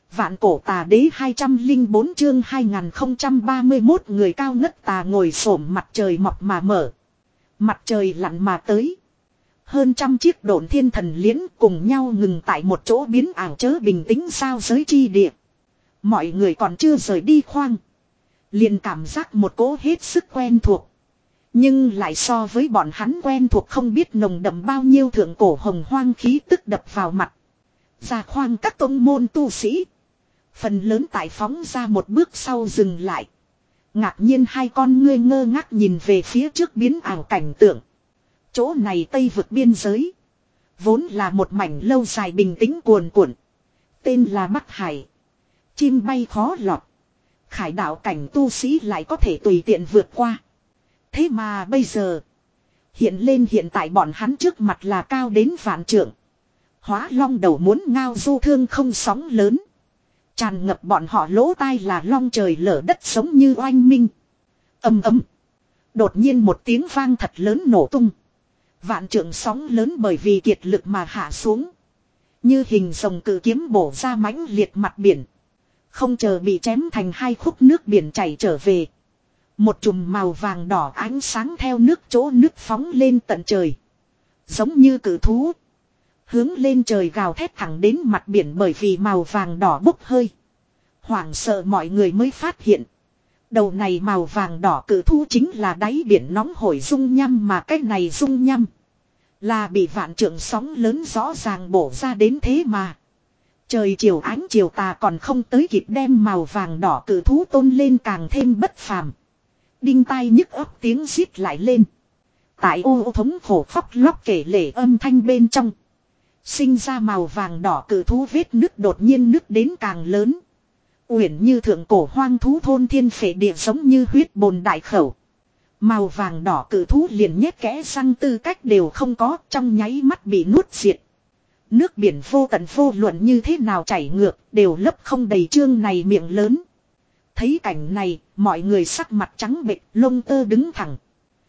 Vạn cổ tà đế hai trăm linh bốn chương hai nghìn không trăm ba mươi mốt người cao ngất tà ngồi xổm mặt trời mọc mà mở. Mặt trời lặn mà tới. Hơn trăm chiếc độn thiên thần liễn cùng nhau ngừng tại một chỗ biến ảo chớ bình tĩnh sao giới chi địa. Mọi người còn chưa rời đi khoang. Liền cảm giác một cỗ hết sức quen thuộc. Nhưng lại so với bọn hắn quen thuộc không biết nồng đậm bao nhiêu thượng cổ hồng hoang khí tức đập vào mặt. Ra khoang các tông môn tu sĩ. Phần lớn tại phóng ra một bước sau dừng lại. Ngạc nhiên hai con ngươi ngơ ngác nhìn về phía trước biến ảo cảnh tượng. Chỗ này Tây vực biên giới. Vốn là một mảnh lâu dài bình tĩnh cuồn cuộn. Tên là Bắc Hải. Chim bay khó lọt. Khải đạo cảnh tu sĩ lại có thể tùy tiện vượt qua. Thế mà bây giờ. Hiện lên hiện tại bọn hắn trước mặt là cao đến vạn trượng. Hóa long đầu muốn ngao du thương không sóng lớn. Tràn ngập bọn họ lỗ tai là long trời lở đất sống như oanh minh. Ầm ầm. Đột nhiên một tiếng vang thật lớn nổ tung. Vạn trượng sóng lớn bởi vì kiệt lực mà hạ xuống. Như hình rồng cự kiếm bổ ra mãnh liệt mặt biển. Không chờ bị chém thành hai khúc nước biển chảy trở về. Một chùm màu vàng đỏ ánh sáng theo nước chỗ nước phóng lên tận trời. Giống như cự thú. Hướng lên trời gào thét thẳng đến mặt biển bởi vì màu vàng đỏ bốc hơi. Hoảng sợ mọi người mới phát hiện. Đầu này màu vàng đỏ cự thú chính là đáy biển nóng hổi dung nhăm mà cái này dung nhăm. Là bị vạn trượng sóng lớn rõ ràng bổ ra đến thế mà. Trời chiều ánh chiều tà còn không tới kịp đem màu vàng đỏ cự thú tôn lên càng thêm bất phàm. Đinh tai nhức ấp tiếng rít lại lên. Tại ô thống khổ khóc lóc kể lể âm thanh bên trong. Sinh ra màu vàng đỏ cự thú vết nứt đột nhiên nứt đến càng lớn. Uyển như thượng cổ hoang thú thôn thiên phệ địa giống như huyết bồn đại khẩu. Màu vàng đỏ cự thú liền nhét kẽ răng tư cách đều không có trong nháy mắt bị nuốt diệt. Nước biển vô tận vô luận như thế nào chảy ngược đều lấp không đầy trương này miệng lớn. Thấy cảnh này mọi người sắc mặt trắng bệch lông tơ đứng thẳng.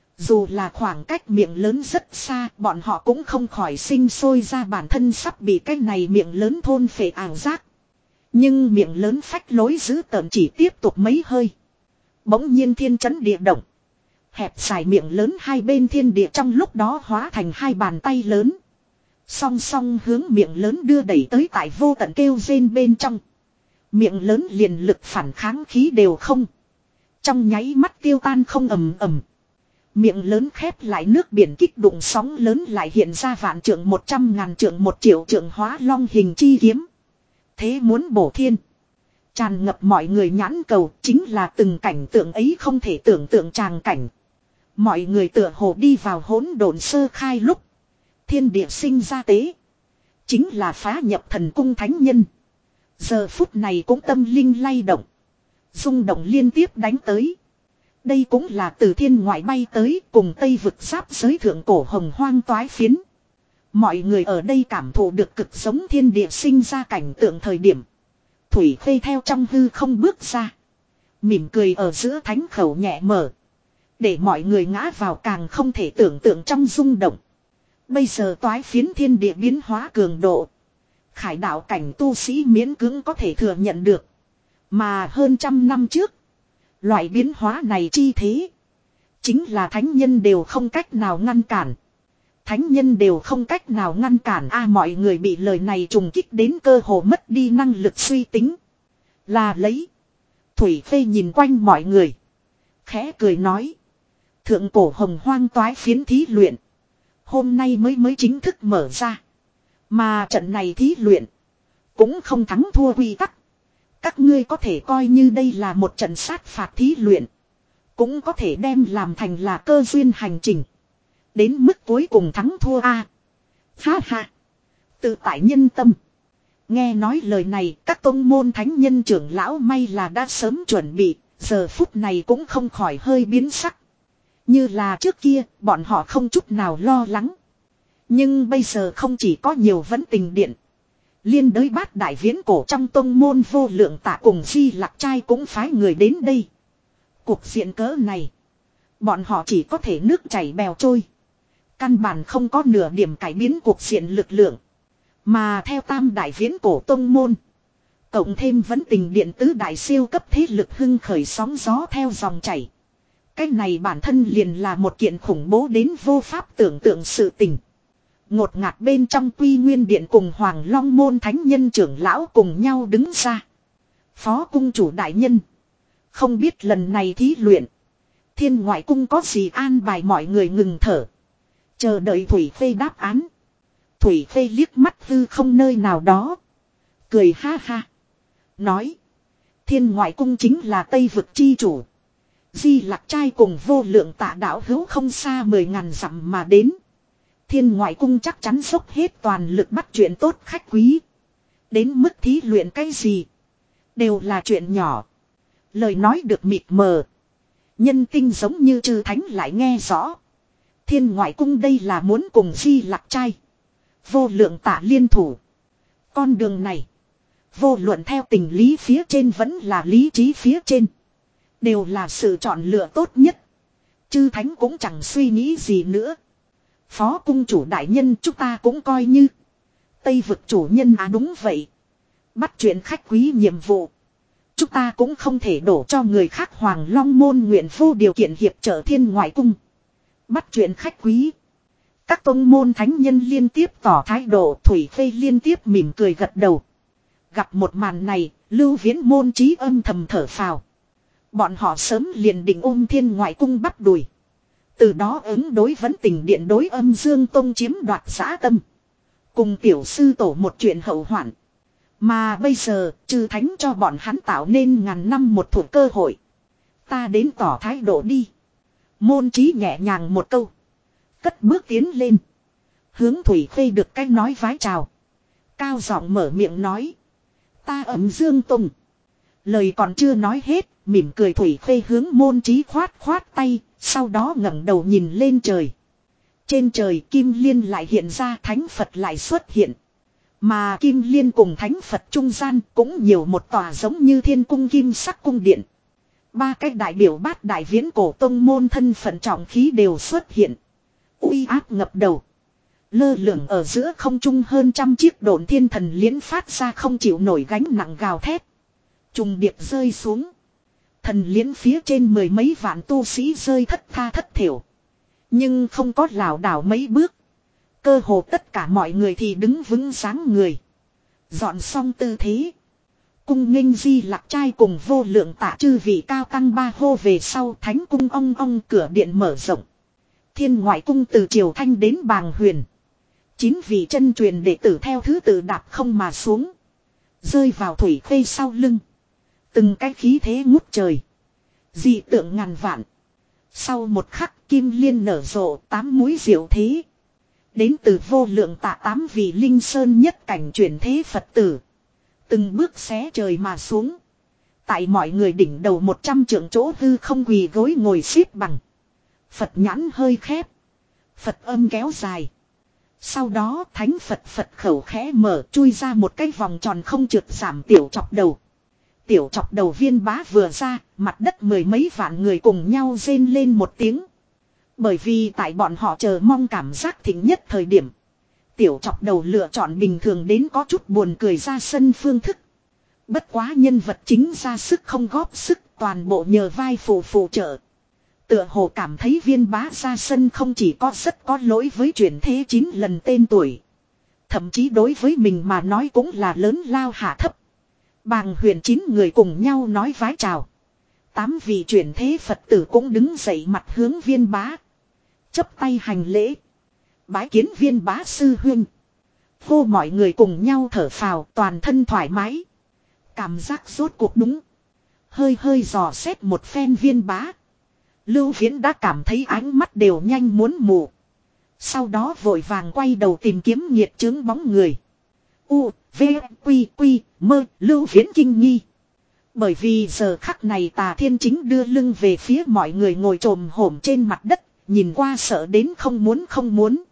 Dù là khoảng cách miệng lớn rất xa bọn họ cũng không khỏi sinh sôi ra bản thân sắp bị cái này miệng lớn thôn phệ ảo giác. Nhưng miệng lớn phách lối dữ tợn chỉ tiếp tục mấy hơi. Bỗng nhiên thiên chấn địa động. Hẹp dài miệng lớn hai bên thiên địa trong lúc đó hóa thành hai bàn tay lớn. Song song hướng miệng lớn đưa đẩy tới tại vô tận kêu rên bên trong. Miệng lớn liền lực phản kháng khí đều không. Trong nháy mắt tiêu tan không ầm ầm. Miệng lớn khép lại nước biển kích đụng sóng lớn lại hiện ra vạn trượng một trăm ngàn trượng một triệu trượng hóa long hình chi kiếm. Thế muốn bổ thiên. Tràn ngập mọi người nhãn cầu chính là từng cảnh tượng ấy không thể tưởng tượng tràng cảnh. Mọi người tựa hồ đi vào hỗn độn sơ khai lúc. Thiên địa sinh ra tế. Chính là phá nhập thần cung thánh nhân. Giờ phút này cũng tâm linh lay động. Rung động liên tiếp đánh tới. Đây cũng là từ thiên ngoại bay tới cùng Tây vực giáp giới thượng cổ hồng hoang toái phiến. Mọi người ở đây cảm thụ được cực giống thiên địa sinh ra cảnh tượng thời điểm. Thủy Khê theo trong hư không bước ra. Mỉm cười ở giữa thánh khẩu nhẹ mở. Để mọi người ngã vào càng không thể tưởng tượng trong rung động. Bây giờ toái phiến thiên địa biến hóa cường độ. Khải đạo cảnh tu sĩ miễn cưỡng có thể thừa nhận được. Mà hơn trăm năm trước. Loại biến hóa này chi thế. Chính là thánh nhân đều không cách nào ngăn cản. Thánh nhân đều không cách nào ngăn cản a mọi người bị lời này trùng kích đến cơ hồ mất đi năng lực suy tính. Là lấy. Thủy Phê nhìn quanh mọi người. Khẽ cười nói. Thượng cổ hồng hoang toái phiến thí luyện. Hôm nay mới mới chính thức mở ra. Mà trận này thí luyện. Cũng không thắng thua quy tắc. Các ngươi có thể coi như đây là một trận sát phạt thí luyện. Cũng có thể đem làm thành là cơ duyên hành trình. Đến mức cuối cùng thắng thua a. Ha ha. Tự tại nhân tâm. Nghe nói lời này các tông môn thánh nhân trưởng lão may là đã sớm chuẩn bị. Giờ phút này cũng không khỏi hơi biến sắc. Như là trước kia bọn họ không chút nào lo lắng. Nhưng bây giờ không chỉ có nhiều vấn tình điện. Liên đới bát đại viễn cổ trong tông môn vô lượng tạ cùng Di Lạc Trai cũng phái người đến đây. Cuộc diện cỡ này. Bọn họ chỉ có thể nước chảy bèo trôi. Căn bản không có nửa điểm cải biến cuộc diện lực lượng. Mà theo tam đại viễn cổ tông môn. Cộng thêm vẫn tình điện tứ đại siêu cấp thế lực hưng khởi sóng gió theo dòng chảy. Cái này bản thân liền là một kiện khủng bố đến vô pháp tưởng tượng sự tình. Ngột ngạt bên trong Quy Nguyên Điện cùng Hoàng Long Môn Thánh Nhân trưởng lão cùng nhau đứng ra. Phó cung chủ đại nhân. Không biết lần này thí luyện. Thiên ngoại cung có gì an bài mọi người ngừng thở. Chờ đợi Thủy Khê đáp án. Thủy Khê liếc mắt hư không nơi nào đó. Cười ha ha. Nói. Thiên ngoại cung chính là Tây vực chi chủ. Di Lặc Trai cùng vô lượng tạ đạo hữu không xa mười ngàn dặm mà đến. Thiên ngoại cung chắc chắn dốc hết toàn lực bắt chuyện tốt khách quý. Đến mức thí luyện cái gì. Đều là chuyện nhỏ. Lời nói được mịt mờ. Nhân tinh giống như chư thánh lại nghe rõ. Thiên ngoại cung đây là muốn cùng Di Lặc Trai. Vô lượng tạ liên thủ. Con đường này. Vô luận theo tình lý phía trên vẫn là lý trí phía trên. Đều là sự chọn lựa tốt nhất. Chư thánh cũng chẳng suy nghĩ gì nữa. Phó cung chủ đại nhân chúng ta cũng coi như. Tây vực chủ nhân à đúng vậy. Bắt chuyện khách quý nhiệm vụ. Chúng ta cũng không thể đổ cho người khác Hoàng Long Môn nguyện vô điều kiện hiệp trợ thiên ngoại cung. Bắt chuyện khách quý. Các tông môn thánh nhân liên tiếp tỏ thái độ. Thủy Khê liên tiếp mỉm cười gật đầu. Gặp một màn này, Lưu Viễn môn trí âm thầm thở phào. Bọn họ sớm liền định ôm thiên ngoại cung bắt đuổi. Từ đó ứng đối vấn tình điện đối âm dương tông chiếm đoạt xã tâm. Cùng tiểu sư tổ một chuyện hậu hoạn. Mà bây giờ, chư thánh cho bọn hắn tạo nên ngàn năm một thủ cơ hội. Ta đến tỏ thái độ đi. Môn trí nhẹ nhàng một câu. Cất bước tiến lên. Hướng Thủy Khê được cách nói vái chào. Cao giọng mở miệng nói. Ta âm dương tông. Lời còn chưa nói hết, mỉm cười Thủy Khê hướng môn trí khoát khoát tay, sau đó ngẩng đầu nhìn lên trời. Trên trời Kim Liên lại hiện ra, Thánh Phật lại xuất hiện. Mà Kim Liên cùng Thánh Phật trung gian cũng nhiều một tòa giống như thiên cung kim sắc cung điện. Ba cái đại biểu bát đại viễn cổ tông môn thân phận trọng khí đều xuất hiện. Uy áp ngập đầu. Lơ lửng ở giữa không trung hơn trăm chiếc độn thiên thần liễn phát ra không chịu nổi gánh nặng gào thét. Trùng điệp rơi xuống. Thần liễn phía trên mười mấy vạn tu sĩ rơi thất tha thất thiểu. Nhưng không có lảo đảo mấy bước. Cơ hồ tất cả mọi người thì đứng vững dáng người. Dọn xong tư thế. Cung nghênh Di Lặc Trai cùng vô lượng tạ chư vị cao tăng ba hô về sau, thánh cung ong ong cửa điện mở rộng. Thiên ngoại cung từ Triều Thanh đến Bàng Huyền. Chín vị chân truyền đệ tử theo thứ tự đạp không mà xuống. Rơi vào Thủy Khê sau lưng. Từng cái khí thế ngút trời. Dị tượng ngàn vạn. Sau một khắc Kim Liên nở rộ, tám múi diệu thế. Đến từ vô lượng tạ tám vị linh sơn nhất cảnh chuyển thế Phật tử. Từng bước xé trời mà xuống. Tại mọi người đỉnh đầu một trăm trượng chỗ hư không quỳ gối ngồi xếp bằng. Phật nhãn hơi khép. Phật âm kéo dài. Sau đó thánh Phật Phật khẩu khẽ mở, chui ra một cái vòng tròn không trượt giảm tiểu chọc đầu. Tiểu chọc đầu viên bá vừa ra, mặt đất mười mấy vạn người cùng nhau rên lên một tiếng. Bởi vì tại bọn họ chờ mong cảm giác thịnh nhất thời điểm. Tiểu chọc đầu lựa chọn bình thường đến có chút buồn cười ra sân phương thức. Bất quá nhân vật chính ra sức không góp sức, toàn bộ nhờ vai phụ phụ trợ. Tựa hồ cảm thấy viên bá ra sân không chỉ có rất có lỗi với chuyển thế chín lần tên tuổi. Thậm chí đối với mình mà nói cũng là lớn lao hạ thấp. Bàng Huyền chín người cùng nhau nói vái chào. Tám vị chuyển thế Phật tử cũng đứng dậy mặt hướng viên bá. Chấp tay hành lễ. Bái kiến viên bá sư huynh. Hô mọi người cùng nhau thở phào, toàn thân thoải mái. Cảm giác rốt cuộc đúng. Hơi hơi dò xét một phen viên bá. Lưu Viễn đã cảm thấy ánh mắt đều nhanh muốn mù. Sau đó vội vàng quay đầu tìm kiếm nhiệt chướng bóng người. U, V, Quy, Quy, Mơ, Lưu Viễn kinh nghi. Bởi vì giờ khắc này Tà Thiên chính đưa lưng về phía mọi người ngồi trồm hổm trên mặt đất, nhìn qua sợ đến không muốn không muốn.